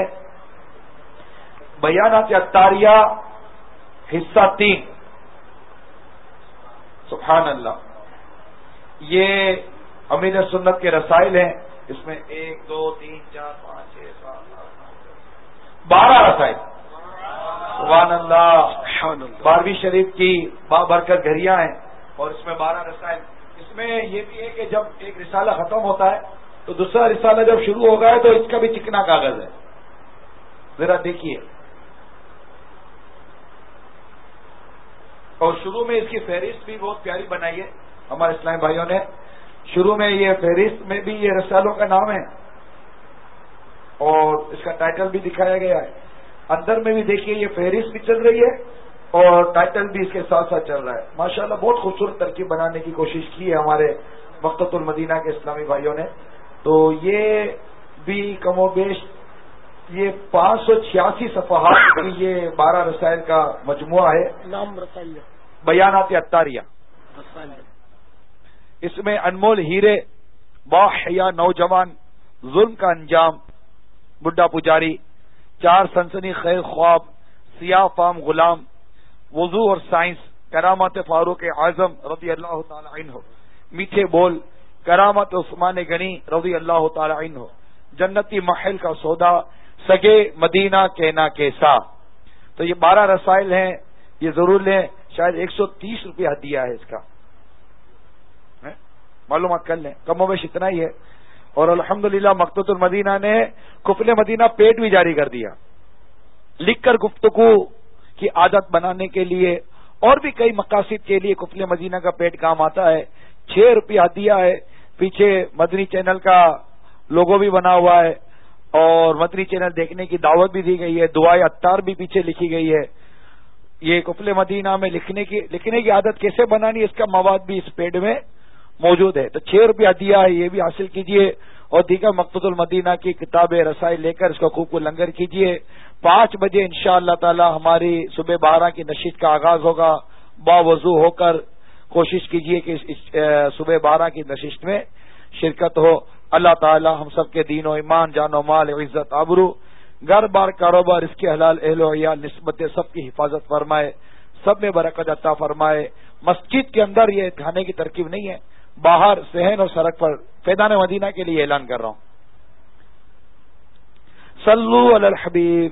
بیانات عطاریہ حصہ تین، سبحان اللہ، یہ امیر سنت کے رسائل ہیں. اس میں ایک دو تین چار پانچ چھ سات آٹھ بارہ رسائل، سبحان اللہ، بارہویں شریف کی بابرکت گھڑیاں ہیں اور اس میں بارہ رسائل. اس میں یہ بھی ہے کہ جب ایک رسالہ ختم ہوتا ہے تو دوسرا رسالہ جب شروع ہوگا ہے تو اس کا بھی چکنا کاغذ ہے، ذرا دیکھیے. اور شروع میں اس کی فہرست بھی بہت پیاری بنائی ہے ہمارے اسلامی بھائیوں نے. شروع میں یہ فہرست میں بھی یہ رسالوں کا نام ہے اور اس کا ٹائٹل بھی دکھایا گیا ہے. اندر میں بھی دیکھیے یہ فہرست بھی چل رہی ہے اور ٹائٹل بھی اس کے ساتھ ساتھ چل رہا ہے. ماشاءاللہ بہت خوبصورت ترکیب بنانے کی کوشش کی ہے ہمارے مقصد المدینہ کے اسلامی بھائیوں نے. تو یہ بھی کم و بیش یہ پانچ سو چھیاسی صفحات کی یہ بارہ رسائل کا مجموعہ ہے. نام رسائل بیانات عطاریہ. اس میں انمول ہیرے، باحیا نوجوان، ظلم کا انجام، بڈھا پجاری، چار سنسنی خیز خواب، سیاہ فام غلام، وضو اور سائنس، کرامات فاروق اعظم رضی اللہ تعالی عنہ، میٹھے بول، کرامت عثمان غنی رضی اللہ تعالی عنہ، جنتی محل کا سودا، سگے مدینہ کہنا کیسا. تو یہ بارہ رسائل ہیں، یہ ضرور لیں. شاید ایک سو تیس روپیہ ہدیہ ہے اس کا، معلومات کر لیں، کم و بیش اتنا ہی ہے. اور الحمدللہ مقصد المدینہ نے کفل مدینہ پیٹ بھی جاری کر دیا، لکھ کر گفتگو کی عادت بنانے کے لیے اور بھی کئی مقاصد کے لیے کفل مدینہ کا پیٹ کام آتا ہے. چھ روپیہ ہدیہ ہے. پیچھے مدنی چینل کا لوگو بھی بنا ہوا ہے اور مدنی چینل دیکھنے کی دعوت بھی دی گئی ہے. دعائے عطار بھی پیچھے لکھی گئی ہے. یہ کفل مدینہ میں لکھنے کی لکھنے کی عادت کیسے بنانی، اس کا مواد بھی اس پیڈ میں موجود ہے. تو چھ روپیہ دیا ہے، یہ بھی حاصل کیجئے اور دیگر مقصد المدینہ کی کتابیں رسائل لے کر اس کو خوب کو لنگر کیجئے. پانچ بجے انشاءاللہ تعالی ہماری صبح بارہ کی نشست کا آغاز ہوگا. باوضو ہو کر کوشش کیجئے کہ اس صبح بارہ کی نشست میں شرکت ہو. اللہ تعالی ہم سب کے دین و ایمان، جان و مال، عزت آبرو، گھر بار کاروبار، اس کے حلال اہل و عیال نسبت سب کی حفاظت فرمائے، سب میں برکت عطا فرمائے. مسجد کے اندر یہ کھانے کی ترکیب نہیں ہے، باہر صحن اور سڑک پر فیضان مدینہ کے لیے اعلان کر رہا ہوں. صلو علی الحبیب.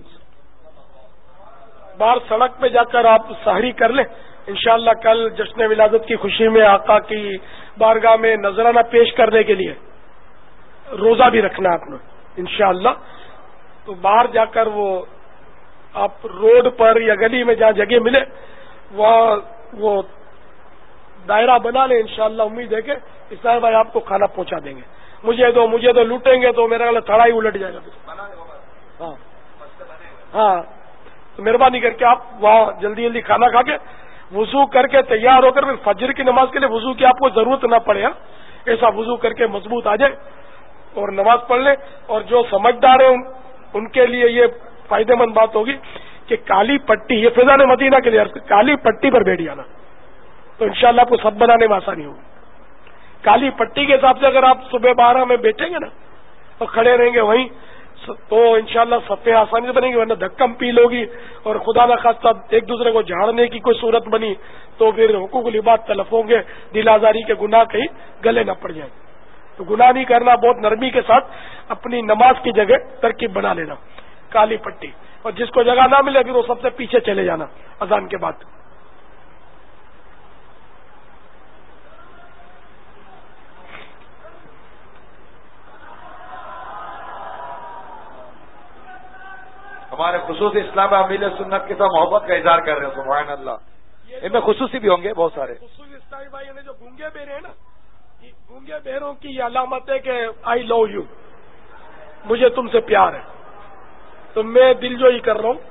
باہر سڑک پہ جا کر آپ سحری کر لیں. انشاءاللہ کل جشن ولادت کی خوشی میں آقا کی بارگاہ میں نذرانہ پیش کرنے کے لیے روزہ بھی رکھنا ہے اپنا انشاءاللہ. تو باہر جا کر وہ آپ روڈ پر یا گلی میں جہاں جگہ ملے وہاں وہ دائرہ بنا لیں. انشاءاللہ امید ہے کہ اسلام بھائی آپ کو کھانا پہنچا دیں گے. مجھے دو مجھے تو لوٹیں گے تو میرا تھڑا ہی الٹ جائے گا. ہاں ہاں تو مہربانی کر کے آپ وہاں جلدی جلدی کھانا کھا کے وضو کر کے تیار ہو کر پھر فجر کی نماز کے لیے وضو کی آپ کو ضرورت نہ پڑے. ہاں ایسا وضو کر کے مضبوط آ جائے اور نماز پڑھ لیں. اور جو سمجھدار ہیں ان کے لیے یہ فائدہ مند بات ہوگی کہ کالی پٹی، یہ فیضان مدینہ کے لیے کالی پٹی پر بیٹھ جانا تو انشاءاللہ آپ کو سب بنانے میں آسانی ہوگی. کالی پٹی کے حساب سے اگر آپ صبح بارہ میں بیٹھیں گے نا اور کھڑے رہیں گے وہیں تو انشاءاللہ صفیں آسانی سے بنیں گی. ورنہ دھکم پیل ہوگی اور خدا نہ خواستہ ایک دوسرے کو جھاڑنے کی کوئی صورت بنی تو پھر حقوق العباد تلف ہوں گے، دل آزاری کے گناہ کہیں گلے نہ پڑ جائیں. تو گناہ نہیں کرنا، بہت نرمی کے ساتھ اپنی نماز کی جگہ ترکیب بنا لینا کالی پٹی. اور جس کو جگہ نہ ملے پھر وہ سب سے پیچھے چلے جانا اذان کے بعد. خصوصی اسلام امیل سنت کے ساتھ محبت کا اظہار کر رہے ہیں. سبحان اللہ. ان میں خصوصی بھی ہوں گے بہت سارے. خصوصی اسلامی بھائی نے جو گونگے بہرے ہیں نا، یہ گونگے بہروں کی یہ علامت ہے کہ آئی لو یو، مجھے تم سے پیار ہے. تو میں دل جو ہی کر رہا ہوں.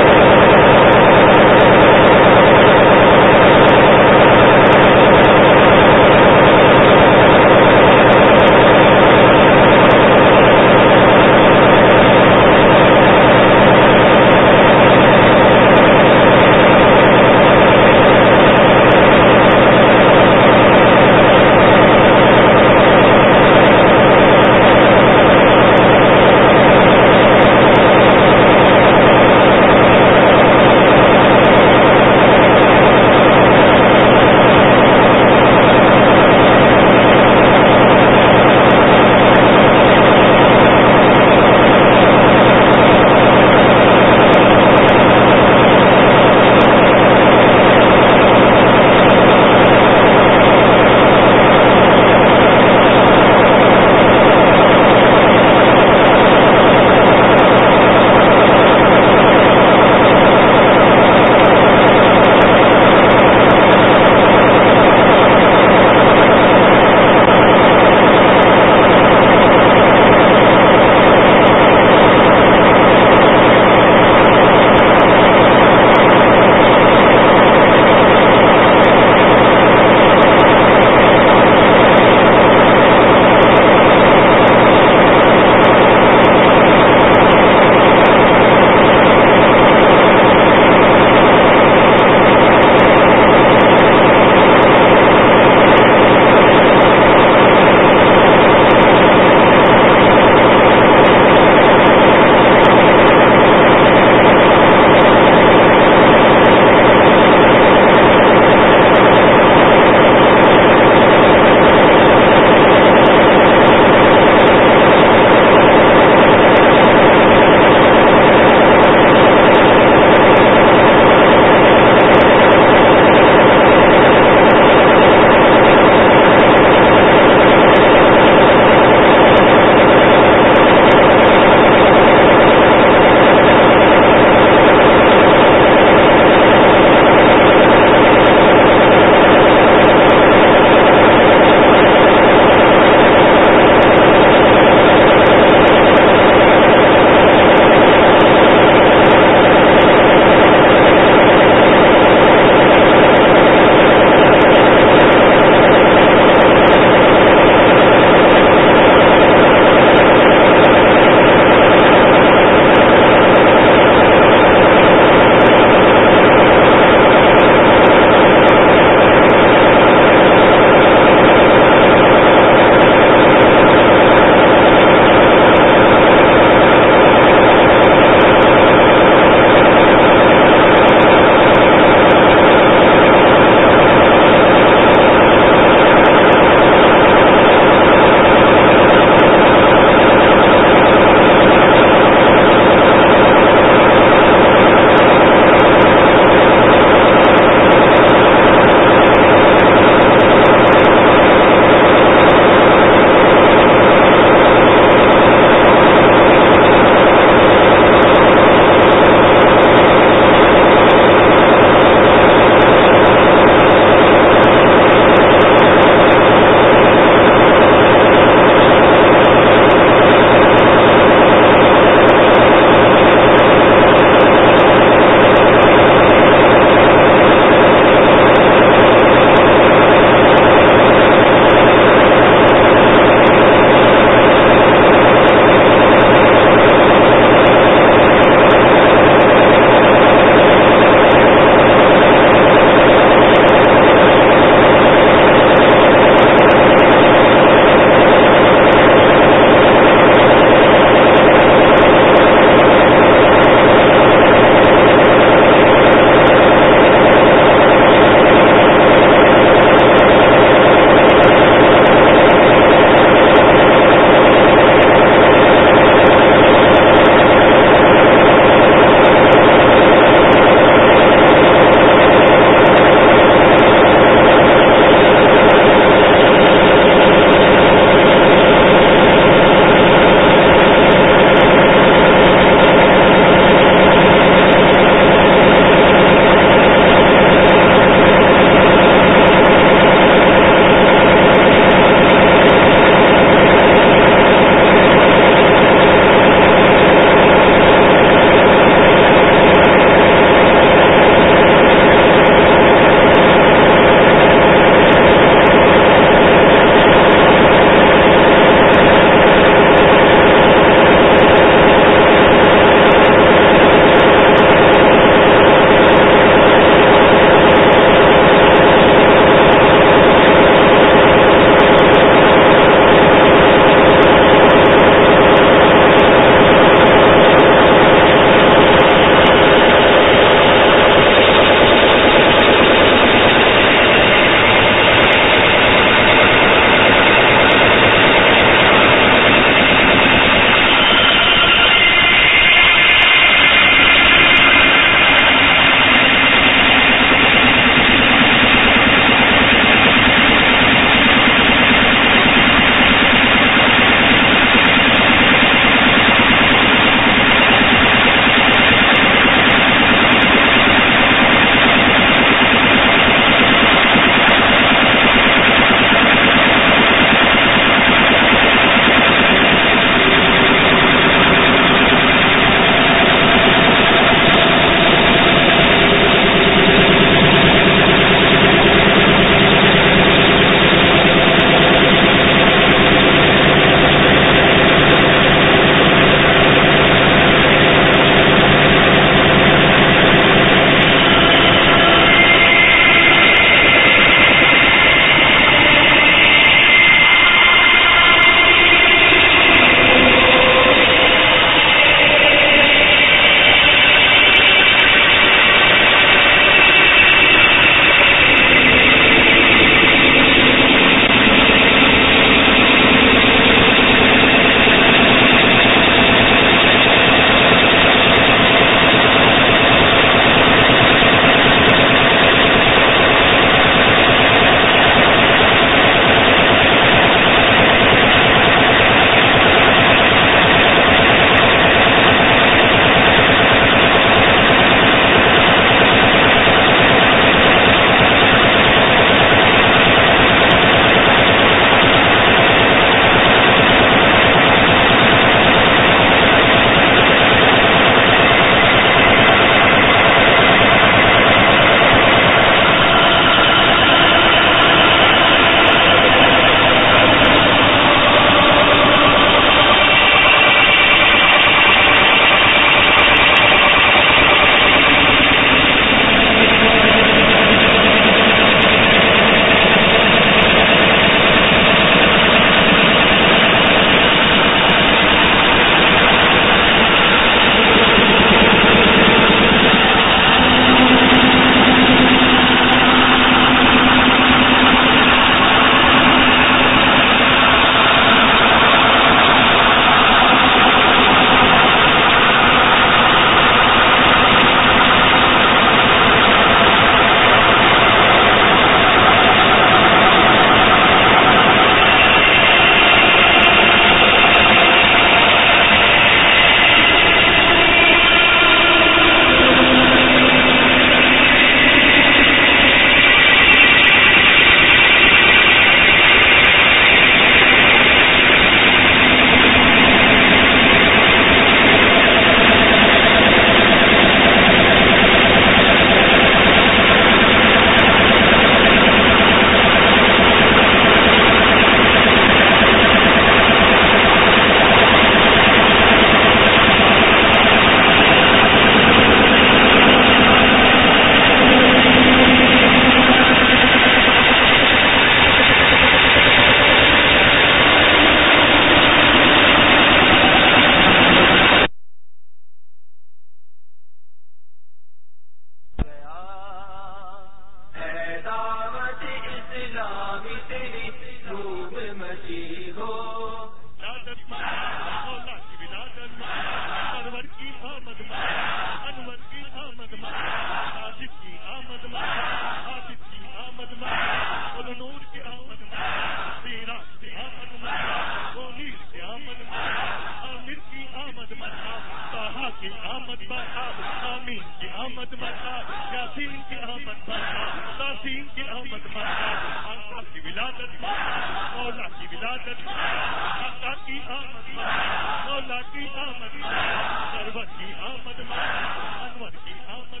ولادت مولا کی ولادت آقا کی آمد مولا کی آمد سرور کی آمد انور کی آمد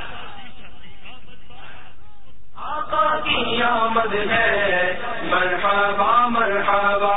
آقا کی آمد ہے مرحبا مرحبا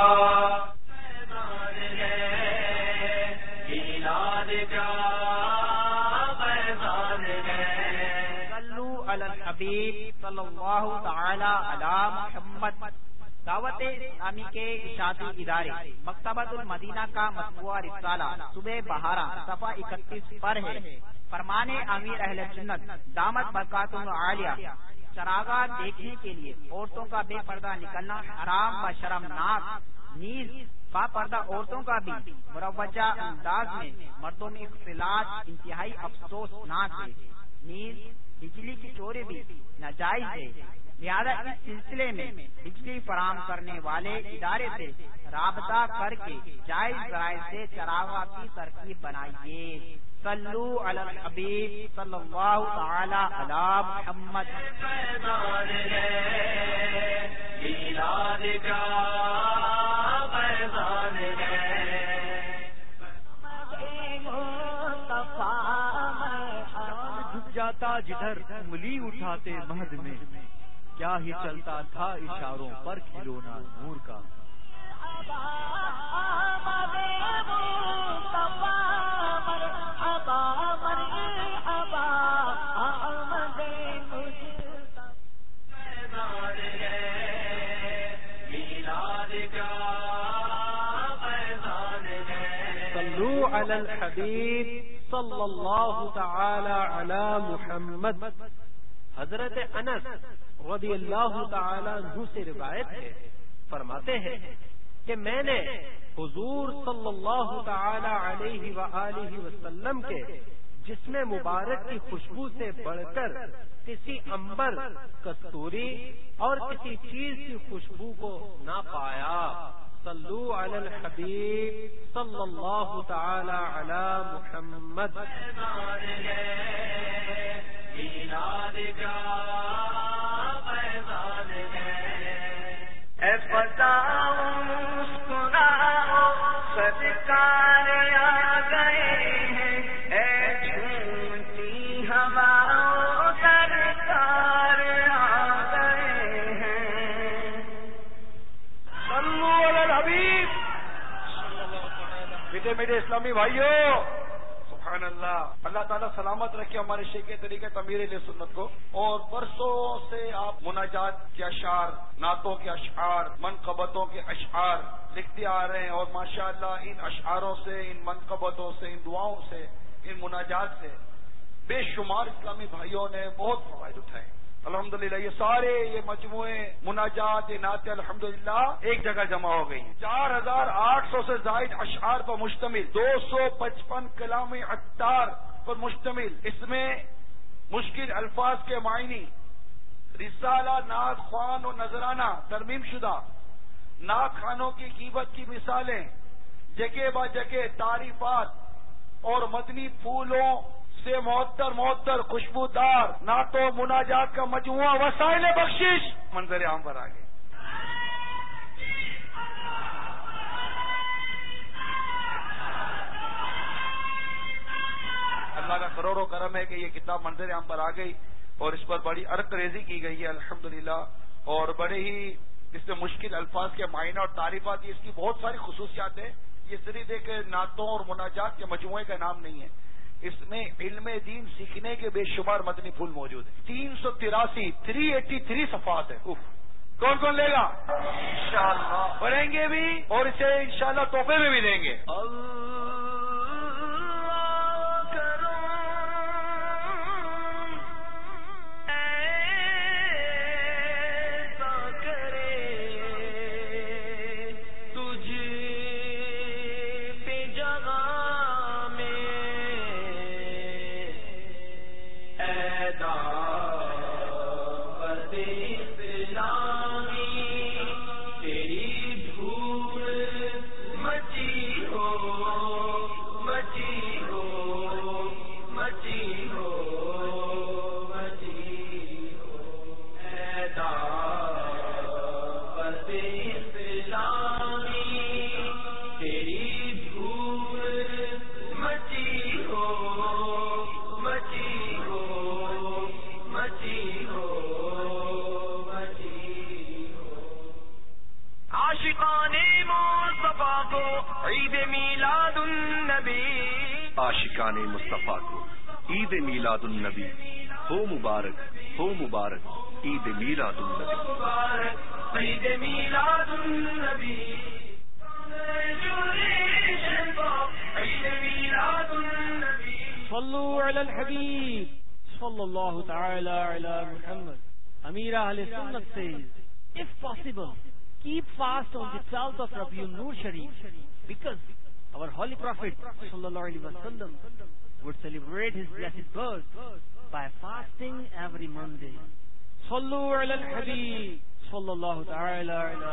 الحبیب صلی اللہ تعالی علی محمد. دعوت اسلامی کے اشاعتی ادارے مکتبۃ المدینہ کا مطبوعہ رسالہ صبح بہارا صفحہ اکتیس پر ہے. فرمان امیر اہل سنت دامت برکاتہ عالیہ چراغاہ دیکھنے کے لیے عورتوں کا بے پردہ نکلنا حرام و شرمناک، نیز با پردہ عورتوں کا بھی مروجہ انداز میں مردوں میں اختلاط انتہائی افسوسناک ہے. نیز بجلی کی چوری بھی ناجائز ہے. لہذا اس سلسلے میں بجلی فراہم کرنے والے ادارے سے رابطہ کر کے جائز ذرائع سے چراغاہ کی ترکیب بنائیے. صلو علی الحبیب صلی اللہ تعالی علی محمد. جاتا جدھر انگلی اٹھاتے مہد میں، کیا ہی چلتا تھا اشاروں پر کھلونا نور کا. صلو علی الحبیب صلی اللہ تعالی علی محمد. حضرت انس رضی اللہ تعالی عنہ سے روایت ہے، فرماتے ہیں کہ میں نے حضور صلی اللہ تعالی علیہ وآلہ وسلم کے جسم مبارک کی خوشبو سے بڑھ کر کسی عنبر، کستوری اور کسی چیز کی خوشبو کو نہ پایا. صلو علی الحبیب صلی اللہ تعالی علی محمد. اے بتاؤ مسکراؤ سرکار آ گئے ہیں، اے جھومتی ہواؤں سرکار آ گئے ہیں. صلو علی الحبیب. میٹھے میٹھے اسلامی بھائیوں، سبحان اللہ. اللہ تعالیٰ سلامت رکھے ہمارے شیخ طریقت امیر اہل سنت کو. اور برسوں سے آپ مناجات کے اشعار، نعتوں کے اشعار، منقبتوں کے اشعار لکھتے آ رہے ہیں، اور ماشاءاللہ ان اشعاروں سے، ان منقبتوں سے، ان دعاؤں سے، ان مناجات سے بے شمار اسلامی بھائیوں نے بہت فوائد اٹھائے. الحمدللہ یہ سارے یہ مجموعے مناجات، یہ نعتیں الحمدللہ ایک جگہ جمع ہو گئی ہیں. چار ہزار آٹھ سو سے زائد اشعار پر مشتمل، دو سو پچپن کلام عطار پر مشتمل. اس میں مشکل الفاظ کے معنی، رسالہ، نعت خوان اور نذرانہ ترمیم شدہ، نعت خانوں کی غیبت کی مثالیں، جگہ با جگہ تعریفات اور مدنی پھولوں سے معطر معطر خوشبودار نعتوں مناجات کا مجموعہ وسائل بخشش منظر عام پر آ گئے. اللہ کا کروڑوں کرم ہے کہ یہ کتاب منظر عام پر آ گئی اور اس پر بڑی عرق ریزی کی گئی ہے الحمدللہ. اور بڑے ہی اس میں مشکل الفاظ کے معنی اور تعریفات، اس کی بہت ساری خصوصیات ہیں. یہ صرف ایک نعتوں اور مناجات کے مجموعے کا نام نہیں ہے، اس میں علم دین سیکھنے کے بے شمار مدنی پھول موجود ہیں. تین سو تراسی تھری ایٹی تھری صفحات ہے. کون کون لے گا؟ انشاءاللہ پڑھیں گے بھی اور اسے انشاءاللہ تحفے میں بھی دیں گے. تیری دھوم مچی ہو بچی ہو بچی ہو. عاشقان مصطفیٰ کو عید میلاد النبی. عاشقان مصطفیٰ کو عید میلاد النبی ہو مبارک ہو مبارک عید میلاد النبی. مبارک عید میلاد النبی. عید میلاد النبی. صلوا علی الحبیب صلی اللہ تعالی علی محمد. Amir Ahl Sunnat says, if possible, keep fast on the twelfth of Rabiul Noor Sharif, because our holy Prophet sallallahu alaihi wasallam would celebrate his blessed birth by fasting every Monday. Sallu ala al-Habib sallallahu ta'ala ala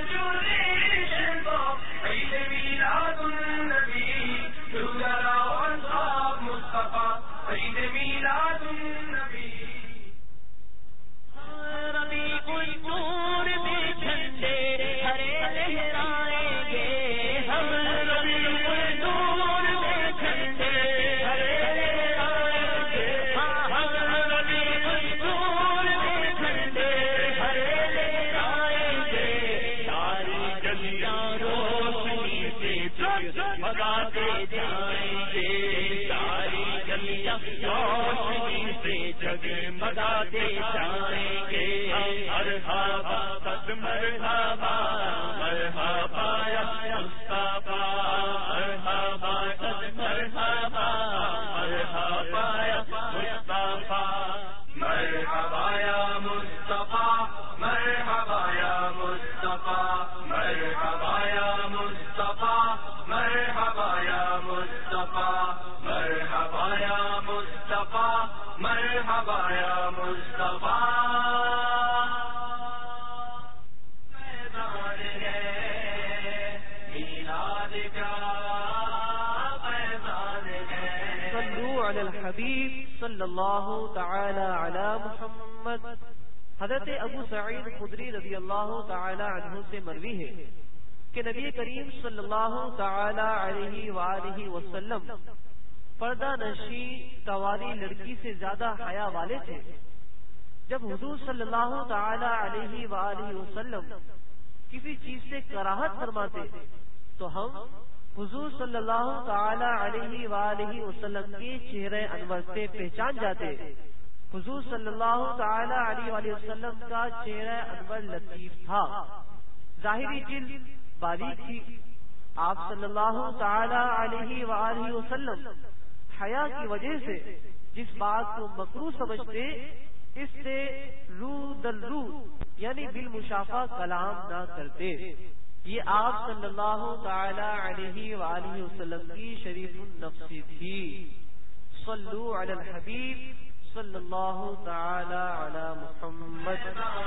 بگاتے جائیں گے ساری گلیاں روشنی سے جگمگاتے جائیں گے. مرحبا قد مرحبا مرحبا یا مصطفیٰ مرحبا قد مرحبا مرحبا یا مصطفیٰ مرحبا یا مصطفیٰ مرحبا یا مصطفیٰ مرحبا یا مصطفیٰ مرحبا یا مصطفیٰ مرحبا یا مصطفیٰ مرحبا یا مصطفیٰ. میدان ہے میلاد کا میدان ہے. صلو علی الحبیب صلی اللہ تعالی علی محمد. حضرت ابو سعید خدری رضی اللہ تعالی عنہ سے مروی ہے کہ نبی کریم صلی اللہ تعالی علیہ وآلہ وسلم پردہ نشی قواری لڑکی سے زیادہ حیا والے تھے. جب حضور صلی اللہ تعالی علیہ وآلہ وسلم کسی چیز سے کراہت فرماتے تو ہم حضور صلی اللہ تعالی علیہ وآلہ وسلم کے چہرے انور سے پہچان جاتے. حضور صلی اللہ تعالی علیہ وآلہ وسلم کا چہرہ انور لطیف تھا، ظاہری جلد باریک تھی. آپ صلی اللہ تعالی علیہ وآلہ وسلم حیا کی وجہ سے جس بات کو مکروہ سمجھتے اس سے رو دل رو یعنی بالمشافہ کلام نہ کرتے. یہ آپ صلی اللہ تعالی علیہ وآلہ وسلم کی شریف النفسی تھی. صلو علی الحبیب صلی اللہ تعالی علی محمد.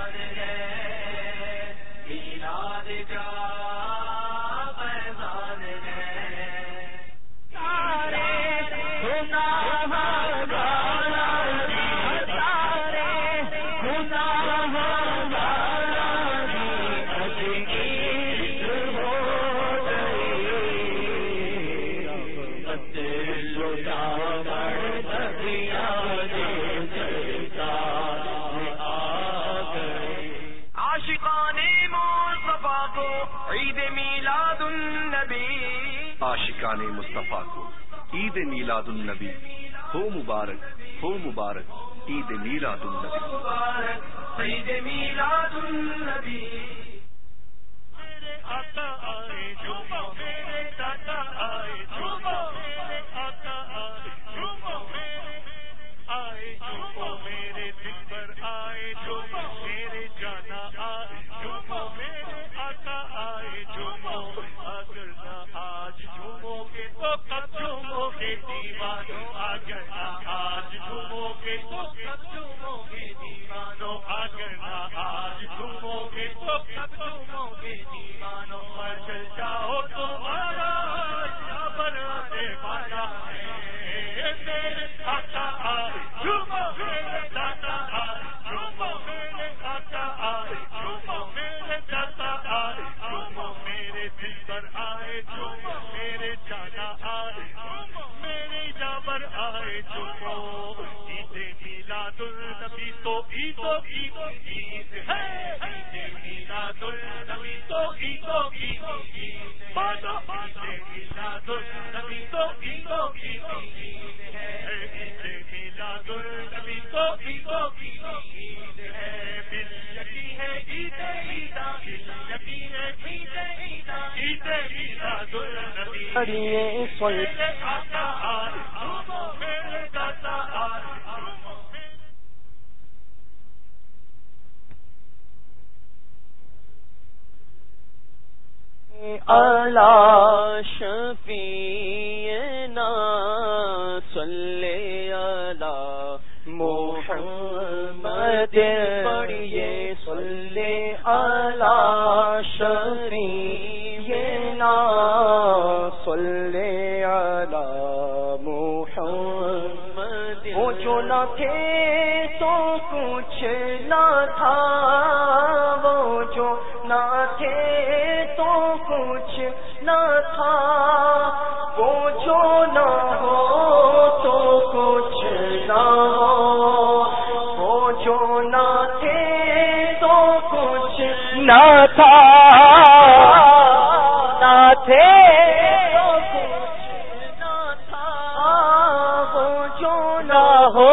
میلاد کا میدان ہے. سارے گناہ گانا سارے گناہ گانا عاشقان مصطفیٰ کو عید میلاد النبی. عاشقان مصطفیٰ کو عید میلاد النبی ہو مبارک ہو مبارک عید میلاد النبی. مبارک عید میلاد النبی. میرے آقا آئے جھومو میرے دادا آئے جھومو میرے آقا آئے جھومو میرے آئے جھومو میرے دل پر آئے جھومو میرے جانا آئے جھومو میرے آقا آئے جھومو. اگر نہ آج جھومو گے تو کب جھومو گے دیوانو. اگر نہ آج جھومو گے تو کب جھومو گے دیوانو. اگر نہ آج جھومو گے تو کب جھومو گے دیوانو. پر چل جاؤ تمہارا بنانے والا ہے میرے آقا آئے جھومو میرے دادا آئے جھومو میرے آقا آئے جھومو میرے دادا آئے جھومو میرے دل پر آئے جھومو میرے جانا آئے جھومو میرے جابر آئے جھومو. عید میلاد النبی تو عیدوں کی عید ہے، عید میلاد النبی تو عیدوں کی عید ہے، عید میلاد النبی تو عیدوں کی عید ہے، عید میلاد النبی تو عیدوں کی عید ہے، بالکی ہے عید عیدا، بالکی ہے عید عیدا، عید میلاد النبی آقا آئے جھومو میرے داتا آئے جھومو علی شفیعنا صلی علی محمد پڑھیے صلی علی شفیعنا صلی علی محمد وہ جو نہ تھے تو کچھ نہ تھا، وہ جو نہ تھے تو کچھ نہ تھا، وہ جو نہ ہو تو کچھ نہ ہو، وہ جو نہ تھے تو کچھ نہ تھا، نہ تھے تو کچھ نہ تھا، وہ جو نہ ہو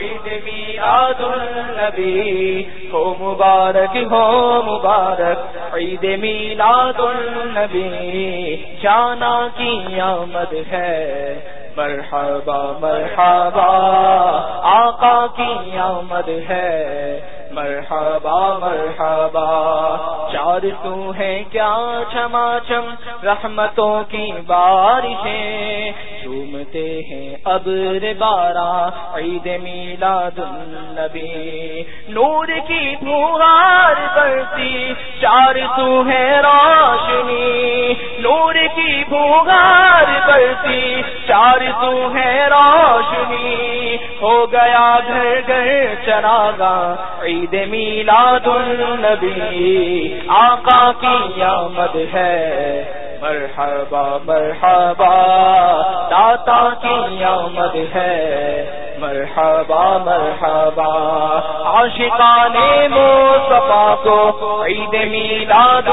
ہو مبارک ہو مبارک عید میلاد النبی جانا کی آمد ہے مرحبا مرحبا آقا کی آمد ہے مرحبا مرحبا چار سو ہے کیا چھما چھم رحمتوں کی بارشیں جھومتے ہیں ابر بارہ عید میلاد النبی نور کی پھوہار برسی چار سو ہے روشنی نور کی پھوہار برسی چار سو ہے روشنی ہو گیا گھر گھر چراغاں عید میلاد النبی آقا کی آمد ہے مرحبا مرحبا داتا کی آمد ہے مرحبا مرحبا عاشقان مصطفیٰ کو عید میلاد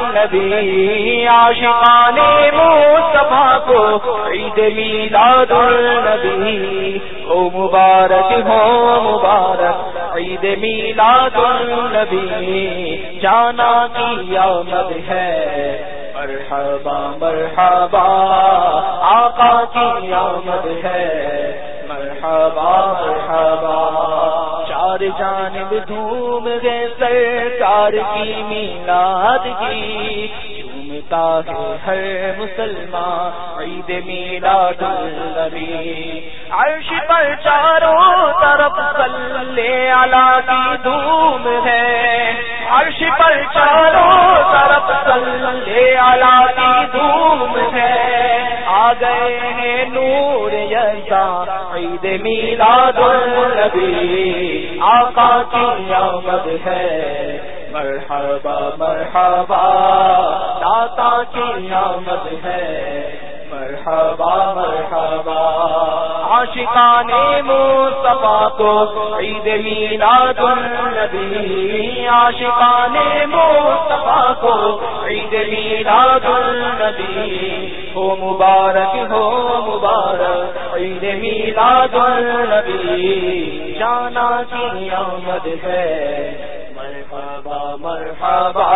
النبی عاشقان مصطفیٰ کو عید میلاد النبی او مبارک ہو مبارک عید میلاد النبی جانا کی آمد ہے مرحبا مرحبا آقا کی آمد ہے مرحبا مرحبا چار جانب دھوم گئے سرکار کی میلاد کی جھومتا ہے ہر مسلمان عید میلاد النبی عرش پر چاروں طرف صلی علی کی دھوم ہے عرش پر چاروں طرف صلی علی کی دھوم ہے آ گئے ہیں نور یزداں عید میلاد النبی آقا کی آمد ہے مرحبا مرحبا داتا کی آمد ہے مرحبا مرحبا عاشقان مصطفیٰ کو عید میلاد النبی عاشقان مصطفیٰ کو عید میلاد النبی ہو مبارک ہو مبارک عید میلاد النبی جانا کی آمد ہے مرحبا مرحبا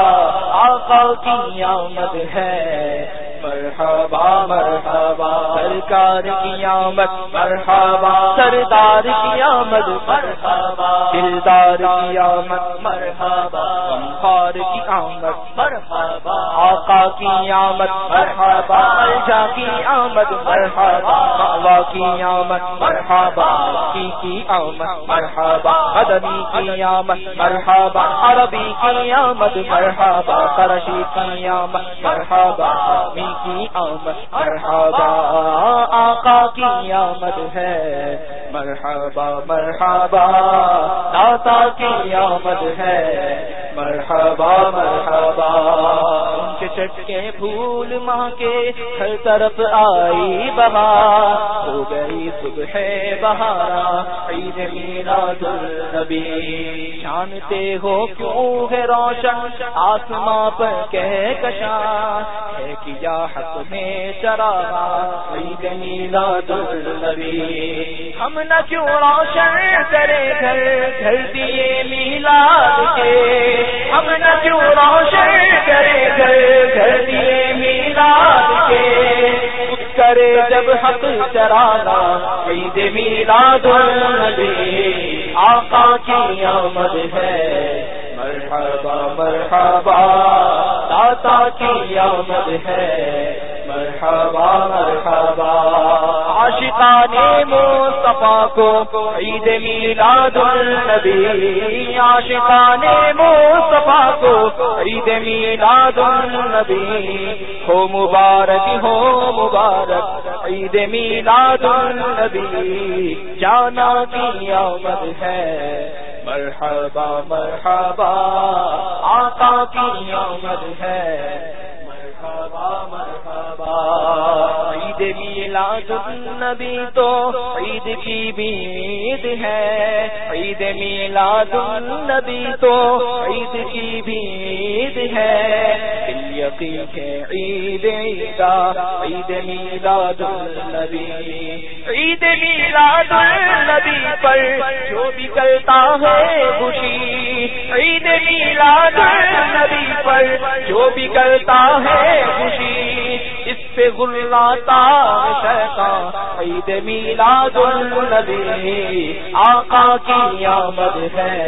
آقا کی آمد ہے مرحبا مرحبا سرکار کی آمد مرحبا سردار کی آمد مرحبا دلدار کی آمد مرحبا غمخوار کی آمد مرحبا آقا کی آمد مرحبا الجا کی آمد مرحبا مأوا کی آمد مرحبا کی کی آمد مرحبا مدنی کی آمد مرحبا عربی کی آمد مرحبا قرشی کی آمد مرحبا کی آمد مرحبا آقا کی آمد ہے مرحبا مرحبا داتا کی آمد ہے مرحبا مرحبا ان کے چٹکے پھول ماں کے ہر طرف آئی بہار ہو گئی صبح بہارا عید میلاد النبی جانتے ہو کیوں ہے روشن آسماں پر کہکشاں ہے کیا حق میں چراغا عید میلاد النبی ہم نہ کیوں روشن کرے گھر گھر دیے میلاد کے ہم نہ کیوں روشن کرے گھر گھر دیے میلاد کے کرے جب حق چراغا عید میلاد النبی آقا کی آمد ہے مرحبا مرحبا داتا کی آمد ہے مرحبا مرحبا عاشقان مصطفیٰ کو عید میلاد النبی عاشقان مصطفیٰ کو عید میلاد النبی ہو مبارک ہو مبارک عید میلاد النبی جانا کی آمد ہے مرحبا مرحبا آقا کی آمد ہے مرحبا مرحبا عید میلاد النبی تو عید کی بھی عید ہے، عید میلاد النبی تو عید کی بھی عید ہے، بالیقین ہے عید عیدا عید میلاد النبی، عید میلاد النبی پر جو بھی کرتا ہے خوشی، عید میلاد النبی پر جو بھی کرتا ہے خوشی، اس پہ غلاتا شیطان، عید میلاد النبی آقا کی آمد ہے،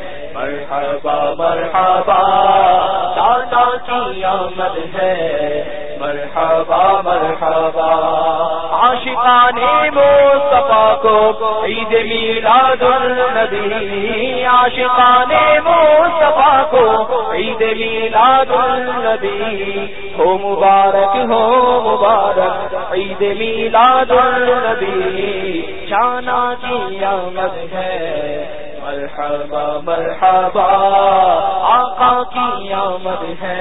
مرحبا مرحبا دادا کی آمد ہے، مرحبا مرحبا عاشقان مصطفیٰ کو عید میلاد النبی، عاشقان مصطفیٰ کو عید میلاد النبی، ہو مبارک ہو مبارک عید میلاد النبی، شانہ کی آمد ہے، مرحبا مرحبا آقا کی آمد ہے،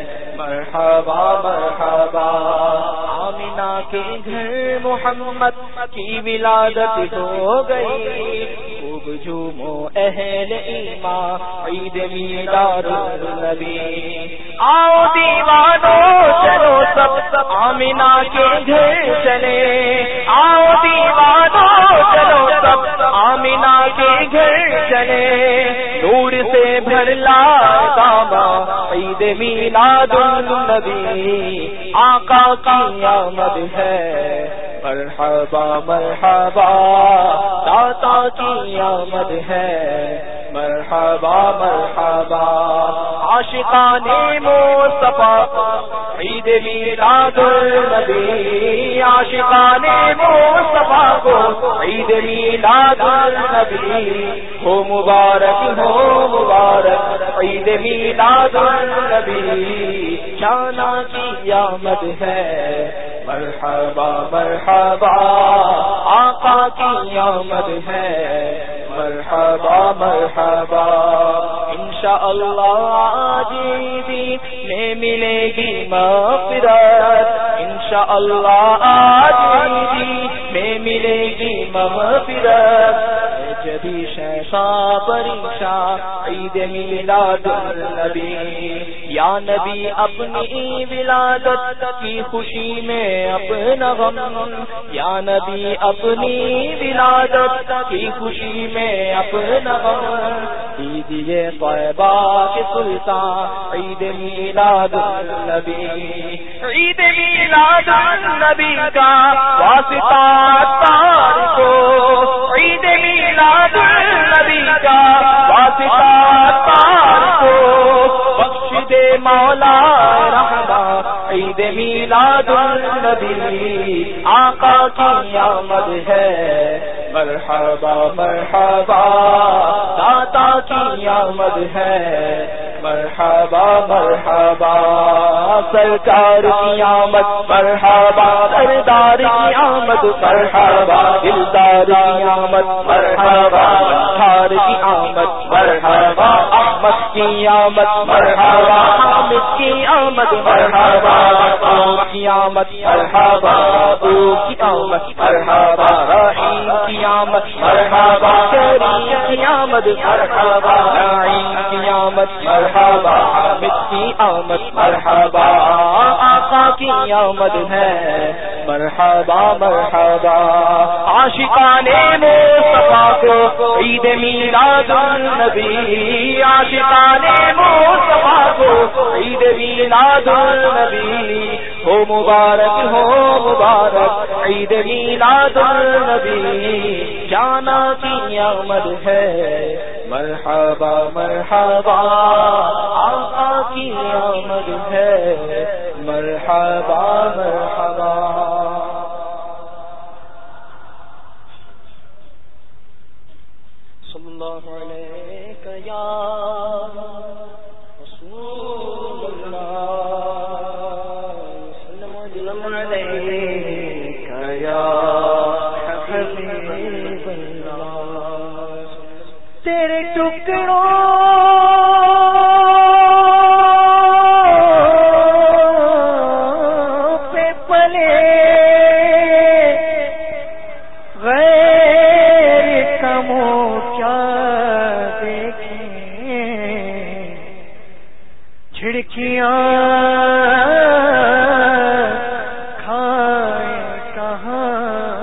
مرحبا مرحبا آمنہ کے گھر محمد کی ولادت ہو گئی، خوب جھومو اہل ایمان عید میلاد النبی، آؤ دیوانو چلو سب آمنہ کے گھر چلے، آؤ دیوانو چلو سب آمنہ کے گھر چلے، نور سے بھر لا داما عید میلاد النبی آقا کی آمد ہے، مرحبا مرحبا داتا کی آمد ہے، مرحبا مرحبا عاشقان مصطفیٰ عید میلاد النبی، عاشقان مصطفیٰ کو عید میلاد النبی، ہو مبارک ہو مبارک عید میلاد النبی، شانہ کی آمد ہے، مرحبا مرحبا آقا کی آمد ہے، مرحبا مرحبا انشاءاللہ آج عیدی میں ملے گی مغفرت، انشاءاللہ آج عیدی میں ملے گی مغفرت، جبھی شیخا پریشا عید میلاد النبی، یا نبی اپنی ولادت کی خوشی میں اپنا غم، یا نبی اپنی ولادت کی خوشی میں اپنا غم، دیجیے طیبہ کے سلطان عید میلاد النبی، عید میلاد النبی کا واسطہ تار کو، عید میلاد النبی کا واسطہ تار کو، بخش دے مولا رحمہ عید میلاد النبی آقا کی آمد ہے، مرحبا مرحبا داتا کی آمد ہے، مرحبا مرحبا سرکار کی آمد، مرحبا سردار کی آمد، مرحبا دلدار کی آمد، مرحبا ہار کی آمد، مرحبا احمد کی آمد، مرحبا حامد کی آمد، مرحبا کی آمد، مرحبا کی آمد، مرحبا رحیم کی آمد، مرحبا کریم کی آمد، مرحبا نعیم کی آمد، مرحبا حامد کی آمد، مرحبا آقا کی آمد ہے، مرحبا مرحبا عاشقان مصطفیٰ کو عید میلاد النبی، عاشقان مصطفیٰ کو عید میلاد النبی، ہو مبارک ہو مبارک عید میلاد النبی، جانا کی آمد ہے، مرحبا مرحبا آقا کی آمد ہے، مرحبا مرحبا صلی اللہ علیہ یا رسول اللہ، سلام علیک یا حبیب اللہ، تیرے ٹکڑوں پہ پلے غیر کمو کیا دیکھیں جھڑکیاں کھائے کہاں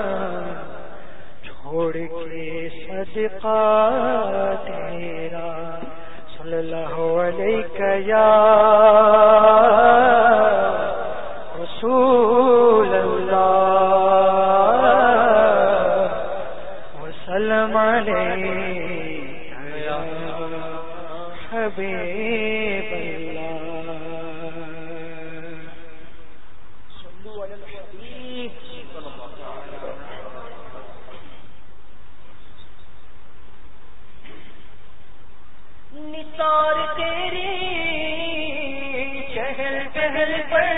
چھوڑ کے صدقہ تیرا صلی اللہ علیہ یا رسول اللہ وسلم علیہ یا حبیب اللہ صلو علی الحبیب صلی اللہ علیہ وسلم. نثار تیری چہل پہل پر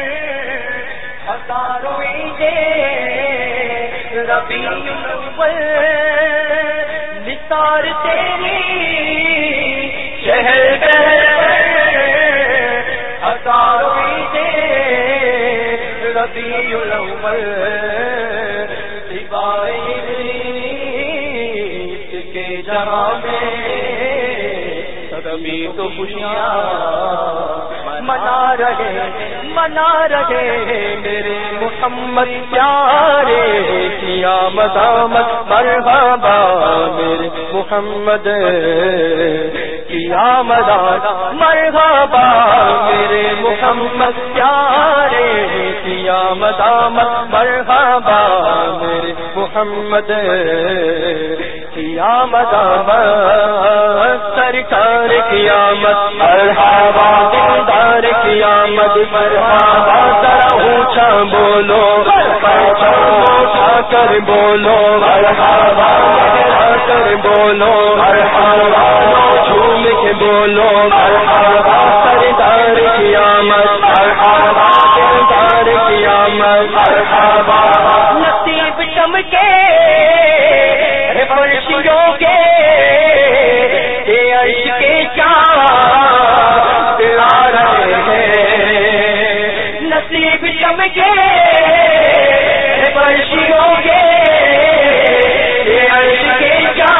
ہزاروں ربیع الاول نثار تیری چہل پہل پر ہزاروں ربیع الاول سوائے ابلیس کے جہاں میں سبھی تو خوشیاں منا رہے منا رہے میرے محمد پیارے کیا مدامت مرحبا میرے محمد کیا مدامت مرحبا میرے محمد پیارے کیا مدامت مرحبا میرے محمد کیا مدامت سرکار قیامت مرحبا دلدار قیامت مرحبا ذرا اونچا بولو مرحبا اٹھا کر بولو مرحبا لہرا کر بولو مرحبا جھوم کے بولو مرحبا سردار قیامت مرحبا دلدار قیامت مرحبا نصیب چمکے فرشتوں کے عرش کے چاند آ رہے ہیں نصیب چمکے فرشتوں کے عرش کے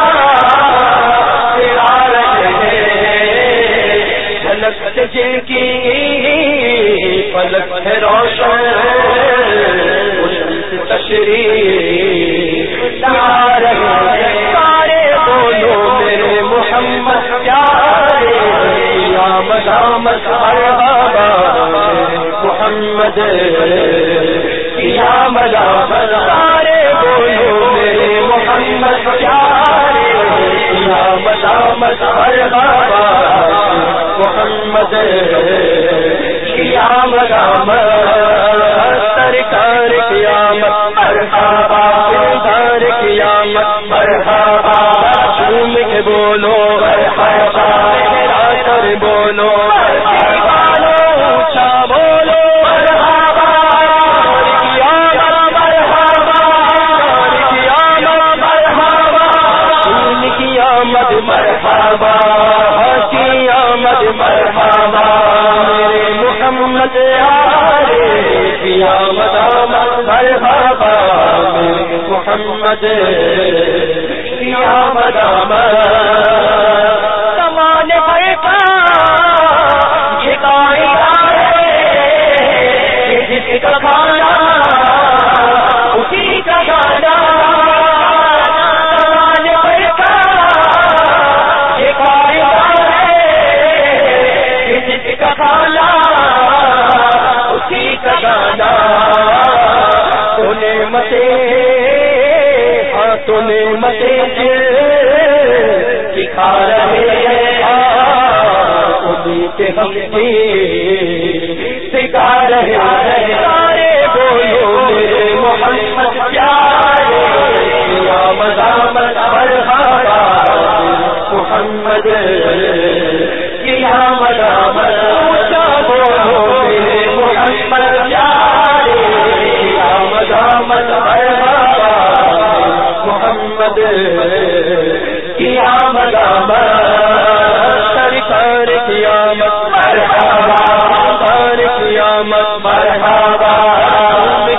چاند آ رہے ہیں جھلک جن کی فلک ہے روشن تشریف لا رہے سارے بولو میرے محمد پیارے یا مدامت مرحبا محمد یا مدامت سارے بولو میرے محمد پیارے یا مدامت مرحبا محمد یا مدامت سرکار قیامت مرحبا سرکار قیامت مرحبا جھوم کے بولو مرحبا لہرا کر بولو مرحبا اونچا بولو مرحبا قیامت مرحبا قیامت مرحبا قیامت مرحبا قیامت مرحبا میرے محمد یا مدامت مرحبا میرے محمد یا مدامت سامان بھر کا یہ کائنات ہے جس کا کھانا اسی کا گانا سامان بھر کا یہ کائنات ہے جس کا کھانا گانا تونے متے ہاں تونے متے سکھا رہے انہیں کے ہم کی سکھا رہے سارے بولو میرے محمد پیارے یا مدامت مرحبا محمد یا مدامت اونچا بولو میرے محمد پیارے یا مدامت مرحبا محمد یا مدامت سرکار قیامت مرحبا سرکار قیامت مرحبا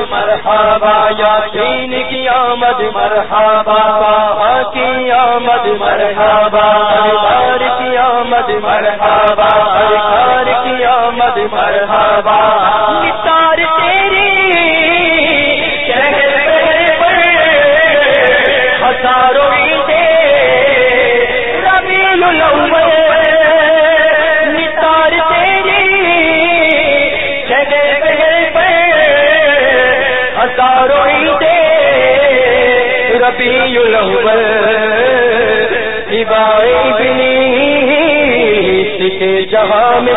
مرحبا یاسین کی آمد مرحبا کی آمد مرحبا سرکار کی آمد مرحبا سرکار کی آمد مرحبا نثار تیری شہر پر ہزاروں عیدیں ربیع الاول نثار تیری شہر پر ہزاروں عیدیں ربیع الاول کے جہاں میں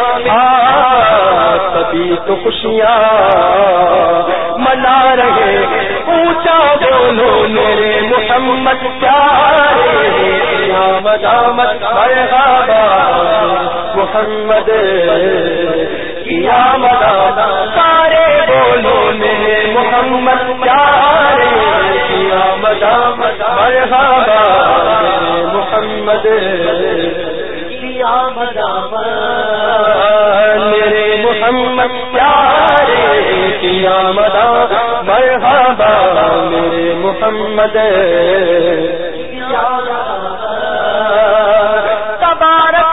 سبھی تو خوشیاں منا رہے اونچا بولو میرے محمد پیارے آمد آمد مرحبا محمد کی آمد سارے بولو میرے محمد پیارے آمد آمد مرحبا محمد آمد آمد میرے محمد پیارے کی آمد مرحبا میرے محمد تبارک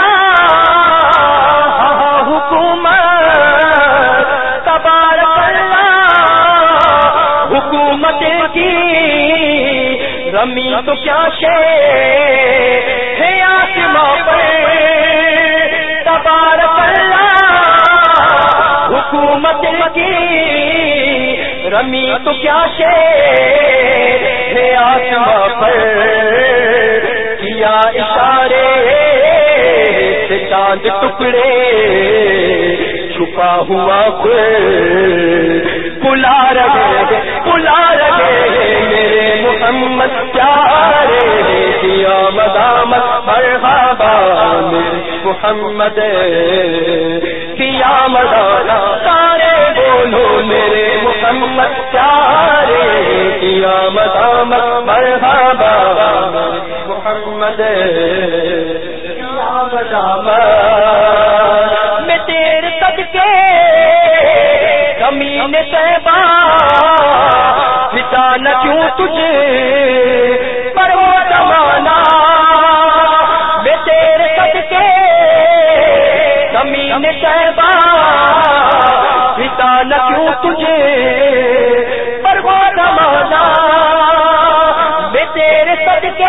اللہ حکومت تبارک اللہ حکومت کی رمی تو کیا شے ہے آسماں پر تبارک اللہ حکومت کی رمی تو کیا شے ہے آسماں پر کیا اشارے سے چاند ٹکڑے چھپا ہوا بلا رہے بلا رہے میرے محمد پیارے کی آمد آمد مرحبا میرے محمد کی آمد سارے بولو میرے محمد پیارے کی آمد آمد مرحبا محمد کی آمد آمد میں تیرے صدقے زمین طیبہ پتا نہ کیوں تجھے پر وہ زمانہ میں تیرے صدقے زمین طیبہ پتا نہ کیوں تجھے پر وہ زمانہ میں تیرے صدقے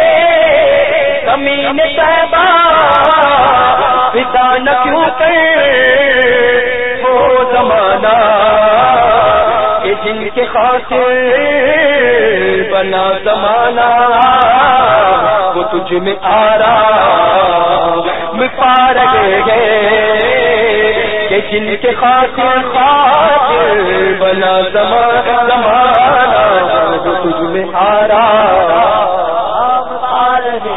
زمین طیبہ پتا نہ کیوں کہ وہ زمانہ کہ جن کے خاطر بنا زمانہ وہ تجھ میں آ رہا میں پا رہے گئے کہ جن کے خاطر خاطر بنا زمانہ وہ تجھ میں آ رہا پا رہے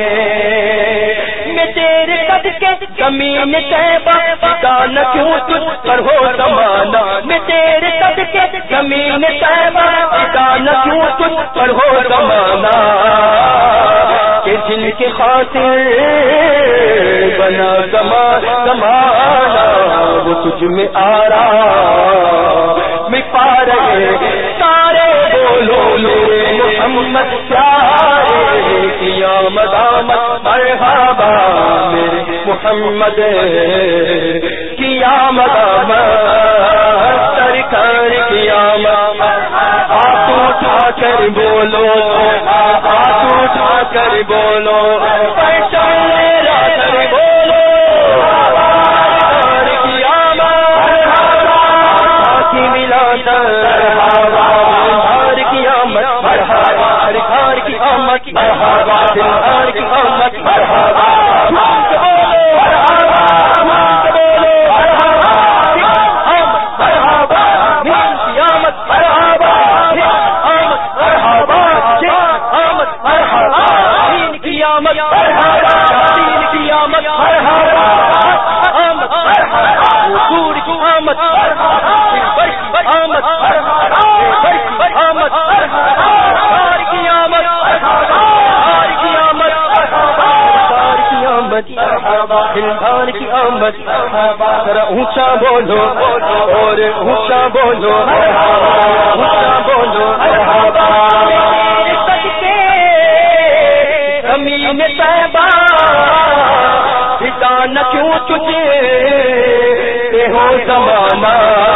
میں تیرے صدقے زمین طیبہ پتا نہ کیوں تجھ پر ہو زمانہ میں تیرے صدقے زمین طیبہ پتا نہ کیوں تجھ پر ہو زمانہ کہ جن کے خاطر بنا زمانہ وہ تجھ میں آ رہا میں پا رہے سارے بولو میرے محمد پیارے کی آمد آمد مرحبا میرے محمد کی آمد آمد سرکار کی آمد ہاتھ اٹھا کر بولو ہاتھ اٹھا کر بولو پہچان میرا کر بولو سرکار کی آمد کی ملا سرکار کی آمد مرحبا سرکار کی آمد مرحبا سرکار کی آمد مرحبا ہندوستان کی آمد ذرا اونچا بولو اور اونچا بولو ہوں تجھے ہو زمانہ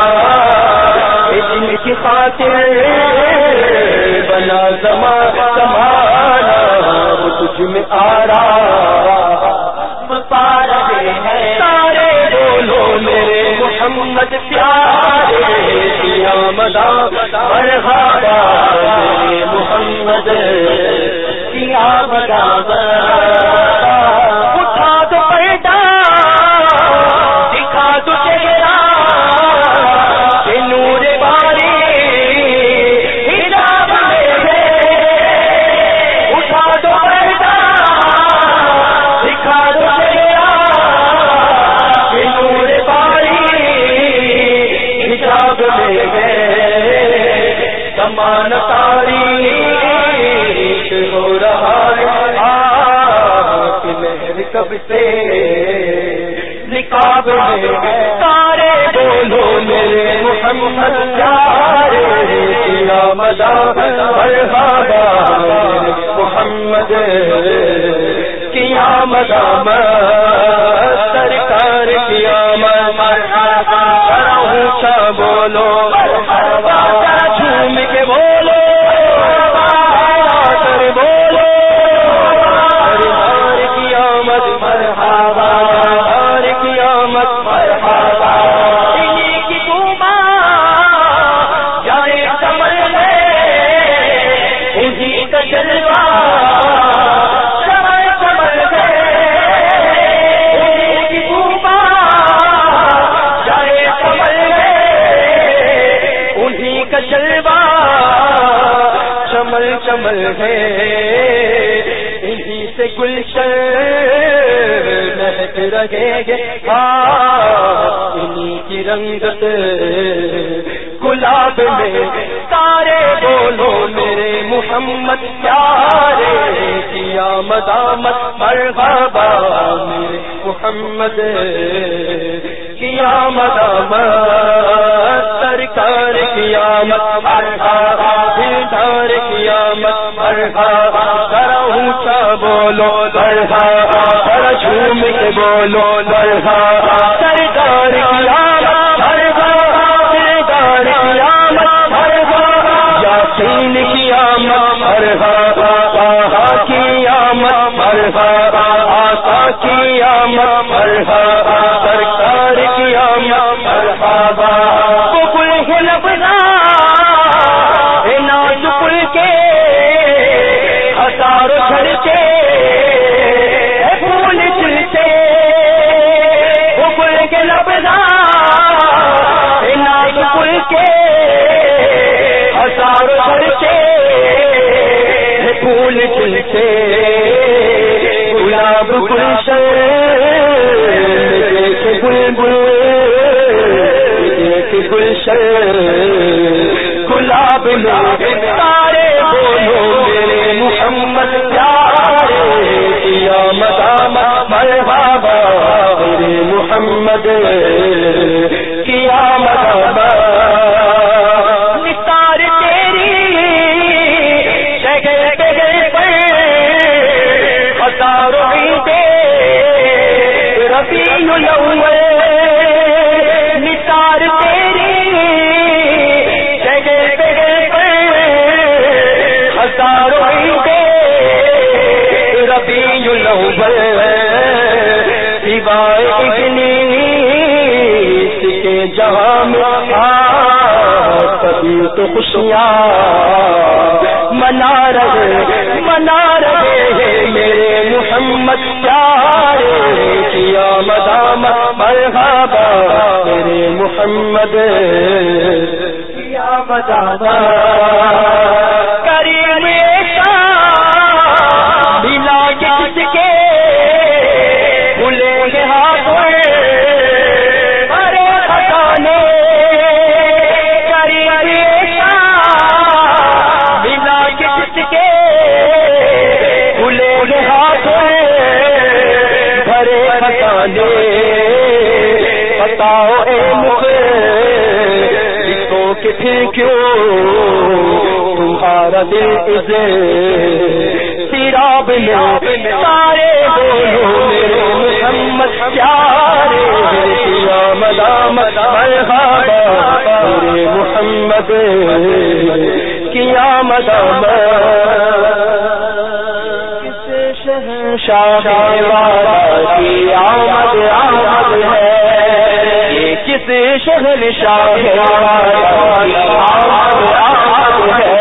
جن کی خاطر بنا زمانہ وہ تجھ میں آ رہا پا رہے ہیں سارے بولو میرے محمد پیارے قیامت مرحبا میرے محمد قیامت اٹھا دو پردہ دکھا دو چہرہ کہ نور باری حجاب میں ہے اٹھا دو پردہ دکھا دو چہرہ کہ نور باری حجاب میں ہے زمان تاریخ ہو رہا ہے کب سے نقاب میں سارے بولو میرے محمد پیارے قیامت مرحبا محمد قیامت سرکار قیامت مرحبا اونچا بولو مرحبا جھوم کے بولو کر بولو مرحبا قیامت مرحبا انہی کی گوما جائے کمر میں انہی کا جلوہ کمر کمر میں انہی کی گوما جائے کمر میں انہی کا جلوہ چمل چمل ہے انہی سے گلشن مہک رہے گے انہی کی رنگت گلاب میں سارے بولو میرے محمد پیارے قیامت آمد مرحبا میرے محمد قیامت آمد سرکار قیامت مرحبا دلدار قیامت مرحبا ذرا اونچا بولو مرحبا ذرا جھوم کے بولو مرحبا سرکار قیامت مرحبا دلدار قیامت مرحبا یاسین قیامت مرحبا آہا قیامت مرحبا آقا قیامت مرحبا سرکار قیامت مرحبا وہ گل ہے لبنا اے ناز پل کے ہزاروں جھڑتے پھول کھلتے وہ گل کے لبنا اے ناز پل کے ہزاروں جھڑتے پھول کھلتے گلاب گلشن دیکھ بلبل دیکھ گلشن گلاب میں سارے بولو میرے محمد پیارے قیامت آمد مرحبا میرے محمد قیامت آمد نثار تیری شگر شگر پر ہزاروں عیدیں ربیع الاول نثار تیری شگر شگر پر ہزاروں عیدیں ربیع الاول سوائے ابلیس کے جہاں میں کبھی تو خوشیاں منا رہے منا رہے ہیں میرے محمد پیارے قیامت آمد مرحبا میرے محمد قیامت آمد کریم ایسا ملا کے کس کے بھولے گے ہاتھوں بڑے خزانے کریم ایسا ملا کے کس کے بھولے گے ہاتھوں بڑے خزانے بتاؤ اے مخلصوں کہ پھر کیوں تمہارا دل سیراب میں سارے بولو میرے محمد پیارے کی آمد آمد مرحبا نور محمد کی آمد آمد کس شہنشاہ والا کی آمد آمد ہے یہ کس شہنشاہ والا کی آمد آمد ہے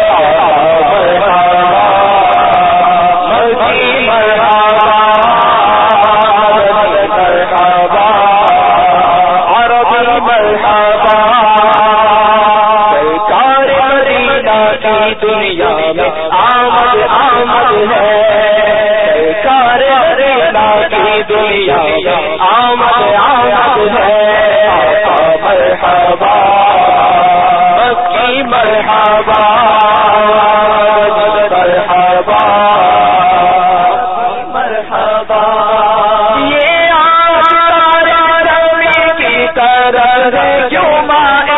دنیا میں آمد آمد ہے سرکار مدینہ کی دنیا میں آمد آمد ہے مرحبا مکی مرحبا مرحبا مرحبا یہ آمد رمی کی طرح کیوں مائے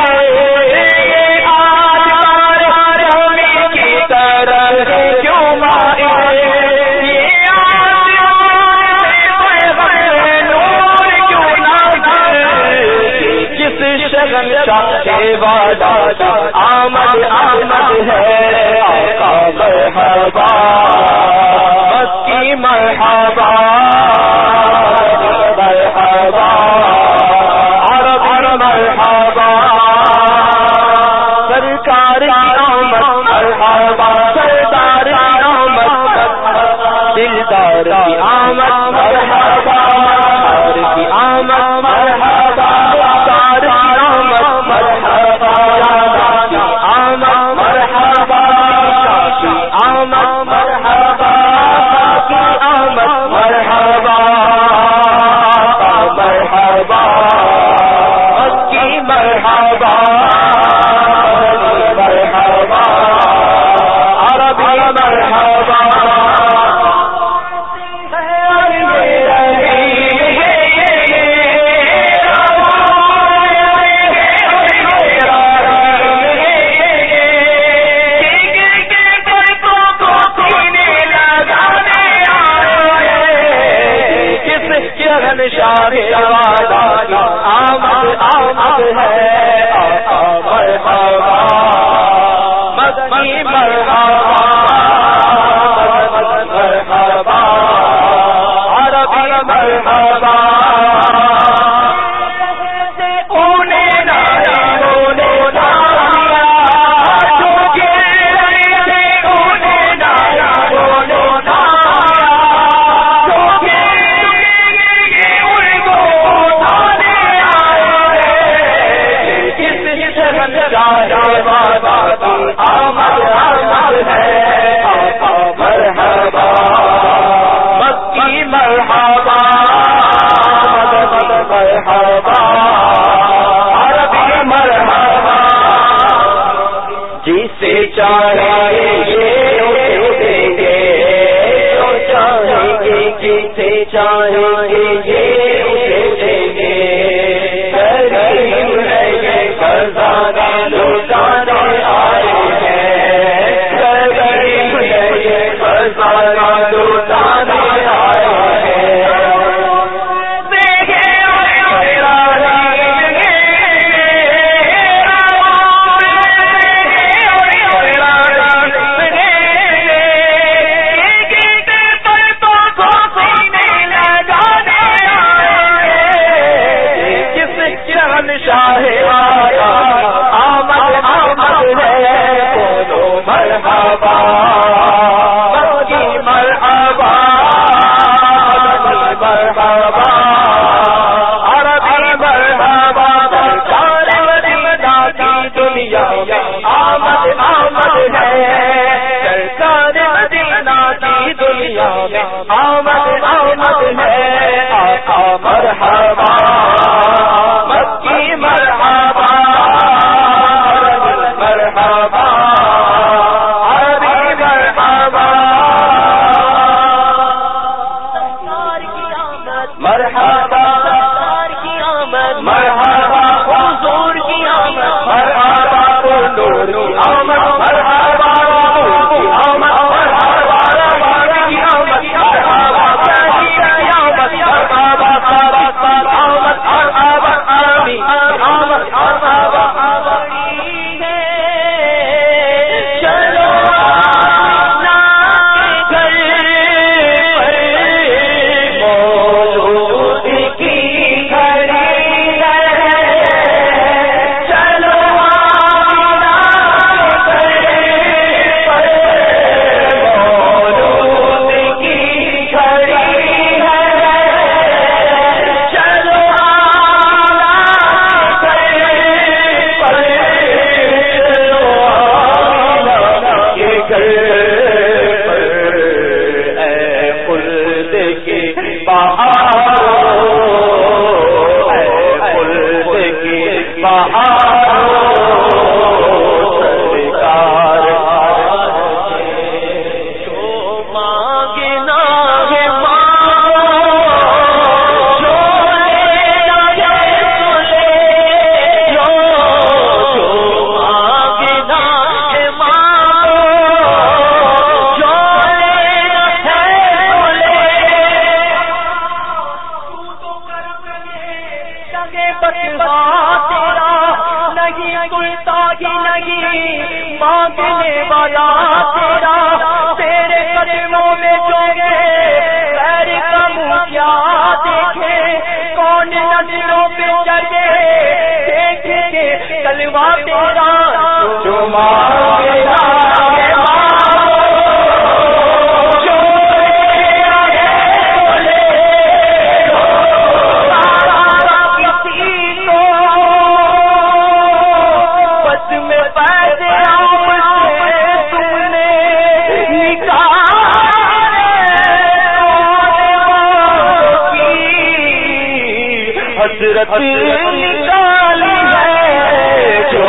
آمد آمد ہے آقا مرحبا مکی مرحبا مرحبا عرب مرحبا سرکار کی آمد مرحبا سردار کی آمد دلدار کی آمد مرحبا کی آمد مرحبا مرحبا محشر پر اے خلد کی بہاروں اے خلد کی بہاروں سرکار جو مانگنا ہے مانگنے والا تیرا تیرے قدموں میں جو غیر کا منہ کیا دیکھے کون نظروں پہ چلے دیکھیں گے کلمہ تیرا جو مانگنا حضرت نکالی ہے جو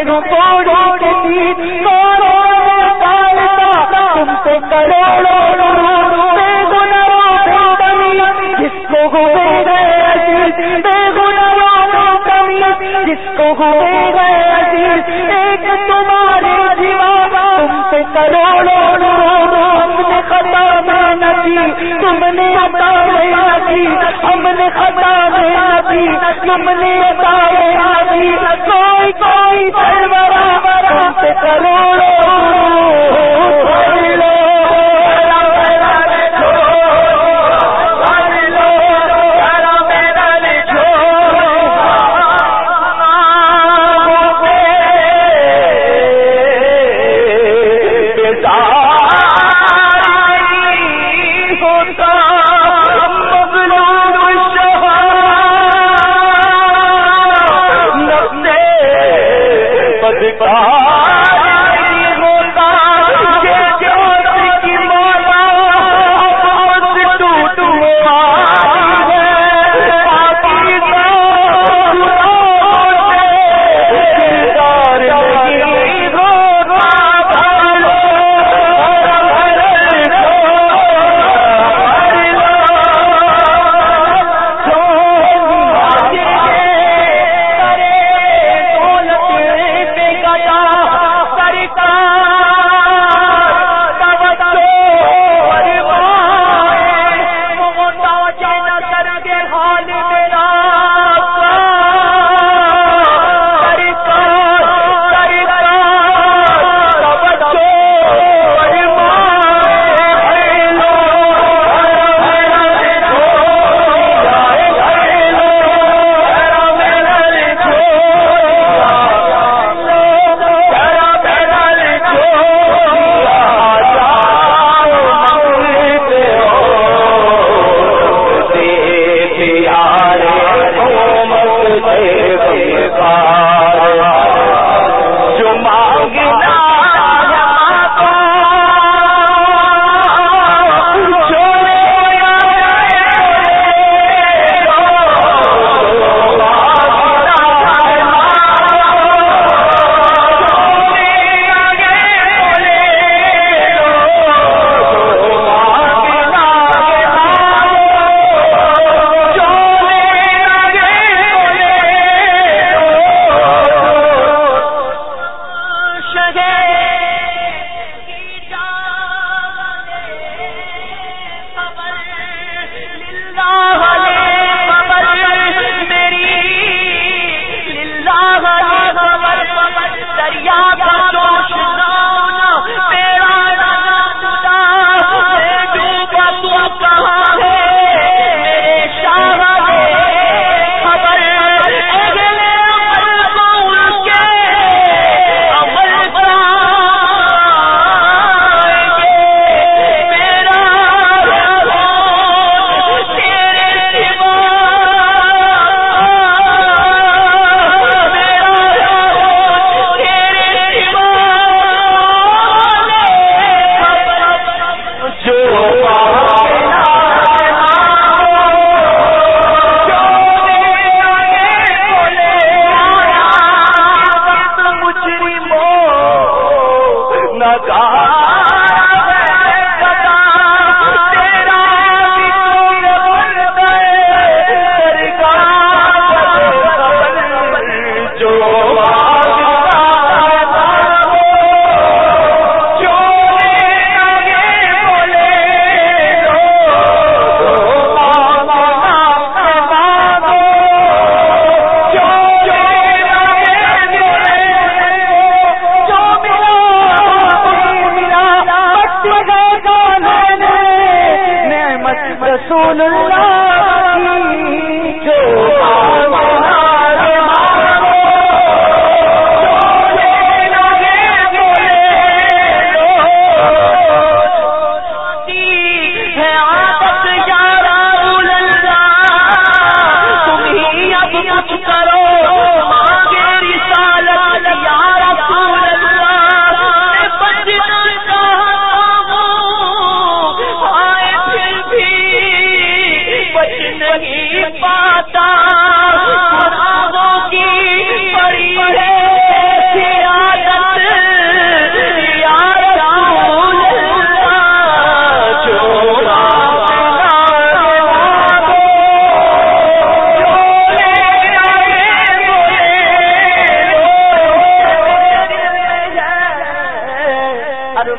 تم سے کروڑوں بے گناہوں کی کمی جس کو ہوئے گئے عزیز، بے گناہوں کی کمی جس کو ہوئے گئے عزیز، ایک تمہارے سوا تم سے کروڑوں ہم نے خطا میں نہ کی، تم نے عطا میں نہ کی، ہم نے خطا میں نہ کی، تم نے عطا میں نہ کی، کوئی کوئی سرورا تم سے کروڑوں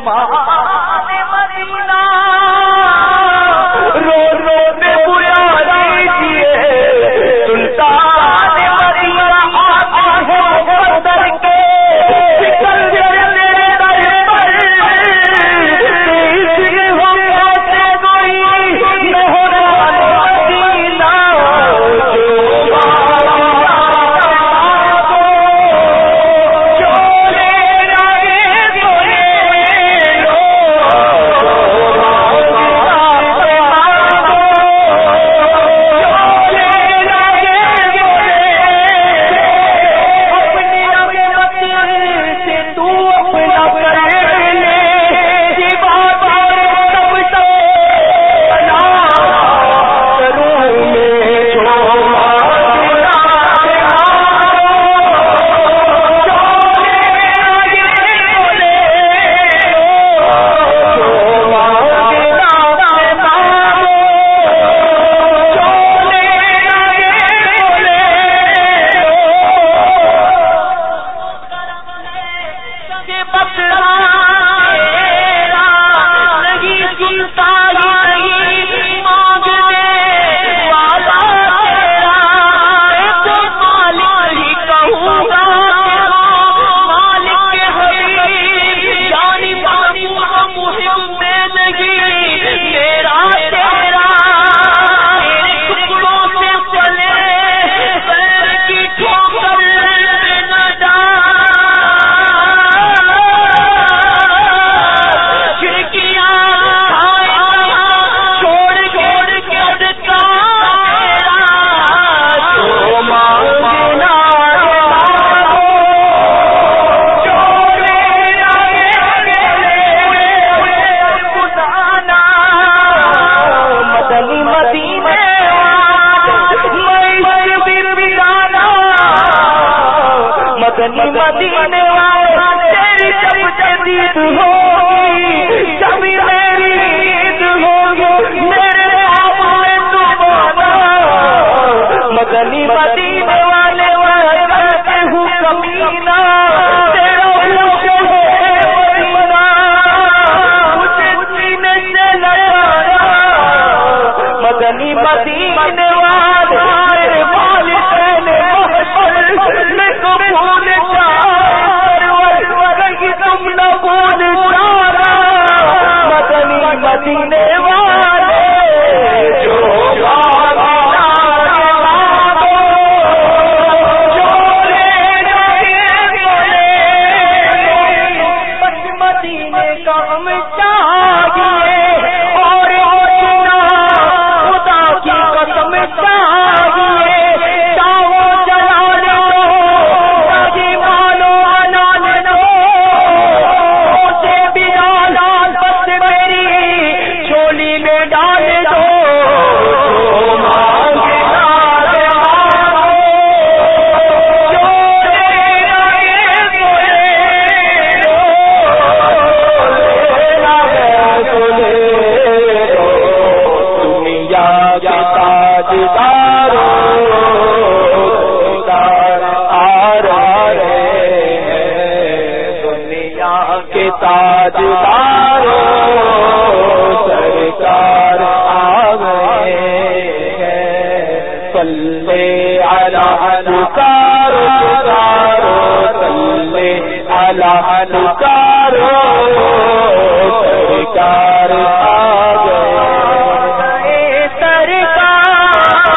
سلطان مدینہ رو رو میں بلا دیجیے سلطان مدینہ آتا ہے بدر کے سکندر میرے در پر اس لیے ہم کہتے کوئی مہربان مدینہ جو مدینے والے تیری جب جدید ہوگی جب میری عید ہوگی میرے آپ میں دوبارہ مدنی مدینے والے میں کرتے ہوں کمینہ تیرا مجھے ہے مدینہ مجھے سینے سے لگایا مدنی مدینے والے میرے والدین محبت میں کو بھول تم نہ بھول جانا مدنی مدینے والے جو مدینے کا ہم چاہیے اور خدا کی قسم چاہیے چاہو جلال دو مانو انال دو چھولی میں ڈال دو تاجدارو سرکار آ گئے ہیں صلی علی نکارو صلی علی نکارو سرکار آ گئے سرکار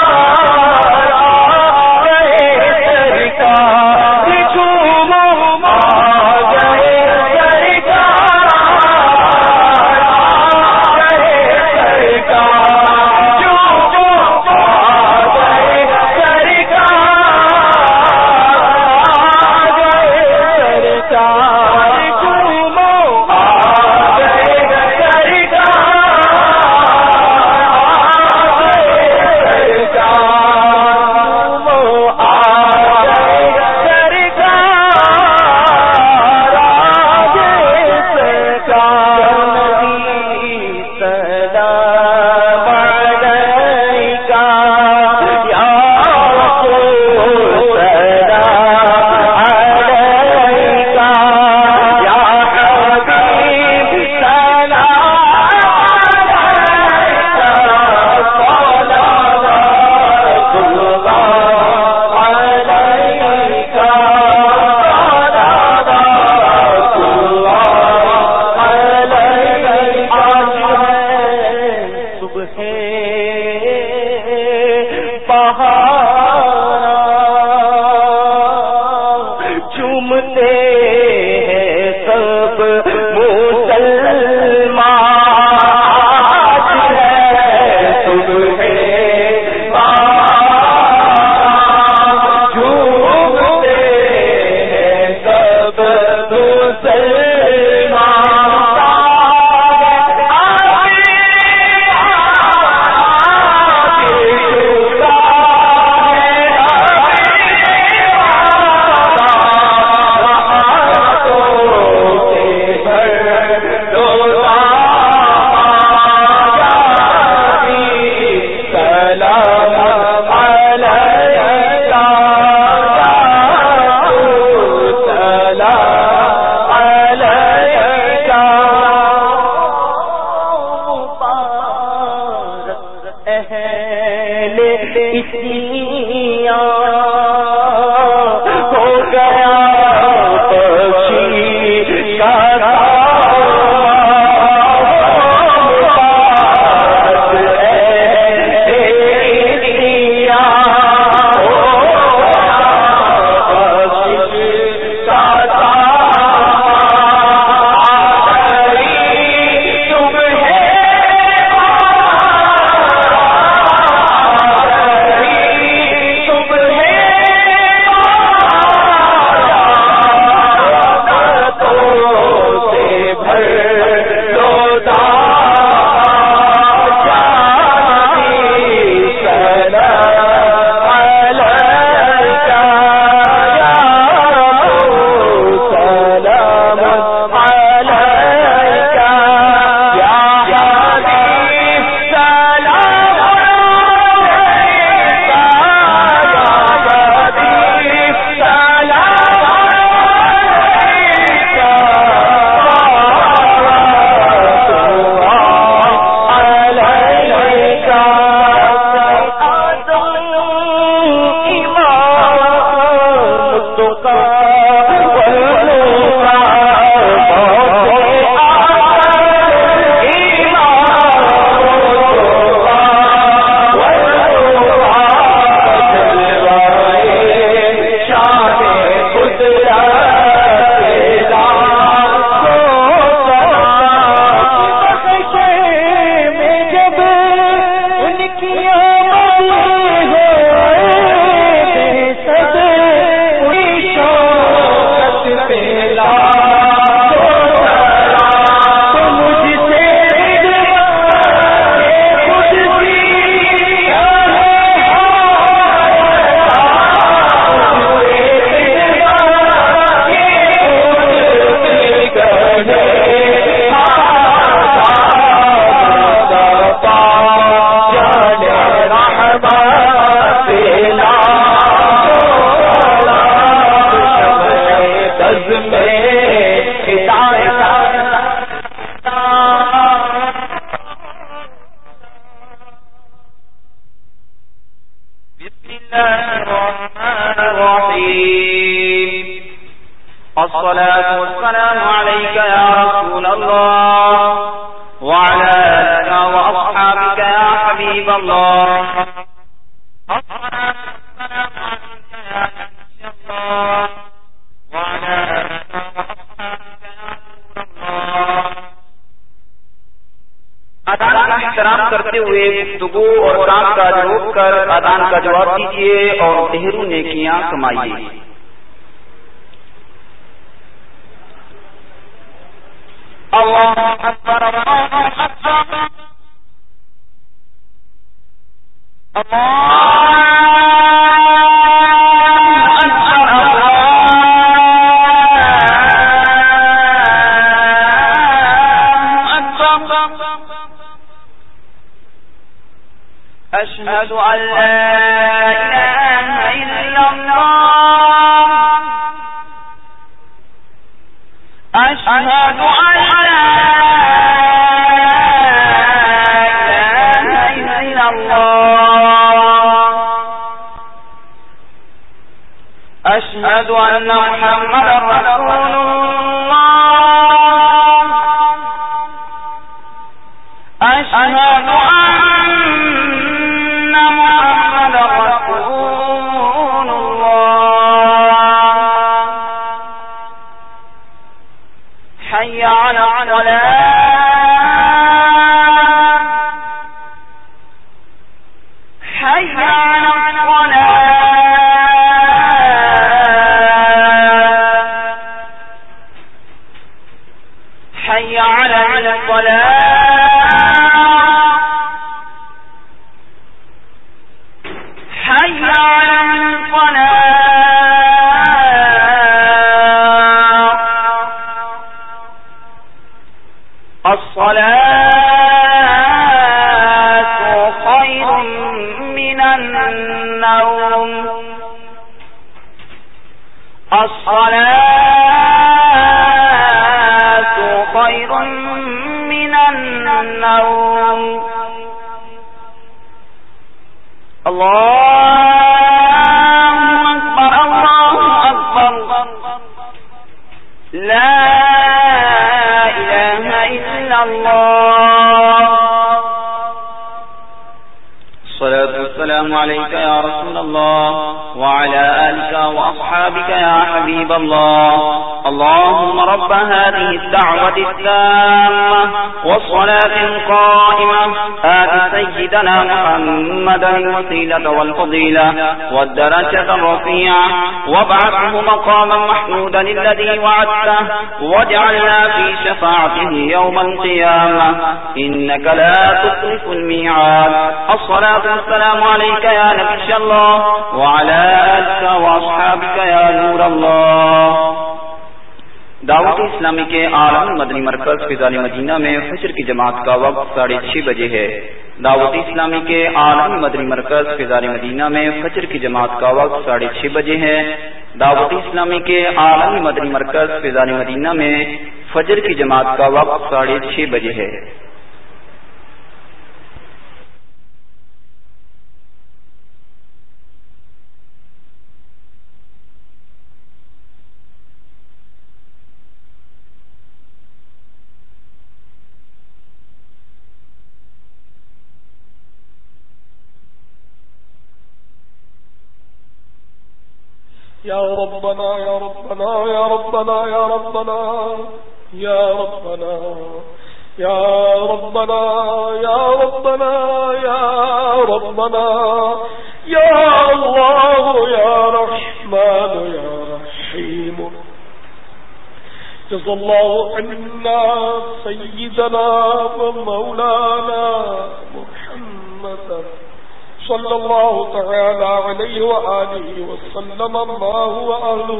آ گئے سرکار جھومو آ گئے سرکار صبح بہار چومتے ہیں سب مسلمان صبح بہار چومتے ہیں سب أشهد أن لا إله إلا الله أشهد أن لا إله إلا الله أشهد أن محمدا رسول الله أشهد أن حي على الفلاح الصلاة خير من النوم الصلاة خير من النوم الله أكبر الله أكبر لا إله إلا الله الصلاة والسلام عليك يا رسول الله وعلى آلك وأصحابك يا حبيب الله اللهم رب هذه الدعوة التامة والصلاة القائمة آت سيدنا محمدا الوسيلة والفضيلة والدرجة الرفيعة وابعثه مقاما محمودا الذي وعدته واجعلنا في شفاعته يوم القيامة إنك لا تخلف الميعاد الصلاة والسلام عليك يا نبي الله وعلى آلك وأصحابك يا نور الله دعوت اسلامی کے عالمی مدنی مرکز فضائل مدینہ میں فجر کی جماعت کا وقت ساڑھے چھ بجے ہے دعوت اسلامی کے عالمی مدنی مرکز فضائل مدینہ میں فجر کی جماعت کا وقت ساڑھے چھ بجے ہے دعوت اسلامی کے عالمی مدنی مرکز فضائل مدینہ میں فجر کی جماعت کا وقت ساڑھے چھ بجے ہے يا ربنا يا ربنا يا ربنا يا ربنا يا ربنا يا ربنا يا ربنا يا ربنا يا الله يا رحمن يا رحيم جزا الله عنا سيدنا ومولانا محمدا صلى الله تعالى عليه وآله وسلم ما هو أهله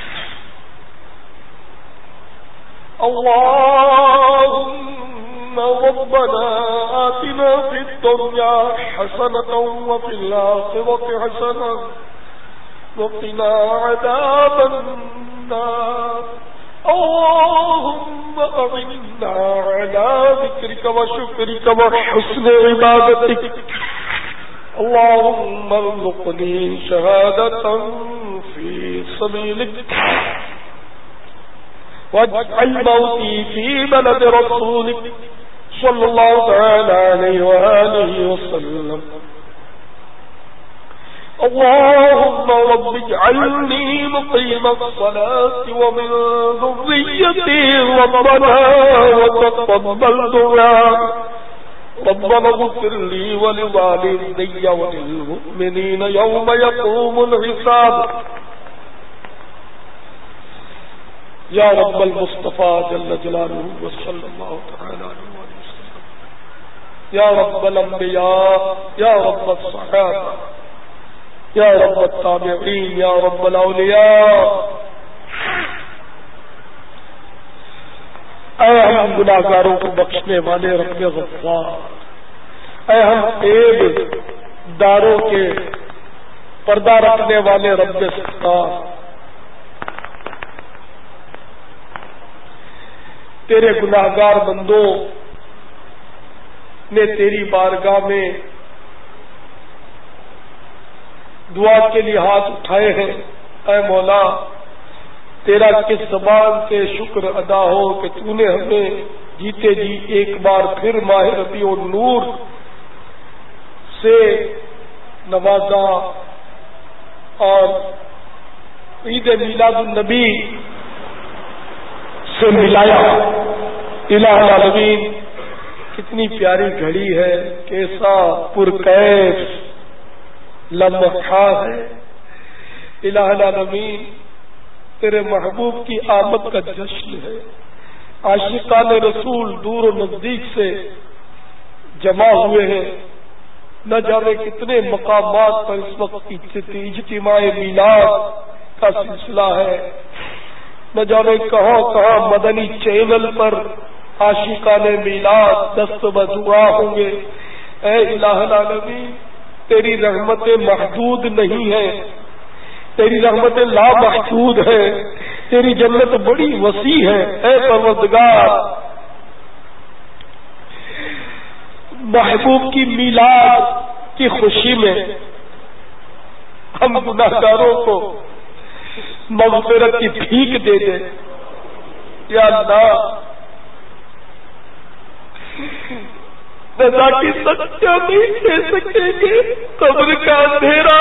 اللهم ربنا آتنا في الدنيا حسنة وفي الآخرة حسنة وقنا عذاب النار اللهم أعنا على ذكرك وشكرك وحسن عبادتك اللهم ارزقني شهادة في سبيلك واجعل موتي في بلد رسولك صلى الله تعالى عليه وآله وسلم اللهم رب اجعلني مقيم الصلاة ومن ذريتي ربنا وتقبل دعاء ربنا اغفر لي ولوالدي وللمؤمنين يوم يقوم الحساب يا رب المصطفى جل جلاله وصلى الله تعالى عليه وسلم يا رب الانبياء يا رب الصحابه يا رب التابعين يا رب الاولياء اے ہم گناہگاروں کو بخشنے والے رب غفار اے ہم عیب داروں کے پردہ رکھنے والے رب ستار تیرے گناہگار بندوں نے تیری بارگاہ میں دعا کے لیے ہاتھ اٹھائے ہیں اے مولا تیرا کس زبان سے شکر ادا ہو کہ تو نے ہمیں جیتے جی ایک بار پھر ماہ ربیع النور سے نوازا اور عید میلاد النبی سے ملایا. الہ العالمین کتنی پیاری گھڑی ہے, کیسا پرکیف لمحہ ہے. الہ العالمین تیرے محبوب کی آمد کا جشن ہے. عاشقان رسول دور و نزدیک سے جمع ہوئے ہیں. نہ جانے کتنے مقامات پر اس وقت اجتماع میلاد کا سلسلہ ہے. نہ جانے کہاں کہاں مدنی چینل پر عاشقان میلاد دست بدعا ہوں گے. اے الہ العالمین، تیری رحمتیں محدود نہیں ہیں، تیری رحمتیں لامحدود ہیں، تیری جنت بڑی وسیع ہے. اے پروردگار، محبوب کی میلاد کی خوشی میں ہم گناہگاروں کو مغفرت کی بھیک دے دے. یا اللہ، رضا کی سچا نہیں دے سکیں گے، قبر کا اندھیرا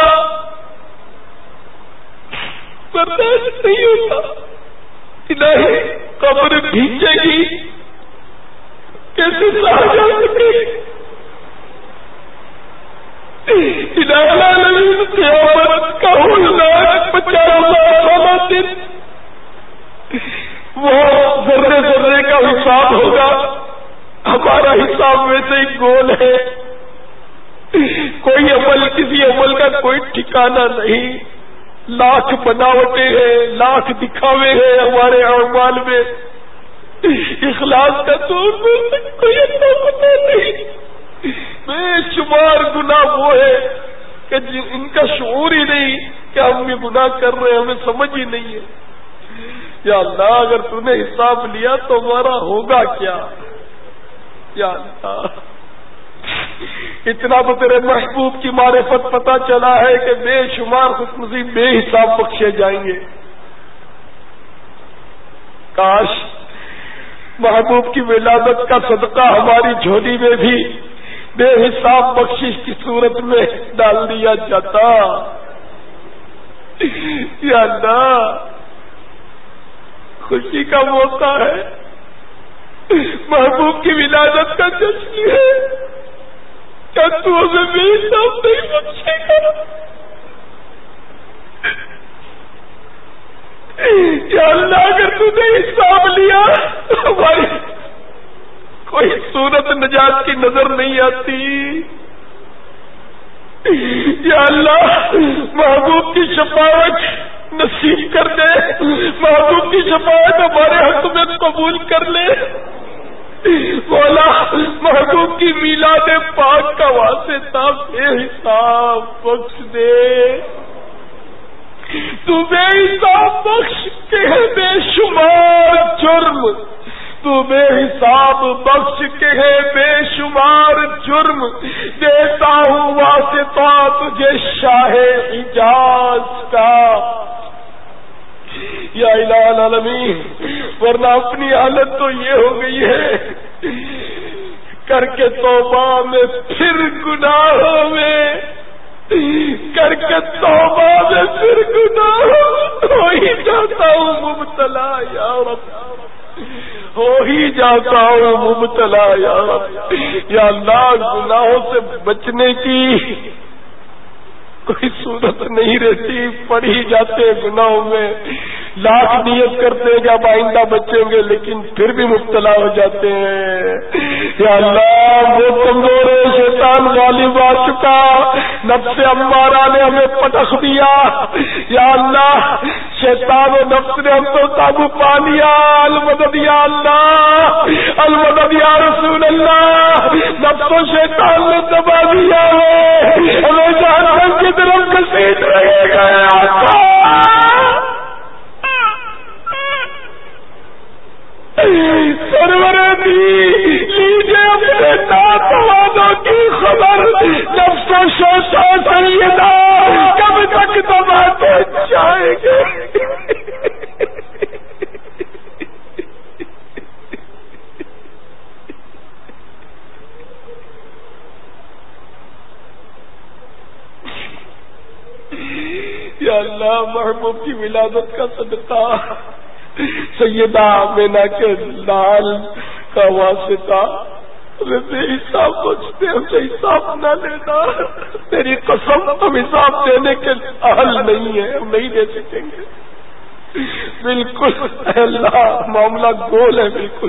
برداشت نہیں ہوتا. الہی، قبر بھیجے گی کیسے سہا جا سکے. الہ العالمین، قیامت کا ہولناک پچاس سالہ دن، وہ ذرے ذرے کا حساب ہوگا. ہمارا حساب ویسے ہی گول ہے، کوئی عمل کسی عمل کا کوئی ٹھکانہ نہیں. لاکھ بناوٹیں ہیں، لاکھ دکھاوے ہیں ہمارے اعمال میں. اخلاص کا تو کوئی اپنا پتہ نہیں. بے شمار گناہ وہ ہے کہ ان کا شعور ہی نہیں کہ ہم یہ گناہ کر رہے ہیں، ہمیں سمجھ ہی نہیں ہے. یا اللہ، اگر تو نے حساب لیا تو ہمارا ہوگا کیا. یا اللہ، اتنا تو تیرے محبوب کی معرفت پتہ چلا ہے کہ بے شمار خوش نصیب بے حساب بخشے جائیں گے. کاش محبوب کی ولادت کا صدقہ ہماری جھولی میں بھی بے حساب بخشش کی صورت میں ڈال دیا جاتا. یا اللہ، خوشی کا موقع ہے، محبوب کی ولادت کا جشن ہے. کیا تو ہمیں بے حساب نہیں بخشے گا؟ یا اللہ، اگر تو نے حساب لیا ہماری کوئی صورت نجات کی نظر نہیں آتی. یا اللہ، محبوب کی شفاعت نصیب کر دے، محبوب کی شفاعت ہمارے حق میں قبول کر لے. مولا، محبوب کی میلاد پاک کا واسطہ بے حساب بخش دے. تو بے حساب بخش کے ہے بے شمار جرم، تو بے حساب بخش کے ہے بے شمار جرم. دیتا ہوں واسطہ تجھے شاہ حجاز کا. یا الہ العالمین، ورنہ اپنی حالت تو یہ ہو گئی ہے کر کے توبہ میں پھر گناہوں میں، کر کے توبہ میں پھر گناہوں ہو ہی جاتا ہوں مبتلا. یا رب، ہو ہی جاتا ہوں مبتلا. یا رب، یا اللہ، گناہوں سے بچنے کی کوئی صورت نہیں رہتی، پڑ ہی جاتے گناہوں میں. لاکھ نیت کرتے ہیں کہ اب آئندہ بچیں گے، لیکن پھر بھی مبتلا ہو جاتے ہیں. یا اللہ، وہ کمزور شیطان غالب آ چکا، نفس امارہ نے ہمیں پٹخ دیا. یا اللہ، شیطان و نفس نے ہم کو قابو پا لیا. المدد یا اللہ، المدد یا رسول اللہ. نفس و شیطان نے دبا دیا ہے، ہمیں جہنم کی طرف گھسیٹ رہے گا. سرور دی لیجیے اپنے ناتوانوں کی خبر، نفس و شیطان سیدہ کب تک دباتے جائیں گے. یا اللہ، محبوب کی ولادت کا صدقہ، سیدہ آمینہ کے لال کا واسطہ ہمیں بے حساب بخشتے، ہم سے حساب نہ لینا. تیری قسم، ہم حساب دینے کے اہل نہیں ہیں، ہم نہیں دے سکیں گے. بالکل اللہ معاملہ گول ہے، بالکل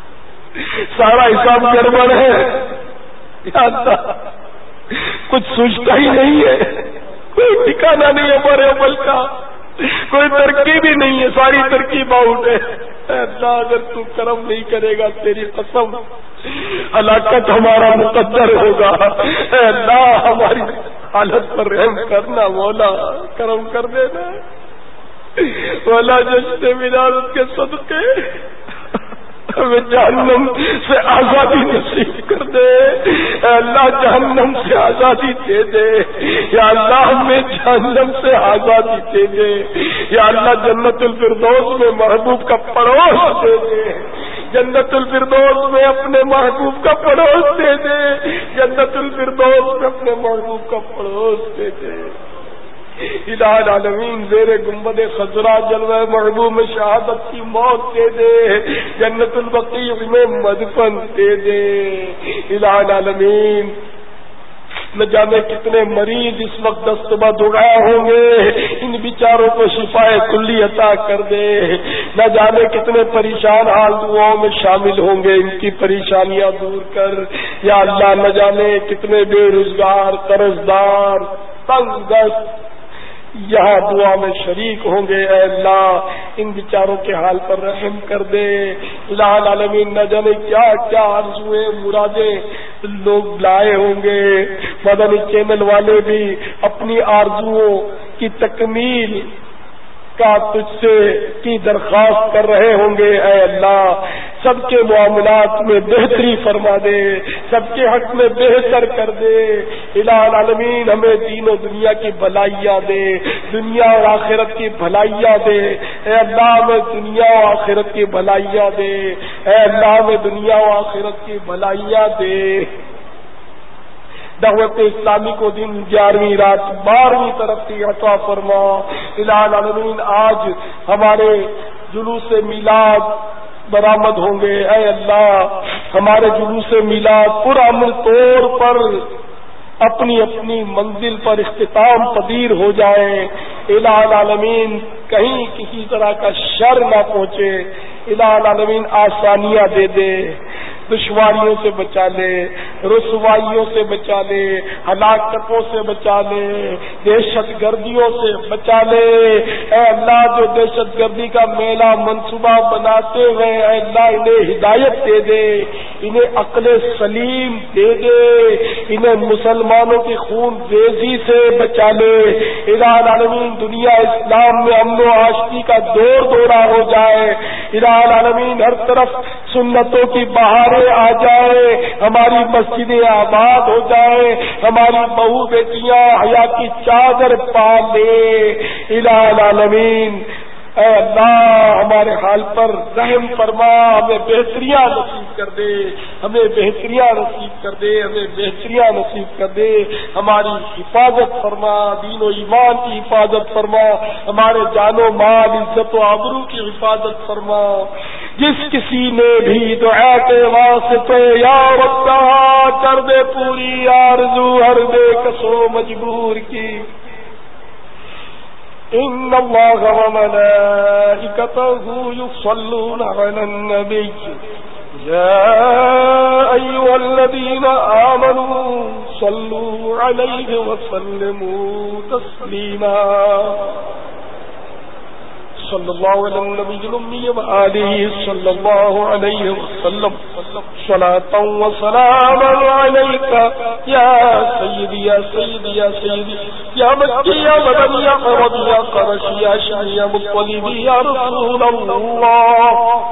سارا حساب گڑبڑ ہے، یا اللہ کچھ سوچتا ہی نہیں ہے، کوئی ٹھکانا نہیں ہے ہمارے عمل کا، کوئی ترکیب ہی نہیں ہے، ساری ترکیب آؤٹ ہے۔ اے اللہ اگر تو کرم نہیں کرے گا تیری قسم ہلاکت ہمارا مقدر ہوگا۔ اے اللہ ہماری حالت پر رحم کرنا، مولا کرم کر دینا مولا، جشن ولادت کے صدقے ہمیں جہنم سے آزادی نصیب کر دے، اے اللہ جہنم سے آزادی دے دے، یا اللہ ہمیں جہنم سے آزادی دے دے، یا اللہ جنت الفردوس میں محبوب کا پڑوس دے دے، جنت الفردوس میں اپنے محبوب کا پڑوس دے دے، جنت الفردوس میں اپنے محبوب کا پڑوس دے دے۔ الہ العالمین زیر گنبد خضرا جلوہ محبوب میں شہادت کی موت دے دے، جنت البقیع میں مدفن دے دے۔ الہ العالمین نہ جانے کتنے مریض اس وقت دستبہ دعا ہوں گے، ان بیچاروں کو شفاء کلی عطا کر دے، نہ جانے کتنے پریشان حال دعاؤں میں شامل ہوں گے، ان کی پریشانیاں دور کر یا اللہ، نہ جانے کتنے بے روزگار قرض دار تنگ دست یہاں دعا میں شریک ہوں گے، اے اللہ ان بیچاروں کے حال پر رحم کر دے۔ الہ العالمین نہ جانے کیا کیا آرزویں مرادیں لوگ لائے ہوں گے، مدنی چینل والے بھی اپنی آرزوؤں کی تکمیل کا تجھ سے کی درخواست کر رہے ہوں گے، اے اللہ سب کے معاملات میں بہتری فرما دے، سب کے حق میں بہتر کر دے۔ الہ العالمین ہمیں دین و دنیا کی بھلائیاں دے، دنیا اور آخرت کی بھلائیاں دے، اے اللہ ہمیں دنیا و آخرت کی بھلائیاں دے، اے اللہ ہمیں دنیا و آخرت کی بھلائیاں دے۔ دعوت اسلامی کو دن گیارہویں رات بارہویں ترقی عطا فرما۔ الہ العالمین آج ہمارے جلوس میلاد برآمد ہوں گے، اے اللہ ہمارے جلوس میلاد پرامن طور پر اپنی اپنی منزل پر اختتام پذیر ہو جائیں۔ الہ العالمین کہیں کسی طرح کا شر نہ پہنچے، الہ العالمین آسانیاں دے دے، دشواریوں سے بچا لے، رسوائیوں سے بچا لے، ہلاکتوں سے بچا لے، دہشت گردیوں سے بچا لے۔ اے اللہ جو دہشت گردی کا میلہ منصوبہ بناتے ہوئے اے اللہ انہیں ہدایت دے دے، انہیں عقل سلیم دے دے، انہیں مسلمانوں کی خون ریزی سے بچا لے۔ الہ العالمین دنیا اسلام میں امن و آشتی کا دور دورہ ہو جائے، الہ العالمین ہر طرف سنتوں کی بہاریں آ جائے، ہماری مسجدیں آباد ہو جائیں، ہماری بہو بیٹیاں حیا کی چادر پا لے۔ الہ العالمین اے اللہ ہمارے حال پر رحم فرما، ہمیں بہتریاں نصیب کر دے، ہمیں بہتریاں نصیب کر دے، ہمیں بہتریاں نصیب کر دے، ہماری حفاظت فرما، دین و ایمان کی حفاظت فرما، ہمارے جان و مال عزت و آبرو کی حفاظت فرما۔ جس کسی نے بھی دعا کے واسطے یا رب کر دے پوری آرزو ہر بے کسو مجبور کی۔ ان اللہ وملائکتہ یصلون علی النبی یا ایھا الذین آمنوا صلوا علیہ وسلموا تسلیما۔ صلی اللہ علیہ النبی الامی وآلہ صلی اللہ علیہ وسلم صلاۃ و سلام علیک یا سیدی یا سیدی یا سیدی یا مکی یا مدنی یا قربی یا قرشی یا شمی یا مطلبی یا رسول اللہ۔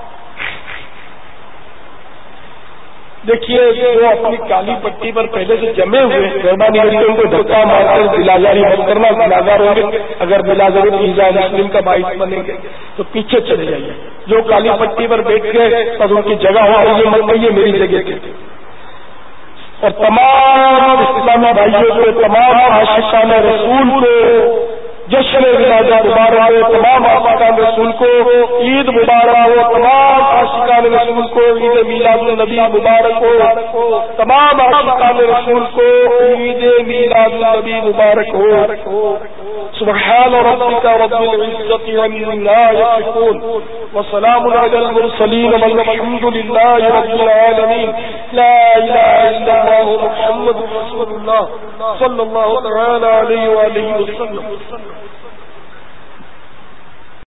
دیکھیے جو اپنی کالی پٹی پر پہلے سے جمے ہوئے مہربانی کر کے ان کو دھکا مار کر بلازاری مت کرنا، بلازار ہوں گے اگر بلازار ایزا مسلم کا باعث بنیں گے تو پیچھے چلے جائیے۔ جو کالی پٹی پر بیٹھ گئے تب ان کی جگہ ہو یہ مت کہیے میری جگہ کے۔ اور تمام اسلامی بھائیوں کو، تمام عاشقان رسول کو جشن ولادت مبارک ہو، تمام عاشقان رسول کو عید مبارک ہو، تمام عاشقان رسول کو عید میلاد النبی مبارک ہو، تمام عاشقان رسول کو عید میلاد النبی مبارک ہو۔ سبحان ربك رب العزة عما يصفون وسلام على المرسلين والحمد لله رب العالمين. لا إله إلا الله محمد رسول الله صلى الله تعالى عليه وآله وسلم.